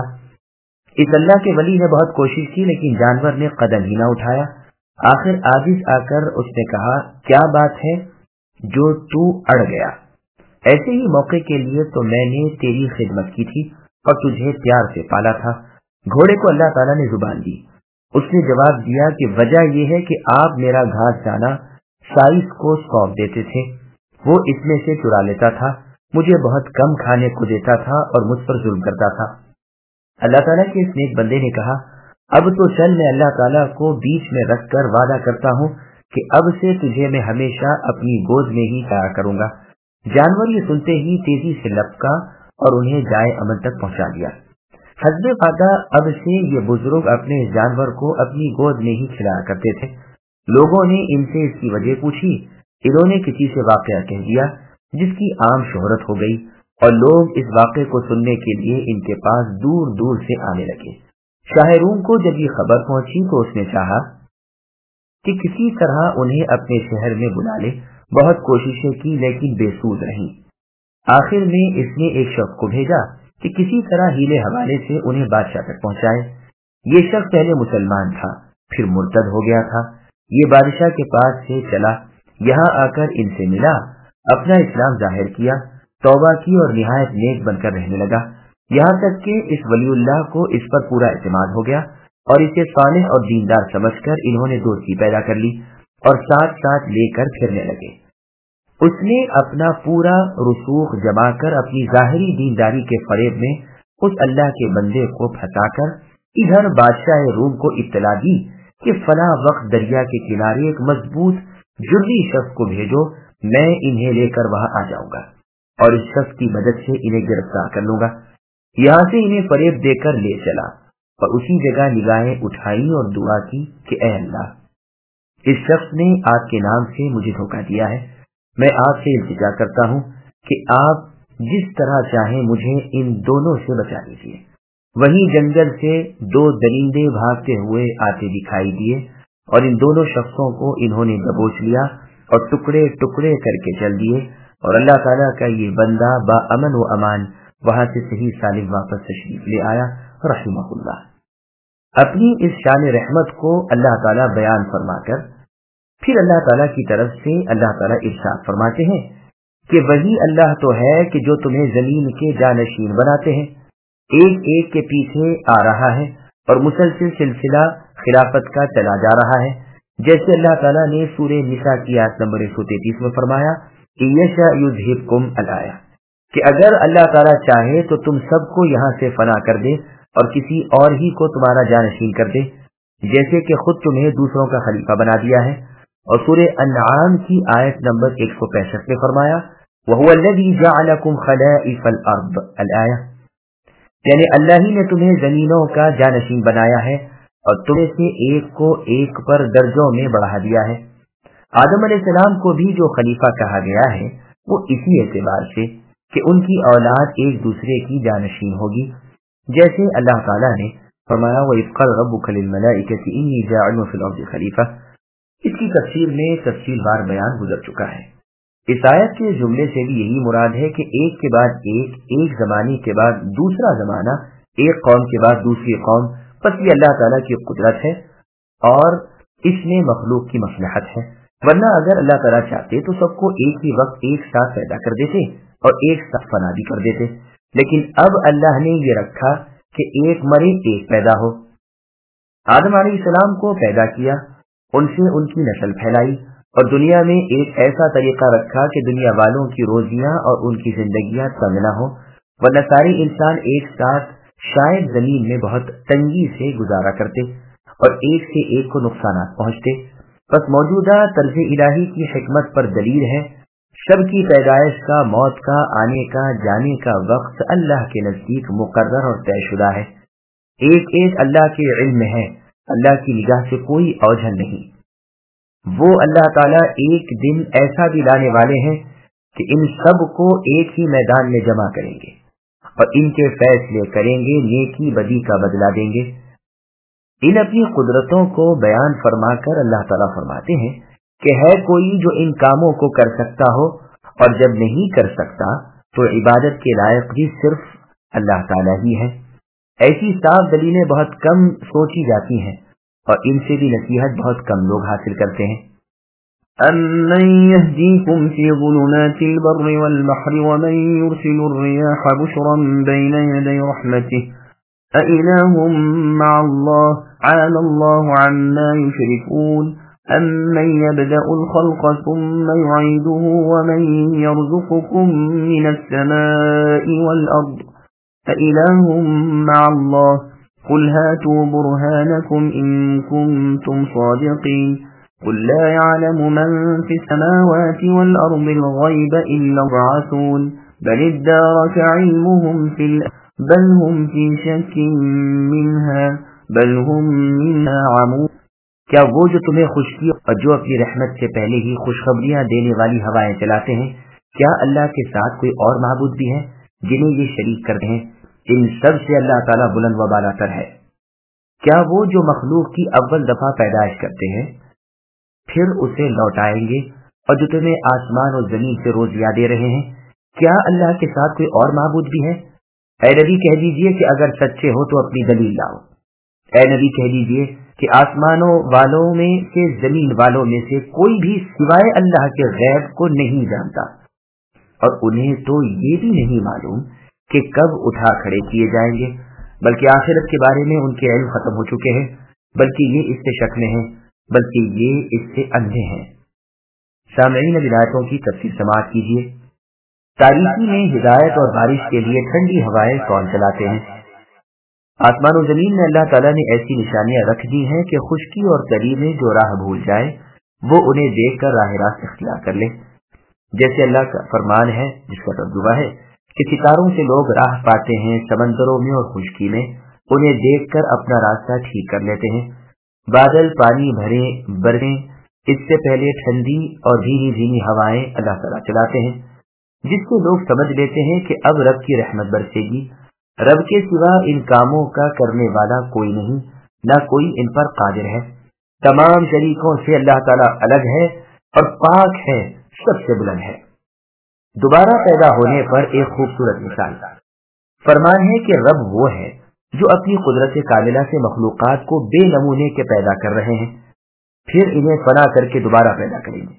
اس اللہ کے ولی نے بہت کوشش کی لیکن جانور نے قدم ہی نہ اٹھایا۔ آخر عاجز آ کر اس نے کہا کیا بات ہے جو تو اڑ گیا؟ ایسے ہی موقع کے لیے تو میں نے تیری خدمت کی تھی اور تجھے پیار سے پالا تھا۔ گھوڑے کو اللہ تعالیٰ نے زبان دی۔ اس نے جواب دیا کہ وجہ یہ ہے کہ آپ میرا گھاس دانا سائز کو سونپ دیتے تھے، وہ اس میں سے چرا لیتا تھا، مجھے بہت کم کھانے کو دیتا تھا اور مجھ پر ظلم کرتا تھا۔ اللہ تعالیٰ کے اس نیک بندے نے کہا اب تو چل، میں اللہ تعالیٰ کو بیچ میں رکھ کر وعدہ کرتا ہوں کہ اب سے تجھے میں ہمیشہ اپنی گود میں ہی لایا کروں گا۔ جانور یہ سنتے ہی تیزی سے لپکا اور انہیں جائے امن تک پہنچا دیا۔ حضرت قادہ اب سے یہ بزرگ اپنے جانور کو اپنی گود میں ہی کھلایا کرتے تھے۔ لوگوں نے ان سے اس کی وجہ پوچھی۔ انہوں نے کسی سے واقعہ کہہ دیا جس کی عام شہرت ہو گئی، اور لوگ اس واقعے کو سننے کے لیے ان کے پاس دور دور سے آنے لگے۔ شاہ روم کو جب یہ خبر پہنچی تو اس نے چاہا کہ کسی طرح انہیں اپنے شہر میں بلا لے۔ بہت کوششیں کی لیکن بے سود رہیں۔ آخر میں اس نے ایک شخص کو بھیجا کہ کسی طرح ہیلے حوالے سے انہیں بادشاہ تک پہنچائے۔ یہ شخص پہلے مسلمان تھا، پھر مرتد ہو گیا تھا۔ یہ بادشاہ کے پاس سے چلا، یہاں آ کر ان سے ملا، اپنا اسلام ظاہر کیا، توبہ کی اور نہایت نیک بن کر رہنے لگا، یہاں تک کہ اس ولی اللہ کو اس پر پورا اعتماد ہو گیا، اور اسے صالح اور دیندار سمجھ کر انہوں نے دوستی پیدا کر لی اور ساتھ ساتھ لے کر پھرنے لگے۔ اس نے اپنا پورا رسوخ جما کر اپنی ظاہری دینداری کے فریب میں اس اللہ کے بندے کو پھنسا کر ادھر بادشاہ روم کو اطلاع دی کہ فلاں وقت دریا کے کنارے ایک مضبوط جرری شخص کو بھیجو، میں انہیں لے کر وہاں آ جاؤں گا اور اس شخص کی مدد سے انہیں گرفتار کر لوں گا۔ یہاں سے انہیں فریب دے کر لے چلا اور اسی جگہ نگاہیں اٹھائی اور دعا کی کہ اے اللہ، اس شخص نے آپ کے نام سے مجھے دھوکہ دیا ہے، میں آپ سے التجا کرتا ہوں کہ آپ جس طرح چاہیں مجھے ان دونوں سے بچا لیجیے۔ وہیں جنگل سے دو درندے بھاگتے ہوئے آتے دکھائی دیے اور ان دونوں شخصوں کو انہوں نے دبوچ لیا اور ٹکڑے ٹکڑے کر کے چل دیے، اور اللہ تعالیٰ کا یہ بندہ با امن و امان وہاں سے صحیح سالم واپس تشریف لے آیا رحمہ اللہ۔ اپنی اس شان رحمت کو اللہ تعالیٰ بیان فرما کر پھر اللہ تعالیٰ کی طرف سے اللہ تعالیٰ ارشاد فرماتے ہیں کہ وہی اللہ تو ہے کہ جو تمہیں زمین کے جانشین بناتے ہیں، ایک ایک کے پیچھے آ رہا ہے اور مسلسل سلسلہ خلافت کا چلا جا رہا ہے، جیسے اللہ تعالیٰ نے سورہ نساء کی آیت نمبر 133 میں فرمایا یشاء یذھبکم الآیہ، کہ اگر اللہ تعالیٰ چاہے تو تم سب کو یہاں سے فنا کر دے اور کسی اور ہی کو تمہارا جانشین کر دے، جیسے کہ خود تمہیں دوسروں کا خلیفہ بنا دیا ہے۔ اور سورہ انعام کی آیت نمبر 165 میں فرمایا وَهُوَ الَّذِي جَعَلَكُمْ خَلَائِفَ الْأَرْضِ الآیہ، یعنی اللہ ہی نے تمہیں زمینوں کا جانشین بنایا ہے اور تمہیں سے ایک کو ایک پر درجوں میں بڑھا دیا ہے۔ آدم علیہ السلام کو بھی جو خلیفہ کہا گیا ہے وہ اسی اعتبار سے کہ ان کی اولاد ایک دوسرے کی جانشین ہوگی، جیسے اللہ تعالیٰ نے فرمایا وَإِذْ قَالَ رَبُّكَ لِلْمَلَائِكَةِ إِنِّي جَاعِلٌ فِي الْأَرْضِ خَلِيفَةً۔ اس کی تفسیر میں تفصیل وار بیان گزر چکا ہے۔ اس آیت کے جملے سے بھی یہی مراد ہے کہ ایک کے بعد ایک زمانے کے بعد دوسرا زمانہ، ایک قوم کے بعد دوسری قوم، بس یہ اللہ تعالیٰ کی قدرت ہے اور اس میں مخلوق کی مصلحت ہے، ورنہ اگر اللہ تعالیٰ چاہتے تو سب کو ایک ہی وقت ایک ساتھ پیدا کر دیتے اور ایک ساتھ فنا بھی کر دیتے، لیکن اب اللہ نے یہ رکھا کہ ایک مرے ایک پیدا ہو۔ آدم علیہ السلام کو پیدا کیا، ان سے ان کی نسل پھیلائی اور دنیا میں ایک ایسا طریقہ رکھا کہ دنیا والوں کی روزیاں اور ان کی زندگیاں تنگ نہ ہو، ورنہ سارے انسان ایک ساتھ شاید زمین میں بہت تنگی سے گزارا کرتے اور ایک سے ایک کو نقصانات پہنچتے۔ بس موجودہ طرز الہی کی حکمت پر دلیل ہے، سب کی پیدائش کا، موت کا، آنے کا، جانے کا وقت اللہ کے نزدیک مقرر اور طے شدہ ہے، ایک ایک اللہ کے علم میں ہے، اللہ کی نگاہ سے کوئی اوجھل نہیں۔ وہ اللہ تعالیٰ ایک دن ایسا بھی لانے والے ہیں کہ ان سب کو ایک ہی میدان میں جمع کریں گے اور ان کے فیصلے کریں گے، نیکی بدی کا بدلہ دیں گے۔ ان اپنی قدرتوں کو بیان فرما کر اللہ تعالیٰ فرماتے ہیں کہ ہے کوئی جو ان کاموں کو کر سکتا ہو، اور جب نہیں کر سکتا تو عبادت کے لائق بھی صرف اللہ تعالیٰ ہی ہے۔ ایسی صاف دلیلیں بہت کم سوچی جاتی ہیں اور ان سے بھی نصیحت بہت کم لوگ حاصل کرتے ہیں۔ أَمَّن يَهْدِيكُمْ فِي ظُلُمَاتِ الْبَرِّ وَالْبَحْرِ وَمَن يُرْسِلُ الرِّيَاحَ بُشْرًا بَيْنَ يَدَيْ رَحْمَتِهِ أَإِلَٰهٌ مَّعَ اللَّهِ تَعَالَى اللَّهُ عَمَّا يُشْرِكُونَ أَمَّن يَبْدَأُ الْخَلْقَ ثُمَّ يُعِيدُهُ وَمَن يَرْزُقُكُم مِّنَ السَّمَاءِ وَالْأَرْضِ أَإِلَٰهٌ مَّعَ اللَّهِ قُلْ هَاتُوا بُرْهَانَكُمْ إِن كُنتُمْ صَادِقِينَ قُل لَّا يَعْلَمُ مَن فِي السَّمَاوَاتِ وَالْأَرْضِ الْغَيْبَ إِلَّا الْوَاصِعُونَ بَلِ ادَّارَكَ عِلْمُهُمْ بل هم في شك منها بل هم منها عمون. کیا وہ جو تمہیں خشکی اور جو اپنی رحمت سے پہلے ہی خوشخبریاں دینے والی ہوائیں چلاتے ہیں، کیا اللہ کے ساتھ کوئی اور معبود بھی ہے جنہیں یہ شریک کرتے ہیں؟ ان سب سے اللہ تعالیٰ بلند و بالا تر ہے. کیا وہ جو مخلوق کی اول دفعہ پیدائش کرتے ہیں پھر اسے لوٹائیں گے، اور جو تمہیں آسمان اور زمین سے روزیاں دے رہے ہیں، کیا اللہ کے ساتھ کوئی اور معبود بھی ہے؟ اے نبی کہہ دیجئے کہ اگر سچے ہو تو اپنی دلیل لاؤ. اے نبی کہہ دیجئے کہ آسمانوں والوں میں سے زمین والوں میں سے کوئی بھی سوائے اللہ کے غیب کو نہیں جانتا، اور انہیں تو یہ بھی نہیں معلوم کہ کب اٹھا کھڑے کیے جائیں گے، بلکہ آخرت کے بارے میں ان کے علم ختم ہو چکے ہیں، بلکہ یہ اس سے شک میں ہیں، بلکہ یہ اس سے اندھے ہیں. سامعین ولایتوں کی تفسیر سماعت کیجیے. تاریخی میں ہدایت اور بارش کے لیے ٹھنڈی ہوائیں کون چلاتے ہیں؟ آسمان و زمین میں اللہ تعالیٰ نے ایسی نشانیاں رکھ دی ہیں کہ خشکی اور تری میں جو راہ بھول جائے وہ انہیں دیکھ کر راہ راست اختیار کر لے. جیسے اللہ کا فرمان ہے جس کا ترجمہ ہے کہ ستاروں سے لوگ راہ پاتے ہیں، سمندروں میں اور خشکی میں انہیں دیکھ کر اپنا راستہ ٹھیک کر لیتے ہیں. بادل پانی بھرے برسیں، اس سے پہلے ٹھنڈی اور دھیمی دھیمی ہوائیں اللہ تعالیٰ چلاتے ہیں، جس سے لوگ سمجھ لیتے ہیں کہ اب رب کی رحمت برسے گی. رب کے سوا ان کاموں کا کرنے والا کوئی نہیں، نہ کوئی ان پر قادر ہے. تمام شریکوں سے اللہ تعالیٰ الگ ہے اور پاک ہے، سب سے بلند ہے. دوبارہ پیدا ہونے پر ایک خوبصورت مثال. فرمان ہے کہ رب وہ ہے جو اپنی قدرت کاملہ سے مخلوقات کو بے نمونے کے پیدا کر رہے ہیں، پھر انہیں فنا کر کے دوبارہ پیدا کریں گے.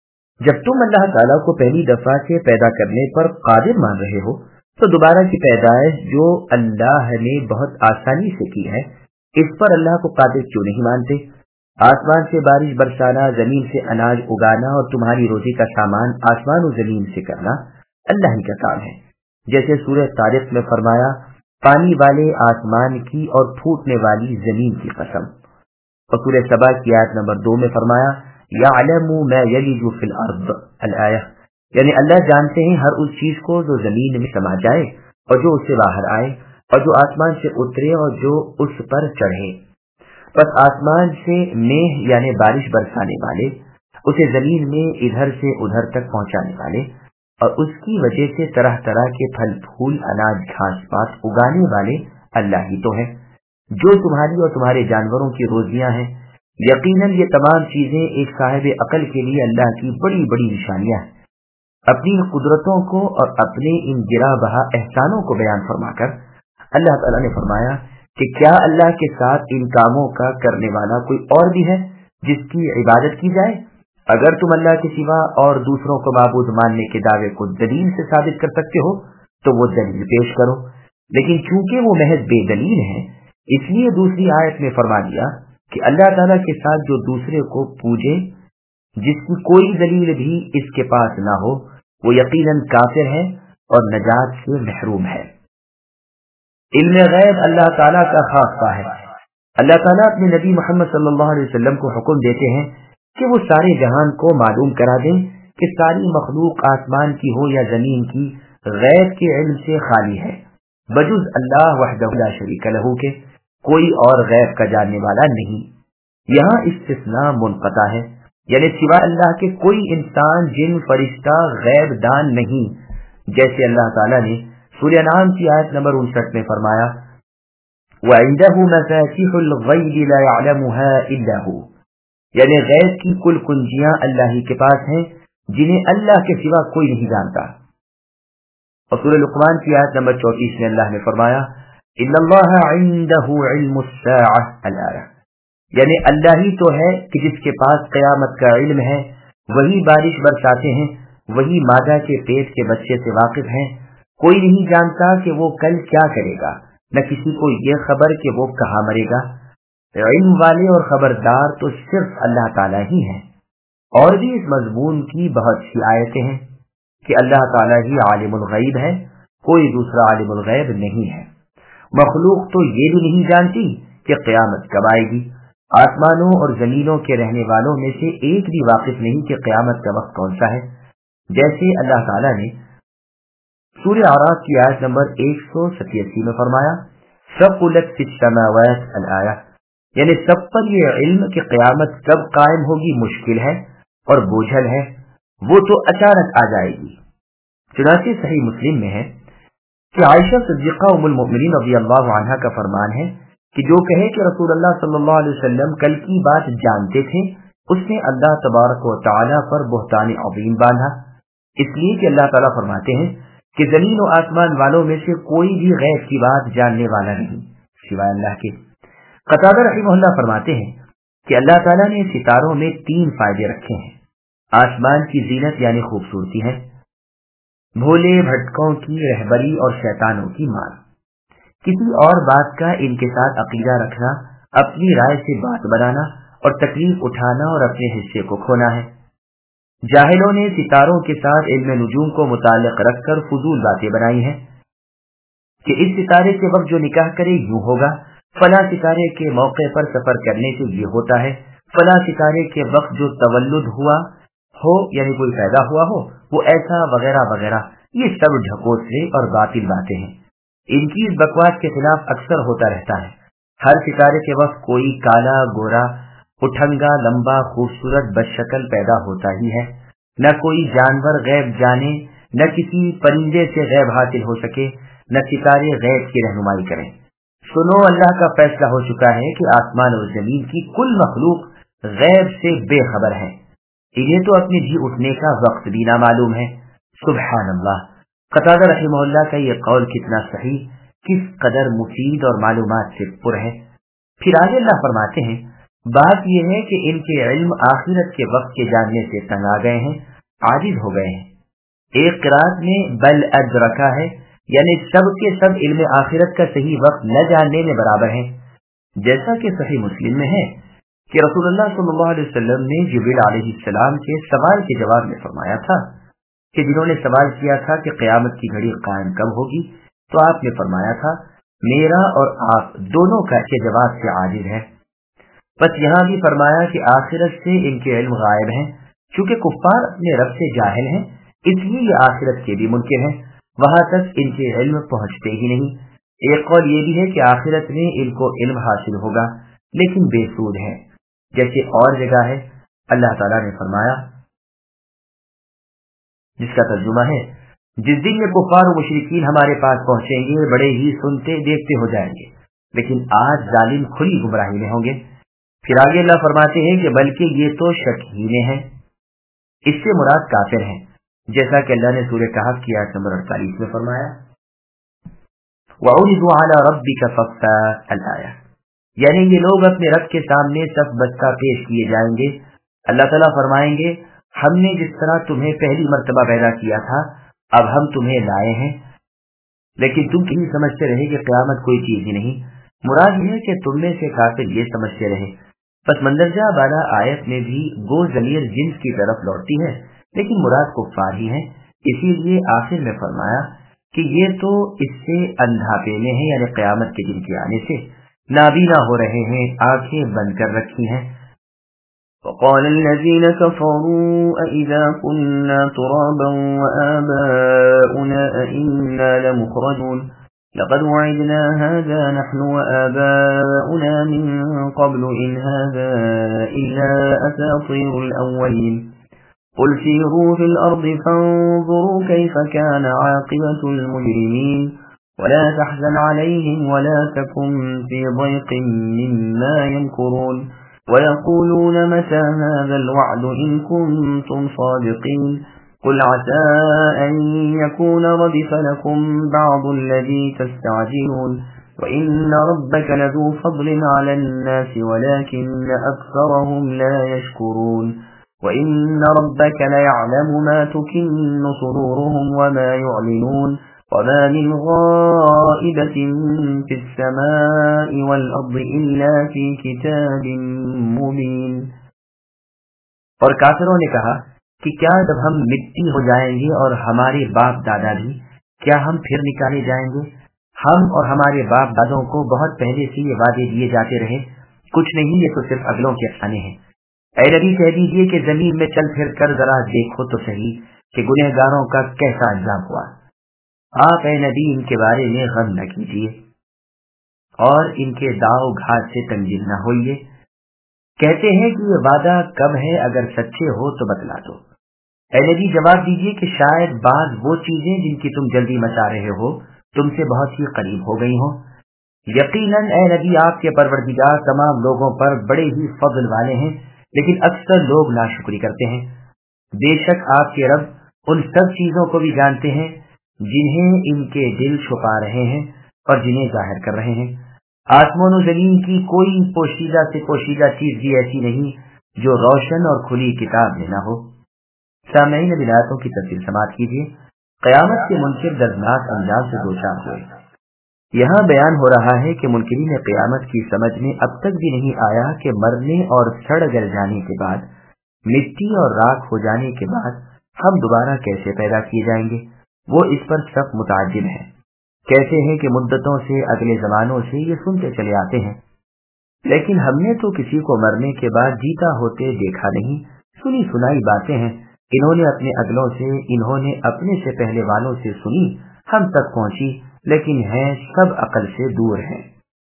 جب تم اللہ تعالیٰ کو پہلی دفعہ سے پیدا کرنے پر قادر مان رہے ہو تو دوبارہ کی پیدائش جو اللہ نے بہت آسانی سے کی ہے، اس پر اللہ کو قادر کیوں نہیں مانتے؟ آسمان سے بارش برسانا، زمین سے اناج اگانا اور تمہاری روزی کا سامان آسمان و زمین سے کرنا اللہ ہی کا کام ہے. جیسے سورہ طارق میں فرمایا، پانی والے آسمان کی اور پھوٹنے والی زمین کی قسم. اور سورہ سبا کی آیت نمبر 2 میں فرمایا، یعلم ما یلج فی الارض الآیہ، یعنی اللہ جانتے ہیں ہر اس چیز کو جو زمین میں سما جائے اور جو اس سے باہر آئے اور جو آسمان سے اترے اور جو اس پر چڑھے. پس آسمان سے میہ یعنی بارش برسانے والے، اسے زمین میں ادھر سے ادھر تک پہنچانے والے، اور اس کی وجہ سے طرح طرح کے پھل پھول اناج گھاس پاس اگانے والے اللہ ہی تو ہے، جو تمہاری اور تمہارے جانوروں کی روزیاں ہیں. یقیناً یہ تمام چیزیں ایک صاحب عقل کے لیے اللہ کی بڑی بڑی نشانیاں ہیں. اپنی قدرتوں کو اور اپنے ان گرا بہا احسانوں کو بیان فرما کر اللہ تعالیٰ نے فرمایا کہ کیا اللہ کے ساتھ ان کاموں کا کرنے والا کوئی اور بھی ہے جس کی عبادت کی جائے؟ اگر تم اللہ کے سوا اور دوسروں کو معبود ماننے کے دعوے کو دلیل سے ثابت کر سکتے ہو تو وہ دلیل پیش کرو، لیکن چونکہ وہ محض بے دلیل ہیں اس لیے دوسری آیت میں فرما دیا کہ اللہ تعالیٰ کے ساتھ جو دوسرے کو پوجے جس کی کوئی دلیل بھی اس کے پاس نہ ہو وہ یقیناً کافر ہے اور نجات سے محروم ہے. علم غیب اللہ تعالیٰ کا خاصہ ہے. اللہ تعالیٰ اپنے نبی محمد صلی اللہ علیہ وسلم کو حکم دیتے ہیں کہ وہ سارے جہان کو معلوم کرا دیں کہ ساری مخلوق آسمان کی ہو یا زمین کی غیب کے علم سے خالی ہے، بجز اللہ وحدہ لا شریک لہ کے کوئی اور غیب کا جاننے والا نہیں. یہاں استثناء منقطع ہے، یعنی سوا اللہ کے کوئی انسان جن فرشتہ غیب دان نہیں، جیسے اللہ تعالیٰ نے سورہ انعام کی آیت نمبر 59 میں فرمایا، وَعِندَهُ مَفَاتِحُ الْغَيْبِ لَا يَعْلَمُهَا إِلَّا هُوَ، یعنی غیب کی کل کنجیاں اللہ ہی کے پاس ہیں جنہیں اللہ کے سوا کوئی نہیں جانتا. اور سورہ لقمان کی آیت نمبر 34 میں اللہ نے فرمایا، إِنَّ اللَّهَ عِندَهُ عِلْمُ السَّاعَةِ الْآیَةِ، یعنی اللہ ہی تو ہے کہ جس کے پاس قیامت کا علم ہے، وہی بارش برساتے ہیں، وہی مادہ کے پیٹ کے بچے سے واقف ہیں. کوئی نہیں جانتا کہ وہ کل کیا کرے گا، نہ کسی کو یہ خبر کہ وہ کہاں مرے گا. علم والے اور خبردار تو صرف اللہ تعالیٰ ہی ہیں. اور بھی اس مضمون کی بہت سی آیتیں ہیں کہ اللہ تعالیٰ ہی عالم الغیب ہے، کوئی دوسرا عالم الغیب نہیں ہے. مخلوق تو یہ بھی نہیں جانتی کہ قیامت کب آئے گی. آسمانوں اور زمینوں کے رہنے والوں میں سے ایک بھی واقف نہیں کہ قیامت کا وقت کون سا ہے. جیسے اللہ تعالیٰ نے سورہ اعراف کی آیت نمبر 187 میں فرمایا ثقلت فی السماوات الآیہ، یعنی سب پر یہ علم کہ قیامت کب قائم ہوگی مشکل ہے اور بوجھل ہے، وہ تو اچانک آ جائے گی۔ چنانچہ صحیح مسلم میں ہے کہ عائشہ صدیقہ ام المؤمنین رضی اللہ عنہا کا فرمان ہے کہ جو کہے کہ رسول اللہ صلی اللہ علیہ وسلم کل کی بات جانتے تھے، اس نے اللہ تبارک و تعالی پر بہتان عظیم باندھا، اس لیے کہ اللہ تعالیٰ فرماتے ہیں کہ زمین و آسمان والوں میں سے کوئی بھی غیب کی بات جاننے والا نہیں سوائے اللہ کے۔ قتادہ رحمہ اللہ فرماتے ہیں کہ اللہ تعالیٰ نے ستاروں میں 3 فائدے رکھے ہیں۔ آسمان کی زینت یعنی خوبصورتی ہے، بھولے بھٹکوں کی رہبری اور شیطانوں کی مار، کسی اور بات کا ان کے ساتھ عقیدہ رکھنا، اپنی رائے سے بات بنانا اور تکلیف اٹھانا اور اپنے حصے کو کھونا ہے۔ جاہلوں نے ستاروں کے ساتھ علم نجوم کو متعلق رکھ کر فضول باتیں بنائی ہیں کہ اس ستارے کے وقت جو نکاح کرے یوں ہوگا، فلاں ستارے کے موقع پر سفر کرنے سے یہ ہوتا ہے، فلاں ستارے کے وقت جو تولد ہوا ہو یعنی کوئی پیدا ہوا ہو وہ ایسا وغیرہ وغیرہ۔ یہ سب ڈھکوسلے اور باطل باتیں ہیں، ان کی اس بکواس کے خلاف اکثر ہوتا رہتا ہے۔ ہر ستارے کے وقت کوئی کالا گورا اٹھنگا لمبا خوبصورت بدشکل پیدا ہوتا ہی ہے، نہ کوئی جانور غیب جانے، نہ کسی پرندے سے غیب حاصل ہو سکے، نہ ستارے غیب کی رہنمائی کریں۔ سنو، اللہ کا فیصلہ ہو چکا ہے کہ آسمان اور زمین کی کل مخلوق غیب سے بے خبر ہے، انہیں تو اپنے جی اٹھنے کا وقت بھی نہ معلوم ہے۔ سبحان اللہ۔ قتادہ رحمہ اللہ کا یہ قول کتنا صحیح، کس قدر مفید اور معلومات سے پر ہے۔ پھر آگے اللہ فرماتے ہیں بات یہ ہے کہ ان کے علم آخرت کے وقت کے جاننے سے تنگ آ گئے ہیں، عاجز ہو گئے ہیں۔ ایک قرات میں بل ادرکا ہے، یعنی سب کے سب علم آخرت کا صحیح وقت نہ جاننے میں برابر ہیں، جیسا کہ صحیح مسلم میں ہے کہ رسول اللہ صلی اللہ علیہ وسلم نے جبریل علیہ السلام کے سوال کے جواب میں فرمایا تھا کہ جنہوں نے سوال کیا تھا کہ قیامت کی گھڑی قائم کب ہوگی، تو آپ نے فرمایا تھا میرا اور آپ دونوں کا کے جواب سے عاجز ہے۔ بس یہاں بھی فرمایا کہ آخرت سے ان کے علم غائب ہیں، چونکہ کفار اپنے رب سے جاہل ہیں، اس لیے یہ آخرت کے بھی منکر ہیں، وہاں تک ان کے علم پہنچتے ہی نہیں۔ ایک قول یہ بھی ہے کہ آخرت میں ان کو علم حاصل ہوگا لیکن بے سود ہے، جیسے اور جگہ ہے اللہ تعالیٰ نے فرمایا جس کا ترجمہ ہے جس دن یہ کفار و مشرکین ہمارے پاس پہنچیں گے بڑے ہی سنتے دیکھتے ہو جائیں گے، لیکن آج ظالم کھلی گمراہی میں ہوں گے۔ پھر آگے اللہ فرماتے ہیں کہ بلکہ یہ تو شک ہی میں ہیں، اس سے مراد کافر ہیں، جیسا کہ اللہ نے سورہ کہف کی آیت نمبر 48 میں فرمایا وَعُرِضُوا عَلَى رَبِّكَ صَفًّا الآیہ، یعنی یہ لوگ اپنے رب کے سامنے صف بستہ پیش کیے جائیں گے۔ اللہ تعالیٰ فرمائیں گے ہم نے جس طرح تمہیں پہلی مرتبہ پیدا کیا تھا اب ہم تمہیں لائے ہیں، لیکن تم کہیں سمجھتے رہے کہ قیامت کوئی چیز ہی نہیں۔ مراد یہ ہے کہ تم میں سے کافر یہ سمجھتے رہے۔ پس مندرجہ بالا آیت میں بھی گو ضمیر جنس کی طرف لوٹتی ہے، لیکن مراد کفار ہی ہیں، اسی لیے آخر میں فرمایا کہ یہ تو اس سے اندھاپے میں ہیں، یعنی قیامت کے دن کے آنے سے نابینا ہو رہے ہیں، آنکھیں بند کر رکھی ہیں۔ وقال الذين كفروا أئذا كنا ترابا وآباؤنا أئنا لمخرجون لقد وعدنا هذا نحن وآباؤنا من قبل إن هذا إلا أساطير الأولين قل سيروا في الأرض فانظروا كيف كان عاقبة المجرمين ولا تحزن عليهم ولا تكن في ضيق مما يمكرون ويقولون متى هذا الوعد إن كنتم صادقين قل عسى أن يكون ردف لكم بعض الذي تستعجلون وإن ربك لذو فضل على الناس ولكن أكثرهم لا يشكرون وإن ربك ليعلم ما تكن صدورهم وما يعلنون وما من غائبة في السماء والأرض إلا في كتاب مبين۔ اور کافروں نے کہا کہ کیا جب ہم مٹی ہو جائیں گے اور ہمارے باپ دادا بھی، کیا ہم پھر نکالے جائیں گے؟ ہم اور ہمارے باپ دادوں کو بہت پہلے سے یہ وعدے دیے جاتے رہے، کچھ نہیں، یہ تو صرف اگلوں کے افسانے ہیں۔ اے نبی کہہ دیجیے کہ زمین میں چل پھر کر ذرا دیکھو تو صحیح کہ گنہگاروں کا کیسا انجام ہوا۔ آپ اے نبی ان کے بارے میں غم نہ کیجیے اور ان کے داؤ گھات سے تنجیل نہ ہوئیے. کہتے ہیں کہ یہ وعدہ کب ہے، اگر سچے ہو تو بتلا دو. اے نبی جواب دیجیے کہ شاید بعض وہ چیزیں جن کی تم جلدی مچا رہے ہو تم سے بہت ہی قریب ہو گئی ہوں. یقیناً اے نبی آپ کے پروردگار تمام لوگوں پر بڑے ہی فضل والے ہیں، لیکن اکثر لوگ ناشکری کرتے ہیں. بے شک آپ کے رب ان سب چیزوں کو بھی جانتے ہیں جنہیں ان کے دل چھپا رہے ہیں اور جنہیں ظاہر کر رہے ہیں. آسمان و زمین کی کوئی پوشیدہ سے پوشیدہ چیز بھی ایسی نہیں جو روشن اور کھلی کتاب میں نہ ہو. سامعین ولایتوں کی تفصیل سماعت کیجیے. قیامت کے منکر دردناک انجام سے دوچار ہوئے. یہاں بیان ہو رہا ہے کہ منکرین قیامت کی سمجھ میں اب تک بھی نہیں آیا کہ مرنے اور سڑ گل جانے کے بعد، مٹی اور راکھ ہو جانے کے بعد ہم دوبارہ کیسے پیدا کیے جائیں گے. وہ اس پر سخت متعجب ہیں. کہتے ہیں کہ مدتوں سے، اگلے زمانوں سے یہ سنتے چلے آتے ہیں، لیکن ہم نے تو کسی کو مرنے کے بعد جیتا ہوتے دیکھا نہیں. سنی سنائی باتیں ہیں، انہوں نے اپنے اگلوں سے، انہوں نے اپنے سے پہلے والوں سے سنی، ہم تک پہنچی، لیکن ہیں سب عقل سے دور ہیں.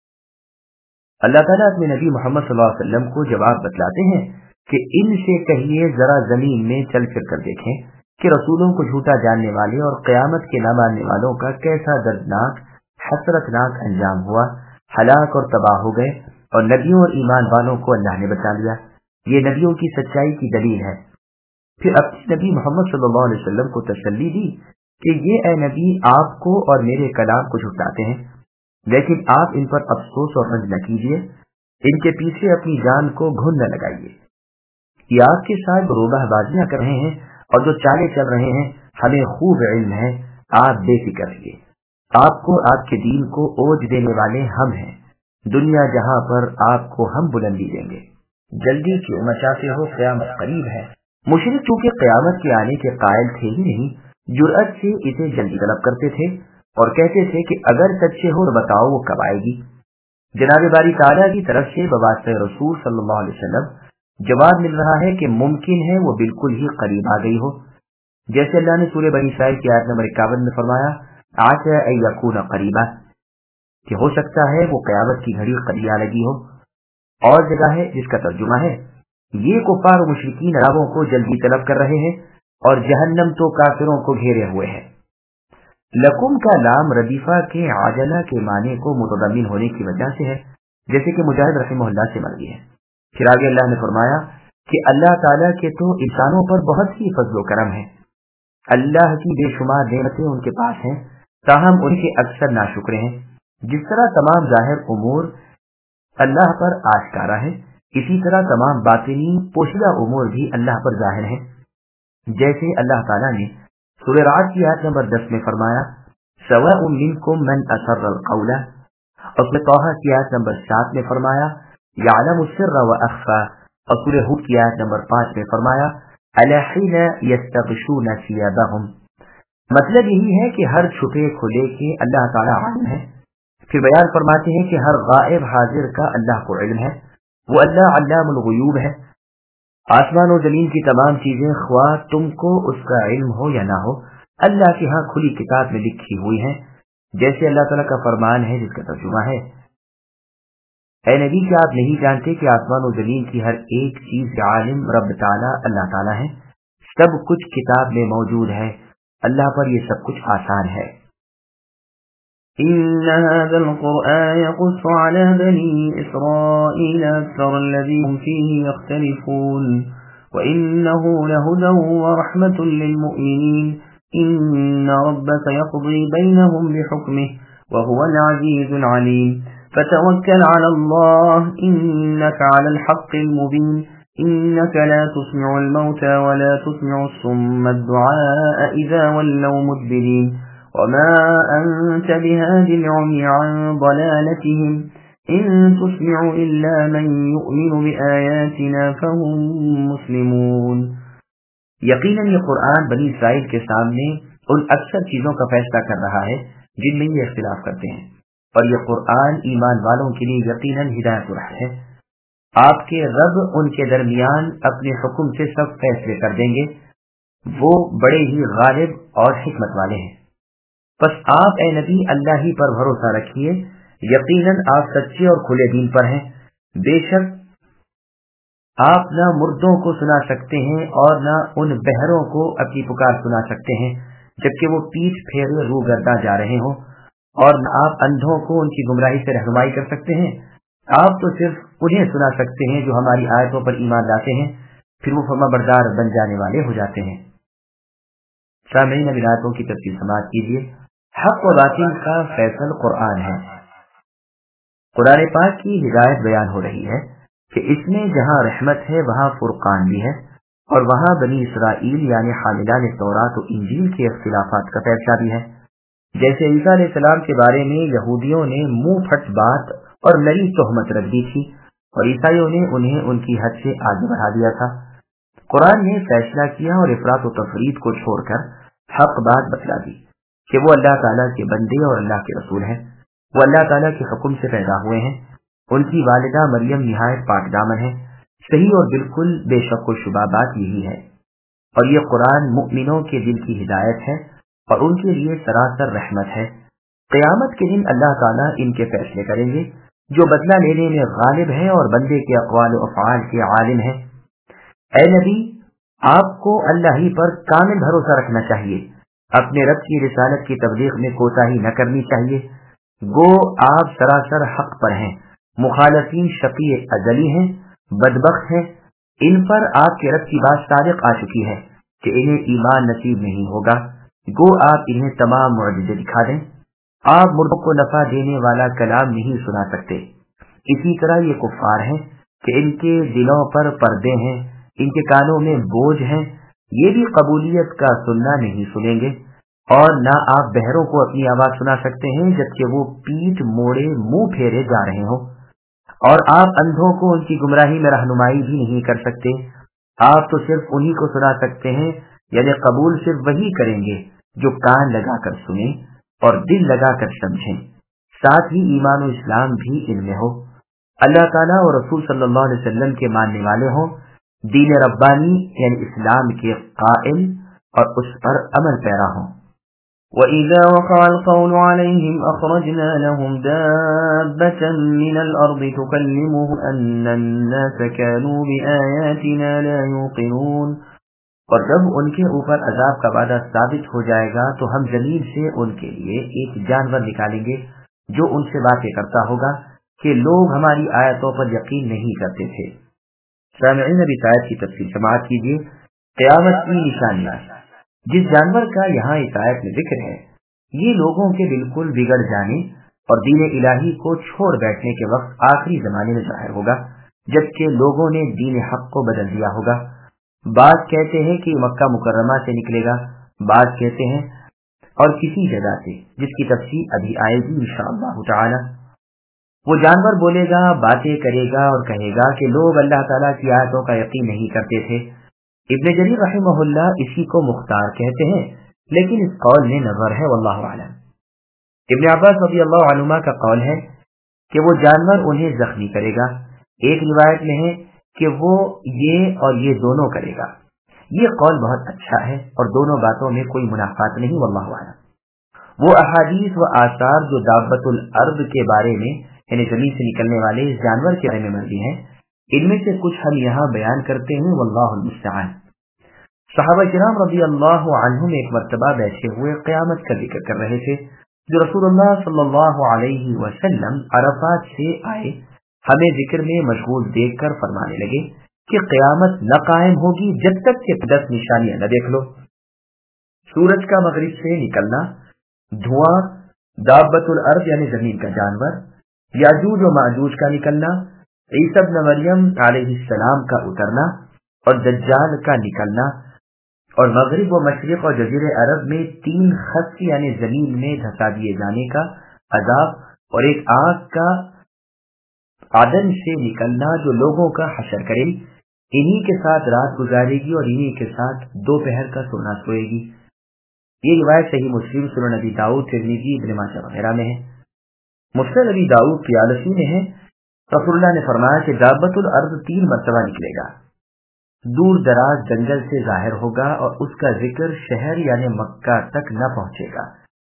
اللہ تعالیٰ اپنے نبی محمد صلی اللہ علیہ وسلم کو جواب بتلاتے ہیں کہ ان سے کہیے ذرا زمین میں چل پھر کر دیکھیں کہ رسولوں کو جھوٹا جاننے والے اور قیامت کے نہ ماننے والوں کا کیسا دردناک حسرتناک انجام ہوا. ہلاک اور تباہ ہو گئے، اور نبیوں اور ایمان والوں کو اللہ نے بچا لیا. یہ نبیوں کی سچائی کی دلیل ہے. پھر اپنے نبی محمد صلی اللہ علیہ وسلم کو تسلی دی کہ یہ اے نبی آپ کو اور میرے کلام کو جھٹلاتے ہیں، لیکن آپ ان پر افسوس اور رنج نہ کیجیے، ان کے پیچھے اپنی جان کو گھن نہ لگائیے. یہ آپ کے ساتھ روبہ بازیاں کر رہے ہیں اور جو چالے چل رہے ہیں ہمیں خوب علم ہے. آپ بے فکر رہیے، آپ کو آپ کے دین کو اوج دینے والے ہم ہیں. دنیا جہاں پر آپ کو ہم بلندی دیں گے. جلدی کیوں مچاتے ہو، قیامت قریب ہے. مشرک چونکہ قیامت کے آنے کے قائل تھے ہی نہیں، جرأت سے اسے جلدی طلب کرتے تھے اور کہتے تھے کہ اگر سچے ہو تو بتاؤ وہ کب آئے گی. جناب باری تعالیٰ کی طرف سے بواسطہ رسول صلی اللہ علیہ وسلم جواب مل رہا ہے کہ ممکن ہے وہ بالکل ہی قریب آ گئی ہو. جیسے اللہ نے سورہ بنی اسرائیل کی آیت نمبر 51 میں فرمایا عسى ان يكون قریبا، کہ ہو سکتا ہے وہ قیامت کی گھڑی قریب آ لگی ہو. اور جگہ ہے جس کا ترجمہ ہے یہ کفار و مشرکین عربوں کو جلدی طلب کر رہے ہیں اور جہنم تو کافروں کو گھیرے ہوئے ہے. لکم کا لام ردیفہ کے عاجلہ کے معنی کو متضمن ہونے کی وجہ سے ہے، جیسے کہ مجاہد رحمہ اللہ سے مروی ہے. پھر آگے اللہ نے فرمایا کہ اللہ تعالیٰ کے تو انسانوں پر بہت ہی فضل و کرم ہے. اللہ کی بے شمار نعمتیں ان کے پاس ہیں، تاہم ان کے اکثر ناشکرے ہیں. جس طرح تمام ظاہر امور اللہ پر آشکارا ہے، اسی طرح تمام باطنی پوشیدہ امور بھی اللہ پر ظاہر ہیں. جیسے اللہ تعالیٰ نے سورہ رعد کی آیت نمبر 10 میں فرمایا سواء منکم من اسر القول، اور سورہ طٰہٰ کی آیت نمبر 7 میں فرمایا یعلم السر واخفى، اور سورہ ہود کی آیت نمبر 5 میں فرمایا الا حين يستغشون ثيابهم. مطلب یہی ہے کہ ہر چھپے کھلے کے اللہ تعالیٰ عالم ہے. پھر بیان فرماتے ہیں کہ ہر غائب حاضر کا اللہ کو علم ہے، وہ اللہ علام الغیوب ہے. آسمان و زمین کی تمام چیزیں خواہ تم کو اس کا علم ہو یا نہ ہو اللہ کے ہاں کھلی کتاب میں لکھی ہوئی ہیں، جیسے اللہ تعالیٰ کا فرمان ہے جس کا ترجمہ ہے اے نبی کیا آپ نہیں جانتے کہ آسمان و زمین کی ہر ایک چیز کا عالم رب تعالیٰ اللہ تعالیٰ ہے. سب کچھ کتاب میں موجود ہے، اللہ پر یہ سب کچھ آسان ہے. إن هذا القرآن يقص على بني إسرائيل أكثر الذي هم فيه يختلفون وإنه لهدى ورحمة للمؤمنين. إن ربك يقضي بينهم بحكمه وهو العزيز العليم. فتوكل على الله إنك على الحق المبين. إنك لا تسمع الموتى ولا تسمع الصم الدعاء إذا ولوا مدبرين. وما أنت بهاد العمي عن ضلالتهم إن تسمع إلا من يؤمن بآياتنا فهم مسلمون. یقیناً یہ قرآن بنی اسرائیل کے سامنے ان اکثر چیزوں کا فیصلہ کر رہا ہے جن میں یہ اختلاف کرتے ہیں، اور یہ قرآن ایمان والوں کے لیے یقیناً ہدایت ہے. آپ کے رب ان کے درمیان اپنے حکم سے سب فیصلے کر دیں گے، وہ بڑے ہی غالب اور حکمت والے ہیں. بس آپ اے نبی اللہ ہی پر بھروسہ رکھیے، یقیناً آپ سچے اور کھلے دین پر ہیں۔ بے شک آپ نہ مردوں کو سنا سکتے ہیں اور نہ ان بہروں کو اپنی پکار سنا سکتے ہیں جبکہ وہ پیٹھ پھیرے روگرداں جا رہے ہوں، اور نہ آپ اندھوں کو ان کی گمراہی سے رہنمائی کر سکتے ہیں۔ آپ تو صرف انہیں سنا سکتے ہیں جو ہماری آیتوں پر ایمان لاتے ہیں، پھر وہ فرمانبردار بن جانے والے ہو جاتے ہیں۔ سامعین، اب آیتوں کی تفصیل سماعت کیجیے۔ حق و باطل کا فیصل قرآن ہے۔ قرآن پاک کی ہدایت بیان ہو رہی ہے کہ اس میں جہاں رحمت ہے وہاں فرقان بھی ہے، اور وہاں بنی اسرائیل یعنی حاملان تورات و انجیل کے اختلافات کا فیصلہ بھی ہے۔ جیسے عیسیٰ علیہ السلام کے بارے میں یہودیوں نے منہ پھٹ بات اور نئی تہمت رکھ دی تھی، اور عیسائیوں نے انہیں ان کی حد سے آگے بڑھا دیا تھا۔ قرآن نے فیصلہ کیا اور افراط و تفرید کو چھوڑ کر حق بات بتلا دی کہ وہ اللہ تعالیٰ کے بندے اور اللہ کے رسول ہیں، وہ اللہ تعالیٰ کے حکم سے پیدا ہوئے ہیں، ان کی والدہ مریم نہایت پاک دامن ہے۔ صحیح اور بالکل بے شک و شبہ بات یہی ہے، اور یہ قرآن مؤمنوں کے دل کی ہدایت ہے اور ان کے لیے سراسر رحمت ہے۔ قیامت کے دن اللہ تعالیٰ ان کے فیصلے کریں گے جو بدلہ لینے میں غالب ہے اور بندے کے اقوال و افعال کے عالم ہے۔ اے نبی، آپ کو اللہ ہی پر کامل بھروسہ رکھنا چاہیے، اپنے رب کی رسالت کی تبلیغ میں کوتاہی نہ کرنی چاہیے۔ گو آپ سراسر حق پر ہیں، مخالفین شقی ازلی ہیں، بدبخت ہیں۔ ان پر آپ کے رب کی بات صادق آ چکی ہے کہ انہیں ایمان نصیب نہیں ہوگا۔ گو آپ انہیں تمام معجزے دکھا دیں۔ آپ مردوں کو نفع دینے والا کلام نہیں سنا سکتے۔ اسی طرح یہ کفار ہیں کہ ان کے دلوں پر پردے ہیں، ان کے کانوں میں بوجھ ہیں، یہ بھی قبولیت کا سننا نہیں سنیں گے۔ اور نہ آپ بہروں کو اپنی آواز سنا سکتے ہیں جبکہ وہ پیٹھ موڑے منہ پھیرے جا رہے ہوں، اور آپ اندھوں کو ان کی گمراہی میں رہنمائی بھی نہیں کر سکتے۔ آپ تو صرف انہی کو سنا سکتے ہیں، یعنی قبول صرف وہی کریں گے جو کان لگا کر سنیں اور دل لگا کر سمجھیں، ساتھ ہی ایمان و اسلام بھی ان میں ہو، اللہ تعالیٰ اور رسول صلی اللہ علیہ وسلم کے ماننے والے ہوں، دین ربانی یعنی اسلام کے قائل اور اس پر عمل پیرا ہوں۔ وَإِذَا وَقَعَ الْقَوْلُ عَلَيْهِمْ أَخْرَجْنَا لَهُمْ دَابَّةً مِّنَ الْأَرْضِ تُكَلِّمُهُمْ أَنَّ النَّاسَ كَانُوا بِآيَاتِنَا لَا يُوقِنُونَ۔ اور جب ان کے اوپر عذاب کا وعدہ ثابت ہو جائے گا تو ہم زمین سے ان کے لیے ایک جانور نکالیں گے جو ان سے باتیں کرتا ہوگا کہ لوگ ہماری آیتوں پر یقین نہیں کرتے تھے۔ سامعین، ابھی آیت کی تفصیل سماعت کیجیے۔ قیامت کی نشانیاں۔ جس جانور کا یہاں اس آیت میں ذکر ہے، یہ لوگوں کے بالکل بگڑ جانے اور دین الہی کو چھوڑ بیٹھنے کے وقت آخری زمانے میں ظاہر ہوگا، جبکہ لوگوں نے دین حق کو بدل دیا ہوگا۔ بعض کہتے ہیں کہ مکہ مکرمہ سے نکلے گا، بعض کہتے ہیں اور کسی جگہ سے، جس کی تفصیل ابھی آئے گی انشاءاللہ تعالی۔ وہ جانور بولے گا، باتیں کرے گا اور کہے گا کہ لوگ اللہ تعالیٰ کی آیتوں کا یقین نہیں کرتے تھے۔ ابن جریر رحمہ اللہ اسی کو مختار کہتے ہیں، لیکن اس قول میں نظر ہے، واللہ اعلم۔ ابن عباس رضی اللہ عنہما کا قول ہے کہ وہ جانور انہیں زخمی کرے گا۔ ایک روایت میں ہے کہ وہ یہ اور یہ دونوں کرے گا۔ یہ قول بہت اچھا ہے اور دونوں باتوں میں کوئی منافات نہیں، واللہ اعلم۔ وہ احادیث و آثار جو دابۃ الارض کے بارے میں یعنی زمین سے نکلنے والے اس جانور کے بارے میں مروی ہیں، ان میں سے کچھ ہم یہاں بیان کرتے ہیں، واللہ المستعان۔ صحابہ کرام رضی اللہ عنہم ایک مرتبہ بیٹھے ہوئے قیامت کا ذکر کر رہے تھے، جو رسول اللہ صلی اللہ علیہ وسلم عرفات سے آئے ہمیں ذکر میں مشغول دیکھ کر فرمانے لگے کہ قیامت نہ قائم ہوگی جب تک کہ 10 نشانیاں نہ دیکھ لو: سورج کا مغرب سے نکلنا، دھواں، دابۃ الارض یعنی زمین کا جانور، یاجوج و ماجوج کا نکلنا، عیسیٰ ابن مریم علیہ السلام کا اترنا اور دجال کا نکلنا، اور مغرب و مشرق اور جزیرہ عرب میں 3 خط یعنی زمین میں دھسا دیے جانے کا عذاب، اور ایک آگ کا عدن سے نکلنا جو لوگوں کا حشر کرے گی، انہی کے ساتھ رات گزارے گی اور انہی کے ساتھ دوپہر کا سونا سوئے گی۔ یہ روایت صحیح مسلم، سنن ابی داؤد، ترمذی، ابن ماجہ وغیرہ میں ہے۔ مسند ابی داؤد طیالسی میں ہے، رسول اللہ نے فرمایا کہ دابۃ الارض 3 مرتبہ نکلے گا، دور دراز جنگل سے ظاہر ہوگا اور اس کا ذکر شہر یعنی مکہ تک نہ پہنچے گا،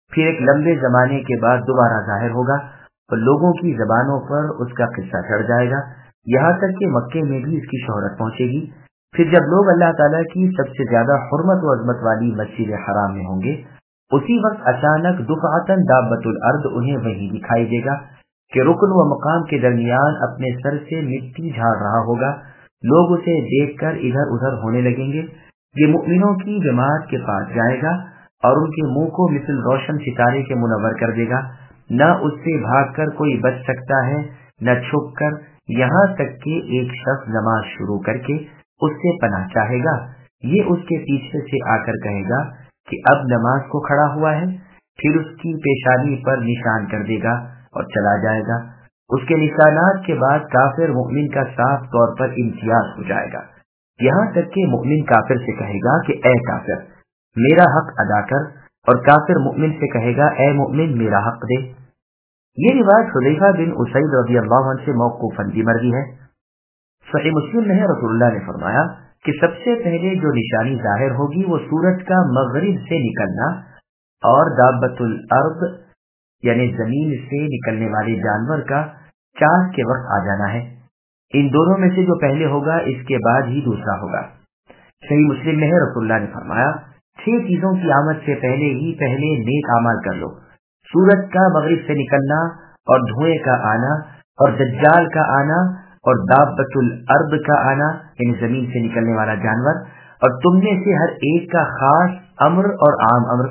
پھر ایک لمبے زمانے کے بعد دوبارہ ظاہر ہوگا اور لوگوں کی زبانوں پر اس کا قصہ چڑھ جائے گا، یہاں تک کہ مکے میں بھی اس کی شہرت پہنچے گی۔ پھر جب لوگ اللہ تعالیٰ کی سب سے زیادہ حرمت و عظمت والی مسجد حرام میں ہوں گے، اسی وقت اچانک دفعتاً دابۃ الارض انہیں وہی دکھائی دے گا کہ رکن و مقام کے درمیان اپنے سر سے مٹی جھاڑ رہا ہوگا۔ لوگ اسے دیکھ کر ادھر ادھر ہونے لگیں گے۔ یہ مؤمنوں کی جماعت کے پاس جائے گا اور ان کے منہ کو مثل روشن ستارے کے منور کر دے گا، نہ اس سے بھاگ کر کوئی بچ سکتا ہے نہ چھپ کر، یہاں تک کہ ایک شخص نماز شروع کر کے اس سے پناہ چاہے گا، یہ اس کے پیچھے سے آ کر کہے گا کہ اب نماز کو کھڑا ہوا ہے، پھر اس کی پیشانی پر نشان کر دے گا اور چلا جائے گا۔ اس کے نشانات کے بعد کافر مومن کا صاف طور پر امتیاز ہو جائے گا، یہاں تک کہ مومن کافر سے کہے گا کہ اے کافر میرا حق ادا کر، اور کافر مومن سے کہے گا اے مومن میرا حق دے۔ یہ روایت حذیفہ بن اسید رضی اللہ عنہ سے موقوفاً بھی مروی ہے۔ صحیح مسلم میں ہے، رسول اللہ نے فرمایا کہ سب سے پہلے جو نشانی ظاہر ہوگی وہ سورج کا مغرب سے نکلنا اور دابۃ الارض یعنی زمین سے نکلنے والے جانور کا چاند کے وقت آ جانا ہے۔ ان دونوں میں سے جو پہلے ہوگا اس کے بعد ہی دوسرا ہوگا۔ صحیح مسلم میں ہے، رسول اللہ نے فرمایا 6 چیزوں کی آمد سے پہلے نیک اعمال کر لو، سورج کا مغرب سے نکلنا اور دھوئیں کا آنا اور دجال کا آنا اور دابۃ الارض کا آنا یعنی زمین سے نکلنے والا جانور، اور تم میں سے ہر ایک کا خاص امر اور عام امر۔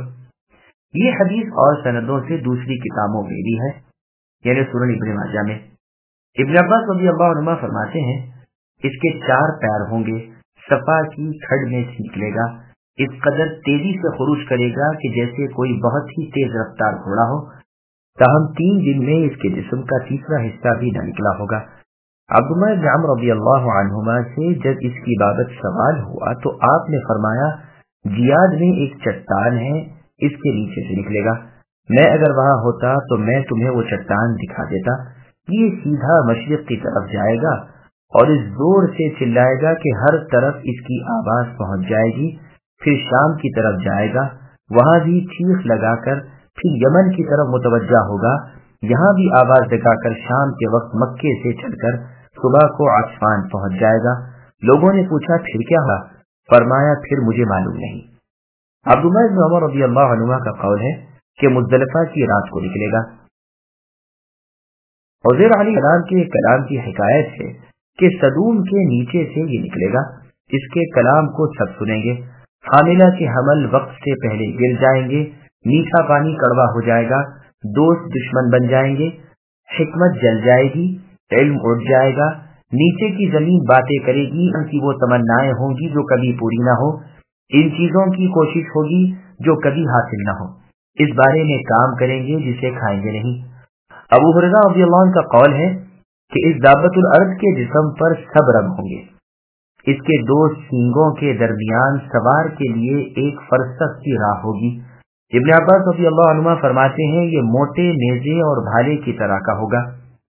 یہ حدیث اور سندوں سے دوسری کتابوں میں بھی ہے، یعنی سنن ابن ماجہ میں۔ ابن عباس رضی اللہ عنہ فرماتے ہیں اس کے 4 پیر ہوں گے، صفا کی کھڈ میں سے نکلے گا، اس قدر تیزی سے خروج کرے گا کہ جیسے کوئی بہت ہی تیز رفتار گھوڑا ہو، تاہم 3 دن میں اس کے جسم کا تیسرا حصہ بھی نہ نکلا ہوگا۔ عبداللہ بن عمرو رضی اللہ عنہما سے جب اس کی بابت سوال ہوا تو آپ نے فرمایا جیاد میں ایک چٹان ہے، اس کے نیچے سے نکلے گا، میں اگر وہاں ہوتا تو میں تمہیں وہ چٹان دکھا دیتا، یہ سیدھا مشرق کی طرف جائے گا اور اس زور سے چلائے گا کہ ہر طرف اس کی آواز پہنچ جائے گی، پھر شام کی طرف جائے گا، وہاں بھی چیخ لگا کر پھر یمن کی طرف متوجہ ہوگا، یہاں بھی آواز لگا کر شام کے وقت مکے سے چل کر صبح کو عصفان پہنچ جائے گا۔ لوگوں نے پوچھا پھر کیا ہوا؟ فرمایا پھر مجھے معلوم نہیں۔ عبداللہ بن عمر رضی اللہ عنہ کا قول ہے کہ مزدلفہ کی رات کو نکلے گا۔ عزیر علیہ السلام کے کلام کی حکایت ہے کہ صدوم کے نیچے سے یہ نکلے گا، اس کے کلام کو سب سنیں گے، حاملہ کے حمل وقت سے پہلے گر جائیں گے، میٹھا پانی کڑوا ہو جائے گا، دوست دشمن بن جائیں گے، حکمت جل جائے گی، علم اٹھ جائے گا، نیچے کی زمین باتیں کرے گی، ان کی وہ تمنائیں ہوں گی جو کبھی پوری نہ ہو، ان چیزوں کی کوشش ہوگی جو کبھی حاصل نہ ہو، اس بارے میں کام کریں گے جسے کھائیں گے نہیں۔ ابو ہریرہ رضی اللہ عنہ کا قول ہے کہ اس دابۃ الارض کے جسم پر سب رنگ ہوں گے، اس کے 2 سینگوں کے درمیان سوار کے لیے ایک فرسخ کی راہ ہوگی۔ ابن عباس رضی اللہ عنہ فرماتے ہیں یہ موٹے نیزے اور بھالے کی طرح کا ہوگا۔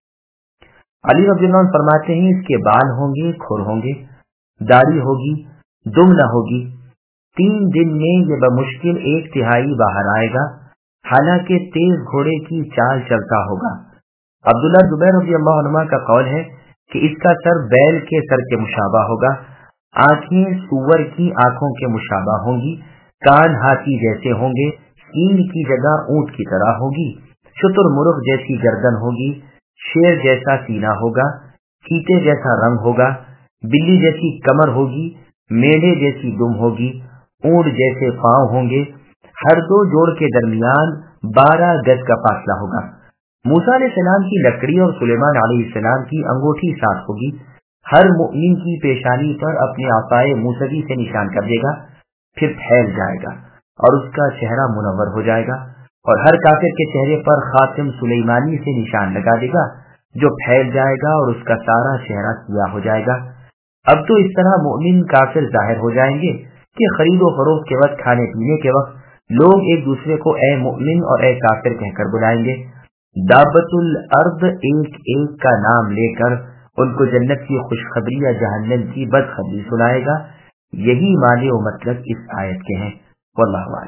علی رضی اللہ عنہ فرماتے ہیں اس کے بال ہوں گے، کھر ہوں گے، داڑھی ہوگی، دم نہ ہوگی، 3 دن میں یہ بمشکل 1/3 باہر آئے گا، حالانکہ تیز گھوڑے کی چال چلتا ہوگا۔ عبداللہ زبیر رضی اللہ عنہ کا قول ہے کہ اس کا سر بیل کے سر کے مشابہ ہوگا، آنکھیں سور کی آنکھوں کے مشابہ ہوں گی، کان ہاتھی جیسے ہوں گے، سینگ کی جگہ اونٹ کی طرح ہوگی، شتر مرغ جیسی گردن ہوگی، شیر جیسا سینہ ہوگا، چیتے جیسا رنگ ہوگا، بلی جیسی کمر ہوگی، میڑھے جیسی دم ہوگی، اونٹ جیسے پاؤں ہوں گے، ہر 2 جوڑ کے درمیان 12 گز کا فاصلہ ہوگا۔ موسیٰ علیہ السلام کی لکڑی اور سلیمان علیہ السلام کی انگوٹھی ساتھ ہوگی، ہر مؤمن کی پیشانی پر اپنے عصائے موسوی سے نشان کر دے گا، پھر پھیل جائے گا اور اس کا چہرہ منور ہو جائے گا، اور ہر کافر کے چہرے پر خاتم سلیمانی سے نشان لگا دے گا جو پھیل جائے گا اور اس کا سارا چہرہ سیاہ ہو جائے گا۔ اب تو اس طرح مؤمن کافر ظاہر ہو جائیں گے کہ خرید و فروخت کے وقت، کھانے پینے کے وقت لوگ ایک دوسرے کو اے مؤمن اور اے کافر کہہ کر بلائیں گے۔ دابۃ الارض ایک ایک کا نام لے کر ان کو جنت کی خوشخبری یا جہنم کی بدخبری سنائے گا۔ یہی معنی و مطلب اس آیت کے ہیں، واللہ اعلم۔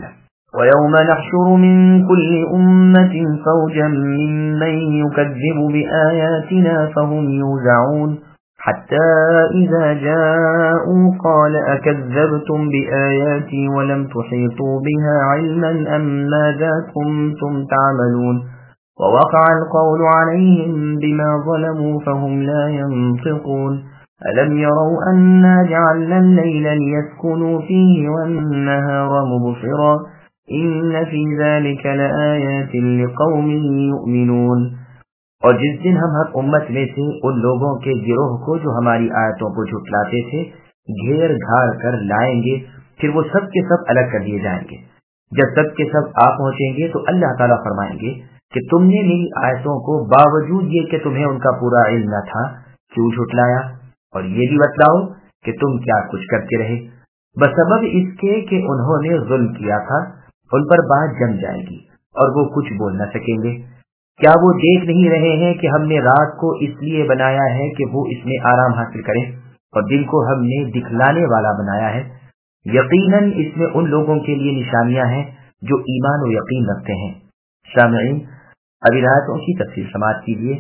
وَيَوْمَ نَحْشُرُ مِنْ كُلِّ أُمَّةٍ فَوْجًا مِّمَّن يُكَذِّبُ بِآيَاتِنَا فَهُمْ يُوزَعُونَ حَتَّى إِذَا جَاءُوا قَالَ أَكَذَّبْتُمْ بِآيَاتِي وَلَمْ تُحِيطُوا بِهَا عِلْمًا أَمْ مَاذَا كُنتُمْ تَعْمَلُونَ وَوَقَعَ الْقَوْلُ عَلَيْهِمْ بِمَا ظَلَمُوا فَهُمْ لَا يَنطِقُونَ أَلَمْ يَرَوْا أَنَّا جَعَلْنَا اللَّيْلَ لِيَسْكُنُوا فِيهِ وَالنَّهَارَ مُبْصِرًا إِنَّ فِي ذَلِكَ لَآيَاتٍ لِقَوْمٍ يُؤْمِنُونَ۔ اور جس دن ہم ہر امت میں سے ان لوگوں کے گروہ کو جو ہماری آیتوں کو جھٹلاتے تھے گھیر گھاڑ کر لائیں گے، پھر وہ سب کے سب الگ کر دیے جائیں گے۔ جب سب کے سب آ پہنچیں گے تو اللہ تعالیٰ فرمائیں گے کہ تم نے میری آیتوں کو باوجود یہ کہ تمہیں ان کا پورا علم نہ تھا کیوں جھٹلایا، اور یہ بھی بتلاؤ کہ تم کیا کچھ کرتے رہے۔ بسبب اس کے کہ انہوں نے ظلم کیا تھا ان پر بات جم جائے گی اور وہ کچھ بول نہ سکیں گے۔ کیا وہ دیکھ نہیں رہے ہیں کہ ہم نے رات کو اس لیے بنایا ہے کہ وہ اس میں آرام حاصل کریں، اور دن کو ہم نے دکھلانے والا بنایا ہے؟ یقیناً اس میں ان لوگوں کے لیے نشانیاں ہیں جو ایمان و یقین رکھتے ہیں۔ سامعین، اب آیاتوں کی تفصیل سماعت کیجیے۔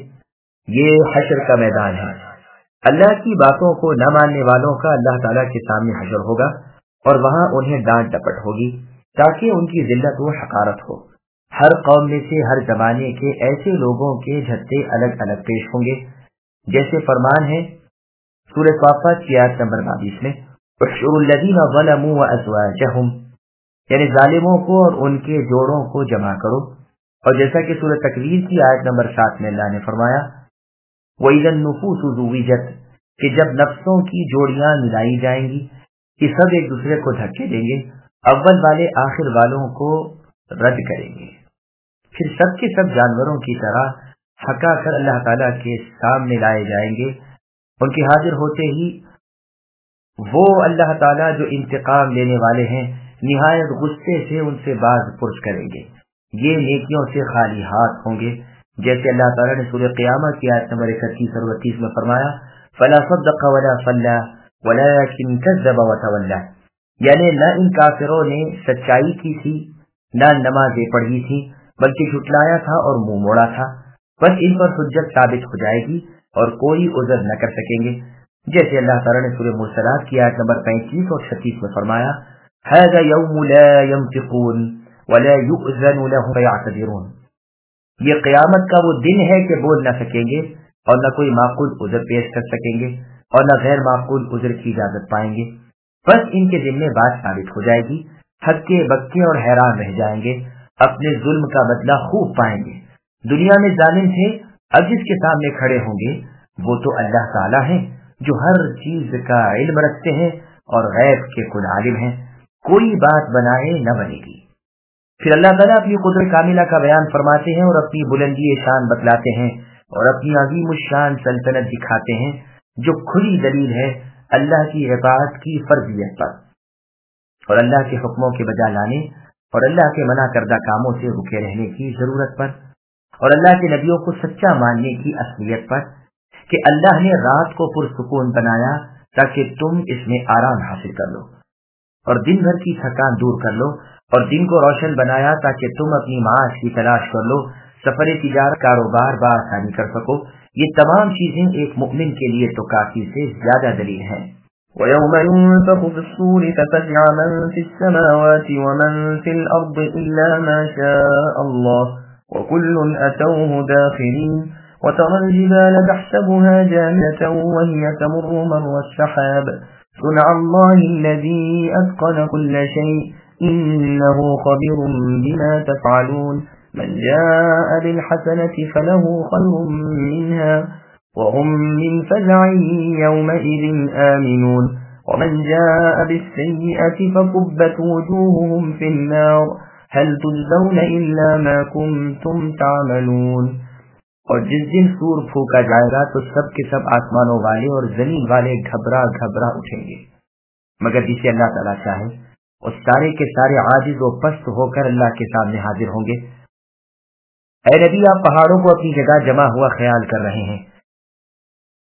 یہ حشر کا میدان ہے۔ اللہ کی باتوں کو نہ ماننے والوں کا اللہ تعالیٰ کے سامنے حشر ہوگا، اور وہاں انہیں ڈانٹ ڈپٹ ہوگی تاکہ ان کی ذلت و حقارت ہو۔ ہر قوم میں سے ہر زمانے کے ایسے لوگوں کے جھٹے الگ الگ پیش ہوں گے، جیسے فرمان ہے سورہ صافات کی آیت نمبر 22 میں، احشروا الذین ظلموا وازواجہم، یعنی ظالموں کو اور ان کے جوڑوں کو جمع کرو۔ اور جیسا کہ سورہ تکویر کی آیت نمبر 7 میں اللہ نے فرمایا وَإِذَا النُّفُوسُ زُوِّجَتْ، کہ جب نفسوں کی جوڑیاں ملائی جائیں گی، کہ سب ایک دوسرے کو دھکے دیں گے، اول والے آخر والوں کو رد کریں گے، پھر سب کے سب جانوروں کی طرح ہکا کر اللہ تعالیٰ کے سامنے لائے جائیں گے۔ ان کے حاضر ہوتے ہی وہ اللہ تعالیٰ جو انتقام لینے والے ہیں نہایت غصے سے ان سے باز پرس کریں گے۔ یہ نیکیوں سے خالی ہاتھ ہوں گے، جیسے اللہ تعالیٰ نے سورہ قیامت کی آیت نمبر 31 اور 32 میں فرمایا فَلَا صَدَّقَ وَلَا صَلَّى وَلَكِنْ كَذَّبَ وَتَوَلَّى، یعنی نہ ان کافروں نے سچائی کی تھی نہ نمازیں پڑھی تھی، بلکہ جھٹلایا تھا اور منہ موڑا تھا۔ بس ان پر حجت ثابت ہو جائے گی اور کوئی عذر نہ کر سکیں گے، جیسے اللہ تعالیٰ نے سورہ مرسلات کی آیت نمبر 35 اور 36 میں فرمایا هَذَا يَوْمُ لَا يَنْطِقُونَ وَلَا يُؤْذَنُ لَهُمْ فَيَعْتَذِرُونَ، یہ قیامت کا وہ دن ہے کہ بول نہ سکیں گے اور نہ کوئی معقول عذر پیش کر سکیں گے اور نہ غیر معقول عذر کی اجازت پائیں گے۔ بس ان کے دل میں بات ثابت ہو جائے گی، ہکے بکے اور حیران رہ جائیں گے، اپنے ظلم کا بدلہ خوب پائیں گے۔ دنیا میں ظالم تھے، اب جس کے سامنے کھڑے ہوں گے وہ تو اللہ تعالیٰ ہیں جو ہر چیز کا علم رکھتے ہیں اور غیب کے کل عالم ہیں، کوئی بات بنائے نہ بنے گی۔ پھر اللہ تعالیٰ اپنی قدرت کاملہ کا بیان فرماتے ہیں اور اپنی بلندی شان بتلاتے ہیں اور اپنی عظیم الشان سلطنت دکھاتے ہیں جو کھلی دلیل ہے اللہ کی اطاعت کی فرضیت پر اور اللہ کے حکموں کے بجا لانے اور اللہ کے منع کردہ کاموں سے رکے رہنے کی ضرورت پر، اور اللہ کے نبیوں کو سچا ماننے کی اصلیت پر کہ اللہ نے رات کو پرسکون بنایا تاکہ تم اس میں آرام حاصل کر لو، اور دن بھر کی تھکان دور کر لو، اور دن کو روشن بنایا تاکہ تم اپنی معاش کی تلاش کر لو، سفر تجارت کاروبار بآسانی کر سکو۔ یہ تمام چیزیں ایک مؤمن کے لیے تو کافی سے زیادہ دلیل ہیں۔ وَيَوْمَ يُنفَخُ فِي الصُّورِ فَفَزِعَ مَن فِي السَّمَاوَاتِ وَمَن فِي الْأَرْضِ إِلَّا مَا شَاءَ اللَّهُ وَكُلٌّ أَتَوْهُ دَاخِرِينَ وَتَرَى الْجِبَالَ تَحْسَبُهَا جَامِدَةً وَهِيَ تَمُرُّ مَرَّ السَّحَابِ صُنْعَ اللَّهِ الَّذِي أَتْقَنَ كُلَّ شَيْءٍ إِنَّهُ خَبِيرٌ بِمَا تَفْعَلُونَ مَنْ جَاءَ بِالْحَسَنَةِ فَلَهُ خَيْرٌ مِّنْهَا وهم من فزع يومئذ آمنون ومن جاء بالسيئة فكبت وجوههم في النار هل تجزون إلا ما كنتم تعملون۔ اور جس دن سور پھونکا جائے گا تو سب کے سب آسمانوں والے اور زمین والے گھبرا گھبرا اٹھیں گے، مگر جسے اللہ تعالیٰ چاہے، اور سارے کے سارے عاجز و پست ہو کر اللہ کے سامنے حاضر ہوں گے۔ اے نبی، آپ پہاڑوں کو اپنی جگہ جمع ہوا خیال کر رہے ہیں،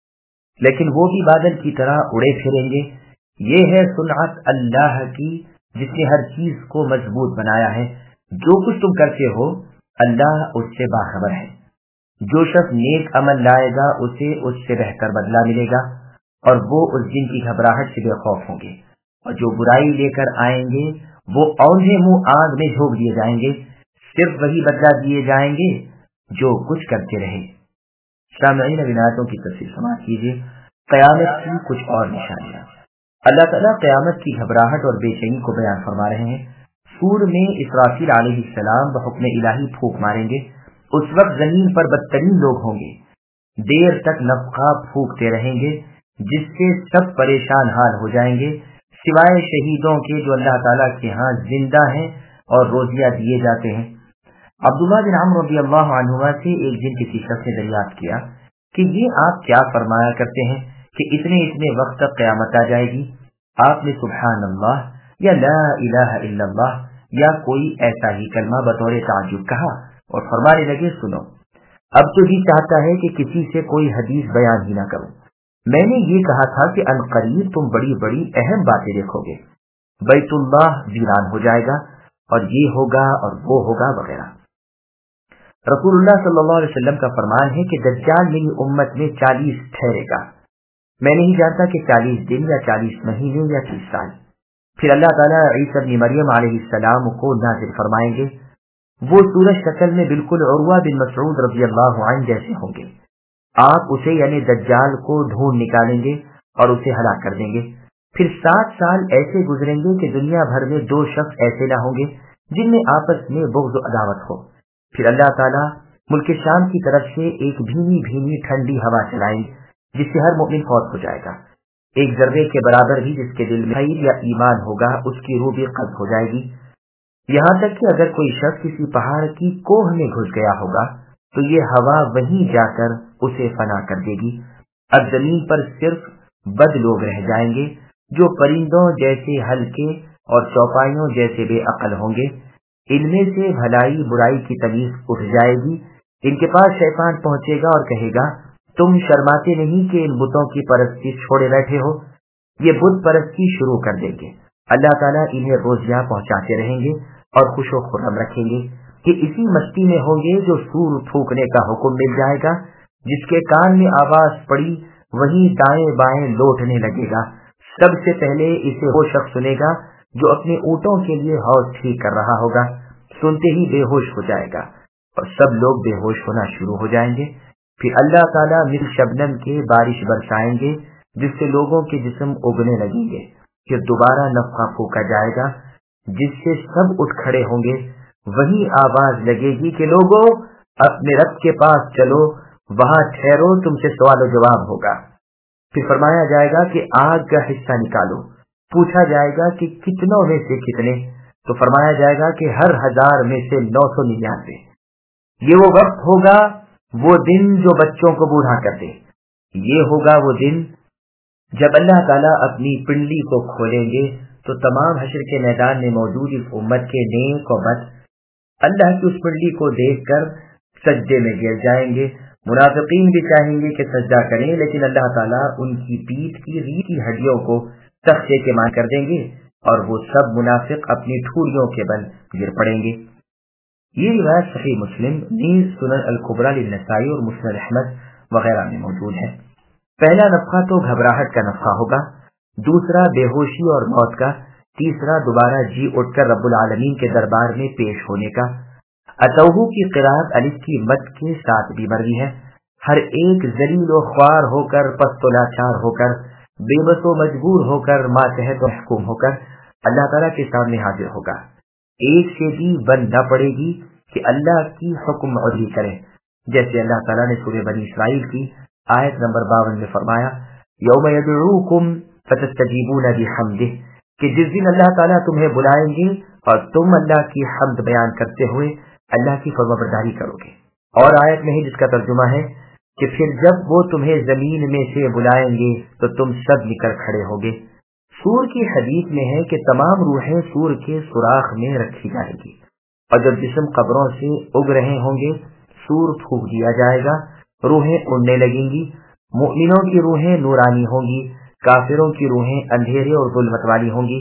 لیکن وہ بھی بادل کی طرح اڑے پھریں گے۔ یہ ہے صنعت اللہ کی جس نے ہر چیز کو مضبوط بنایا ہے، جو کچھ تم کرتے ہو اللہ اس سے باخبر ہے۔ جو شخص نیک عمل لائے گا اسے اس سے بہتر بدلہ ملے گا، اور وہ اس دن کی گھبراہٹ سے بے خوف ہوں گے، اور جو برائی لے کر آئیں گے وہ اوندھے منہ آگ میں جھونک دیے جائیں گے، صرف وہی بدلہ دیے جائیں گے جو کچھ کرتے رہے۔ سامعین اب آیتوں کی تفسیر سماعت کیجیے۔ قیامت کی کچھ اور نشانیاں۔ اللہ تعالیٰ قیامت کی گھبراہٹ اور بے چینی کو بیان فرما رہے ہیں۔ سور میں اسرافیل علیہ السلام بحکم الہی پھونک ماریں گے۔ اس وقت زمین پر بدترین لوگ ہوں گے، دیر تک نفخہ پھونکتے رہیں گے، جس سے سب پریشان حال ہو جائیں گے سوائے شہیدوں کے جو اللہ تعالیٰ کے ہاں زندہ ہیں اور روزیہ دیے جاتے ہیں۔ عبداللہ بن عمرو رضی اللہ عنہما سے ایک دن کسی شخص نے دریافت کیا کہ یہ آپ کیا فرمایا کرتے ہیں کہ اتنے وقت تک قیامت آ جائے گی؟ آپ نے سبحان اللہ یا لا الہ الا اللہ یا کوئی ایسا ہی کلمہ بطور تعجب کہا اور فرمانے لگے، سنو، اب تو جی چاہتا ہے کہ کسی سے کوئی حدیث بیان ہی نہ کروں۔ میں نے یہ کہا تھا کہ عنقریب تم بڑی بڑی اہم باتیں دیکھو گے، بیت اللہ ویران ہو جائے گا اور یہ ہوگا اور وہ ہوگا وغیرہ۔ رسول اللہ صلی اللہ علیہ وسلم کا فرمان ہے کہ دجال میری امت میں 40 ٹھہرے گا، میں نہیں جانتا کہ 40 دن یا 40 مہینے یا 30 سال۔ پھر اللہ تعالیٰ عیسی ابن مریم علیہ السلام کو نازل فرمائیں گے، وہ سورج شکل میں بالکل عروہ بن مسعود رضی اللہ عنہ جیسے ہوں گے۔ آپ اسے یعنی دجال کو ڈھونڈ نکالیں گے اور اسے ہلاک کر دیں گے۔ پھر 7 سال ایسے گزریں گے کہ دنیا بھر میں 2 شخص ایسے نہ ہوں گے جن میں آپس میں بغض و عداوت ہو۔ پھر اللہ تعالیٰ ملک شام کی طرف سے ایک بھینی بھینی ٹھنڈی ہوا چلائیں گے جس سے ہر مومن فوت ہو جائے گا، ایک ذرے کے برابر بھی جس کے دل میں خیر یا ایمان ہوگا اس کی روح بھی قبض ہو جائے گی، یہاں تک کہ اگر کوئی شخص کسی پہاڑ کی کوہ میں گھس گیا ہوگا تو یہ ہوا وہیں جا کر اسے فنا کر دے گی۔ اب زمین پر صرف بد لوگ رہ جائیں گے جو پرندوں جیسے ہلکے اور چوپائیوں جیسے بے عقل ہوں گے، ان میں سے بھلائی برائی کی تمیز اٹھ جائے گی۔ ان کے پاس شیطان پہنچے گا اور کہے گا، تم شرماتے نہیں کہ ان بتوں کی پرستی چھوڑے بیٹھے ہو؟ یہ بت پرستی شروع کر دیں گے۔ اللہ تعالیٰ انہیں روزیاں پہنچاتے رہیں گے اور خوش و خرم رکھیں گے کہ اسی مستی میں ہوں گے جو سور پھونکنے کا حکم مل جائے گا، جس کے کان میں آواز پڑی وہیں دائیں بائیں لوٹنے لگے گا۔ سب سے پہلے اسے وہ شخص سنے گا جو اپنے اونٹوں کے لیے حوض ٹھیک کر رہا ہوگا، سنتے ہی بے ہوش ہو جائے گا اور سب لوگ بے ہوش ہونا شروع ہو جائیں گے۔ پھر اللہ تعالیٰ مثل شبنم کے بارش برسائیں گے جس سے لوگوں کے جسم اگنے لگیں گے۔ پھر دوبارہ نفخہ پھونکا جائے گا جس سے سب اٹھ کھڑے ہوں گے، وہی آواز لگے گی کہ لوگوں اپنے رب کے پاس چلو، وہاں ٹھہرو، تم سے سوال و جواب ہوگا۔ پھر فرمایا جائے گا کہ آگ کا حصہ نکالو، پوچھا جائے گا کہ کتنوں میں سے کتنے، تو فرمایا جائے گا کہ ہر 1000 میں سے 999۔ یہ وہ وقت ہوگا، وہ دن جو بچوں کو بوڑھا کر دے۔ یہ ہوگا وہ دن جب اللہ تعالیٰ اپنی پنڈلی کو کھولیں گے تو تمام حشر کے میدان میں موجود اس امت کے نیک و بد اللہ کی اس پنڈلی کو دیکھ کر سجدے میں گر جائیں گے۔ منافقین بھی چاہیں گے کہ سجدہ کریں، لیکن اللہ تعالیٰ ان کی پیٹھ کی ریڑھ کی ہڈیوں کو تختے کے مان کر دیں گے اور وہ سب منافق اپنی ٹھوڑیوں کے بل گر پڑیں گے۔ یہ روایت صحیح مسلم، نیز سنن الکبریٰ للنسائی اور مسند احمد وغیرہ میں موجود ہے۔ پہلا نفخہ تو گھبراہٹ کا نفخہ ہوگا، دوسرا بے ہوشی اور موت کا، تیسرا دوبارہ جی اٹھ کر رب العالمین کے دربار میں پیش ہونے کا۔ اتوہو کی قراءت الف کی مد کے ساتھ بھی مروی ہے۔ ہر ایک ذلیل و خوار ہو کر، پست و لاچار ہو کر، بے بس و مجبور ہو کر، ماتحت و محکوم ہو کر اللہ تعالیٰ کے سامنے حاضر ہوگا۔ ایک سے بھی بن نہ پڑے گی کہ اللہ کی حکم عدلی کرے، جیسے اللہ تعالیٰ نے سورہ بنی اسرائیل کی آیت نمبر 52 میں فرمایا، یوم یدعوکم فتستجیبون بحمدہ، کہ جس دن اللہ تعالیٰ تمہیں بلائیں گے اور تم اللہ کی حمد بیان کرتے ہوئے اللہ کی فرمانبرداری کرو گے۔ اور آیت میں ہی جس کا ترجمہ ہے کہ پھر جب وہ تمہیں زمین میں سے بلائیں گے تو تم سب نکل کھڑے ہوگے۔ سور کی حدیث میں ہے کہ تمام روحیں سور کے سوراخ میں رکھی جائیں گی، اور جب جسم قبروں سے اگ رہے ہوں گے سور پھونک دیا جائے گا، روحیں اڑنے لگیں گی۔ مومنوں کی روحیں نورانی ہوں گی، کافروں کی روحیں اندھیرے اور ظلمت والی ہوں گی۔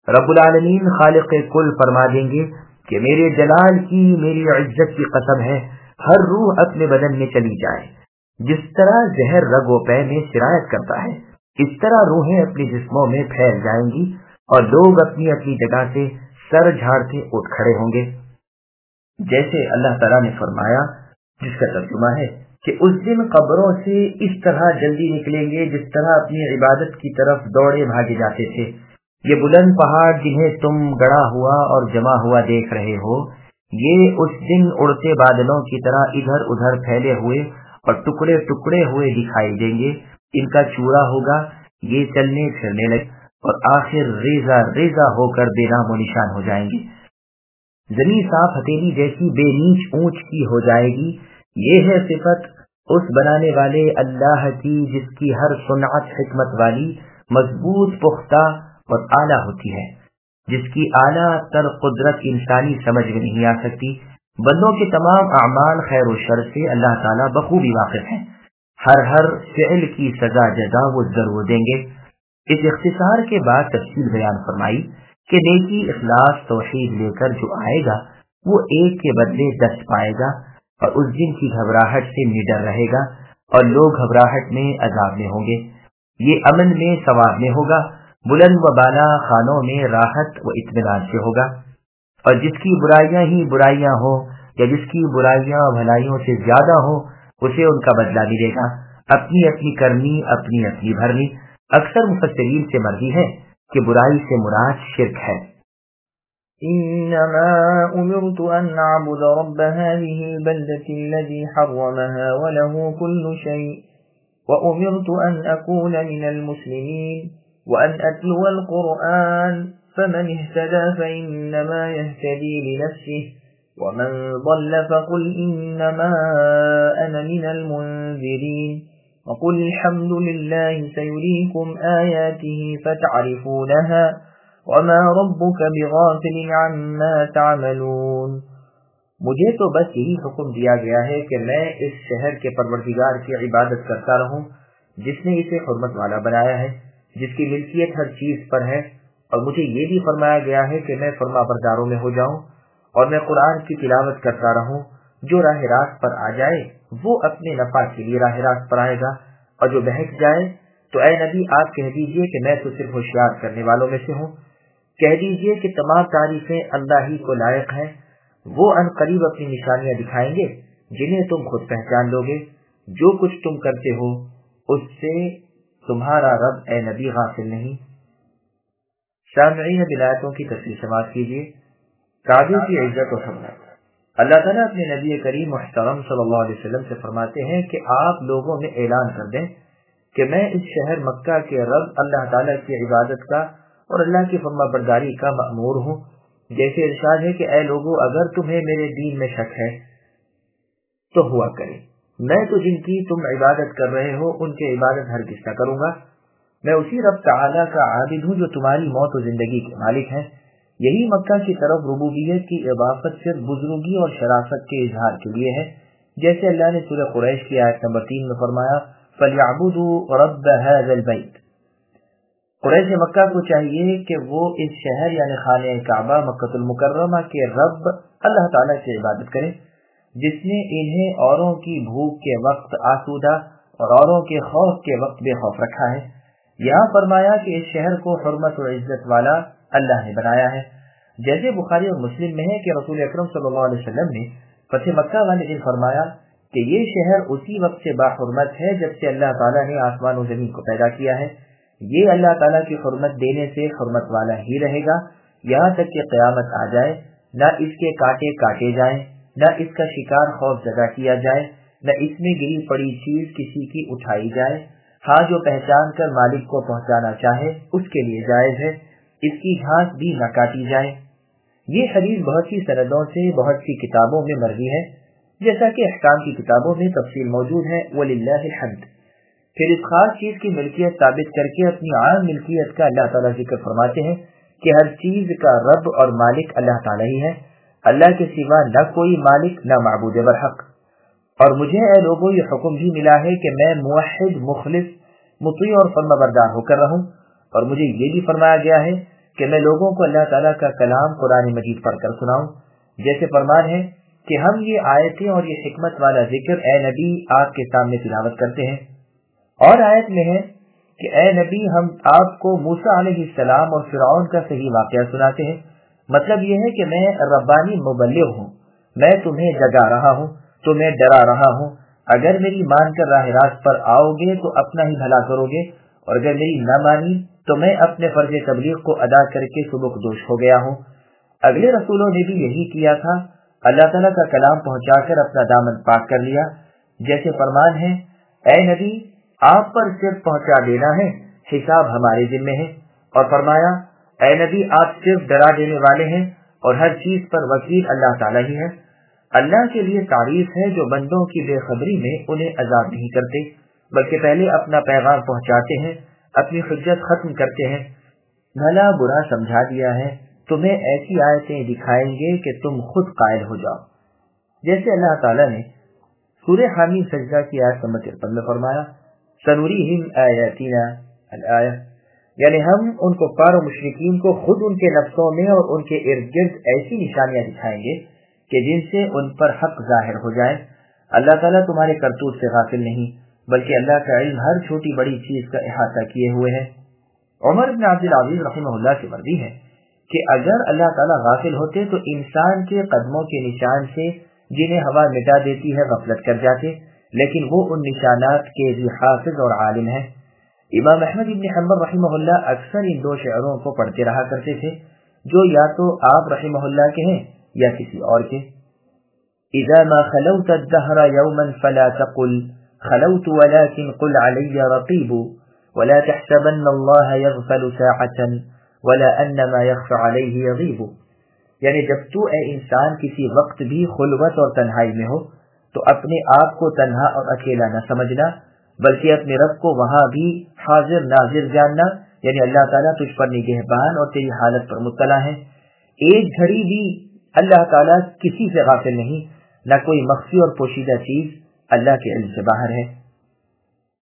رب العالمین خالق کل فرما دیں گے کہ میرے جلال کی، میری عزت کی قسم ہے، ہر روح اپنے بدن میں چلی جائے۔ جس طرح زہر رگ و پے میں سرایت کرتا ہے، اس طرح روحیں اپنے جسموں میں پھیل جائیں گی اور لوگ اپنی اپنی جگہ سے سر جھاڑتے اٹھ کھڑے ہوں گے۔ جیسے اللہ تعالیٰ نے فرمایا، جس کا ترجمہ ہے کہ اس دن قبروں سے اس طرح جلدی نکلیں گے جس طرح اپنی عبادت کی طرف دوڑے بھاگے جاتے تھے۔ یہ بلند پہاڑ جنہیں تم گڑا ہوا اور جمع ہوا دیکھ رہے ہو، یہ اس دن اڑتے بادلوں کی طرح ادھر ادھر پھیلے ہوئے اور ٹکڑے ٹکڑے ہوئے دکھائی دیں گے۔ ان کا چورا ہوگا، یہ چلنے پھرنے لگے اور آخر ریزہ ریزہ ہو کر بے نام و نشان ہو جائیں گے۔ زمین صاف ہتھیلی جیسی بے نیچ اونچ کی ہو جائے گی۔ یہ ہے صفت اس بنانے والے اللہ کی جس کی ہر صنعت حکمت والی، مضبوط، پختہ اور اعلیٰ ہوتی ہے، جس کی اعلیٰ تر قدرت انسانی سمجھ میں نہیں آ سکتی۔ بندوں کے تمام اعمال خیر و شر سے اللہ تعالیٰ بخوبی واقف ہیں۔ ہر فعل کی سزا جزا وہ ضرور دیں گے۔ اس اختصار کے بعد تفصیل بیان فرمائی کہ نیکی، اخلاص، توحید لے کر جو آئے گا وہ ایک کے بدلے 10 پائے گا، اور اس دن کی گھبراہٹ سے نڈر رہے گا اور لوگ گھبراہٹ میں عذاب میں ہوں گے۔ یہ امن میں ثواب میں ہوگا، بلند و بالا خانوں میں راحت و اطمینان سے ہوگا۔ اور جس کی برائیاں ہی برائیاں ہوں یا جس کی برائیاں بھلائیوں سے زیادہ ہوں، اسے ان کا بدلہ ملے گا، اپنی اپنی کرنی، اپنی اپنی بھرنی۔ اکثر مفسرین سے مرضی ہے کہ برائی سے مراد شرک ہے۔ إنما أمرت أن أعبد رب هذه البلدة الذي حرمها وله كل شيء وأمرت أن أكون من المسلمين وأن أتلو القرآن فمن اهتدى فإنما يهتدي لنفسه ومن ضل فقل إنما أنا من المنذرين وقل الحمد لله سيريكم آياته فتعرفونها وما ربك بغافل عما تعملون۔ مجھے تو بس یہی حکم دیا گیا ہے کہ میں اس شہر کے پروردگار کی عبادت کرتا رہوں جس نے اسے حرمت والا بنایا ہے، جس کی ملکیت ہر چیز پر ہے، اور مجھے یہ بھی فرمایا گیا ہے کہ میں فرما برداروں میں ہو جاؤں اور میں قرآن کی تلاوت کرتا رہوں۔ جو راہ راست پر آ جائے وہ اپنے نفع کے لیے راہ راست پر آئے گا، اور جو بہک جائے تو اے نبی آپ کہہ دیجئے کہ میں تو صرف ہوشیار کرنے والوں میں سے ہوں۔ کہہ دیجئے کہ تمام تعریفیں اللہ ہی کو لائق ہیں۔ وہ ان قریب اپنی نشانیاں دکھائیں گے جنہیں تم خود پہچان لو گے۔ جو کچھ تم کرتے ہو اس سے تمہارا رب اے نبی غافل نہیں۔ سامعین ولایتوں کی تفصیل سماعت کیجیے۔ کعبے کی عزت و حرمت۔ اللہ تعالیٰ اپنے نبی کریم محترم صلی اللہ علیہ وسلم سے فرماتے ہیں کہ آپ لوگوں میں اعلان کر دیں کہ میں اس شہر مکہ کے رب اللہ تعالیٰ کی عبادت کا اور اللہ کی فرما برداری کا مأمور ہوں۔ جیسے ارشاد ہے کہ اے لوگو، اگر تمہیں میرے دین میں شک ہے تو ہوا کرے، میں تو جن کی تم عبادت کر رہے ہو ان کی عبادت ہرگز نہ کروں گا۔ میں اسی رب تعالیٰ کا عابد ہوں جو تمہاری موت و زندگی کے مالک ہیں۔ یہی مکہ کی طرف ربوبیت کی اضافت صرف بزرگی اور شرافت کے اظہار کے لیے ہے، جیسے اللہ نے سورہ قریش کی آیت نمبر 3 میں فرمایا فَلْيَعْبُدُوا رَبَّ هَذَا الْبَيْتِ۔ قریش مکہ کو چاہیے کہ وہ اس شہر یعنی خانہ کعبہ مکۃ المکرمہ کے رب اللہ تعالیٰ کی عبادت کریں، جس نے انہیں اوروں کی بھوک کے وقت آسودہ اور اوروں کے خوف کے وقت بے خوف رکھا ہے۔ یہاں فرمایا کہ اس شہر کو حرمت و عزت والا اللہ نے بنایا ہے، جیسے بخاری اور مسلم میں ہے کہ رسول اکرم صلی اللہ علیہ وسلم نے فتح مکہ والے دن فرمایا کہ یہ شہر اسی وقت سے باحرمت ہے جب سے اللہ تعالیٰ نے آسمان و زمین کو پیدا کیا ہے۔ یہ اللہ تعالیٰ کی حرمت دینے سے حرمت والا ہی رہے گا یہاں تک کہ قیامت آ جائے، نہ اس کے کانٹے کاٹے جائیں، نہ اس کا شکار خوف زدہ کیا جائے، نہ اس میں گری پڑی چیز کسی کی اٹھائی جائے۔ ہاں جو پہچان کر مالک کو پہنچانا چاہے اس کے لیے جائز ہے، اس کی گھاس بھی نہ کاٹی جائے۔ یہ حدیث بہت سی سندوں سے بہت سی کتابوں میں مروی ہے، جیسا کہ احکام کی کتابوں میں تفصیل موجود ہے۔ وَلِلَّهِ الْحَمْدُ۔ پھر اس خاص چیز کی ملکیت ثابت کر کے اپنی عام ملکیت کا اللہ تعالیٰ ذکر فرماتے ہیں کہ ہر چیز کا رب اور مالک اللہ تعالیٰ ہی ہے، اللہ کے سوا نہ کوئی مالک نہ معبود برحق۔ اور مجھے اے لوگوں یہ حکم بھی ملا ہے کہ میں موحد، مخلص، مطیع اور فرما بردار ہو کر رہوں، اور مجھے یہ بھی فرمایا گیا ہے کہ میں لوگوں کو اللہ تعالیٰ کا کلام قرآن مجید پڑھ کر سناؤں؟ جیسے فرمان ہے کہ ہم یہ آیتیں اور یہ حکمت والا ذکر اے نبی آپ کے سامنے تلاوت کرتے ہیں۔ اور آیت میں ہے کہ اے نبی ہم آپ کو موسیٰ علیہ السلام اور فرعون کا صحیح واقعہ سناتے ہیں۔ مطلب یہ ہے کہ میں ربانی مبلغ ہوں، میں تمہیں جگا رہا ہوں، تمہیں ڈرا رہا ہوں۔ اگر میری مان کر راہ راست پر آؤ گے تو اپنا ہی بھلا کرو گے، اور اگر میری نہ مانی تو میں اپنے فرض تبلیغ کو ادا کر کے سبک دوش ہو گیا ہوں۔ اگلے رسولوں نے بھی یہی کیا تھا، اللہ تعالیٰ کا کلام پہنچا کر اپنا دامن پاک کر لیا۔ جیسے فرمان ہے اے نبی آپ پر صرف پہنچا دینا ہے، حساب ہمارے ذمے ہے۔ اور فرمایا اے نبی آپ صرف ڈرا دینے والے ہیں اور ہر چیز پر وکیل اللہ تعالیٰ ہی ہے۔ اللہ کے لیے تعریف ہے جو بندوں کی بے خبری میں انہیں عذاب نہیں کرتے، بلکہ پہلے اپنا پیغام پہنچاتے ہیں، اپنی حجت ختم کرتے ہیں۔ بھلا برا سمجھا دیا ہے، تمہیں ایسی آیتیں دکھائیں گے کہ تم خود قائل ہو جاؤ۔ جیسے اللہ تعالیٰ نے سورہ حامی سجدہ کی آیت نمبر 53 میں فرمایا سنوریہم آیاتنا الآیہ، یعنی ہم ان کفار و مشرکین کو خود ان کے نفسوں میں اور ان کے ارد گرد ایسی نشانیاں دکھائیں گے کہ جن سے ان پر حق ظاہر ہو جائے۔ اللہ تعالیٰ تمہارے کرتوت سے غافل نہیں، بلکہ اللہ کا علم ہر چھوٹی بڑی چیز کا احاطہ کیے ہوئے ہے۔ عمر بن عبد العزیز رحمہ اللہ کی مرضی ہے کہ اگر اللہ تعالیٰ غافل ہوتے تو انسان کے قدموں کے نشان سے جنہیں ہوا مٹا دیتی ہے غفلت کر جاتے، لیکن وہ ان نشانات کے بھی حافظ اور عالم ہے۔ امام احمد بن حنبل رحمہ اللہ اکثر ان دو شعروں کو پڑھتے رہا کرتے تھے، جو یا تو آپ رحمہ اللہ کے ہیں یا کسی اور کے۔ اذا ما خلوت الدهر يوما فلا تقل خلوت ولكن قل علي رقيب ولا تحسبن الله يغفل ساعة ولا ان ما يخفى عليه يغيب، یعنی جب تو اے انسان کسی وقت بھی خلوت اور تنہائی میں ہو تو اپنے آپ کو تنہا اور اکیلا نہ سمجھنا، بلکہ اپنے رب کو وہاں بھی حاضر ناظر جاننا، یعنی اللہ تعالیٰ تجھ پر نگہبان اور تیری حالت پر مطلع ہے۔ ایک گھڑی بھی اللہ تعالیٰ کسی سے غافل نہیں، نہ کوئی مخفی اور پوشیدہ چیز اللہ کے علم سے باہر ہے۔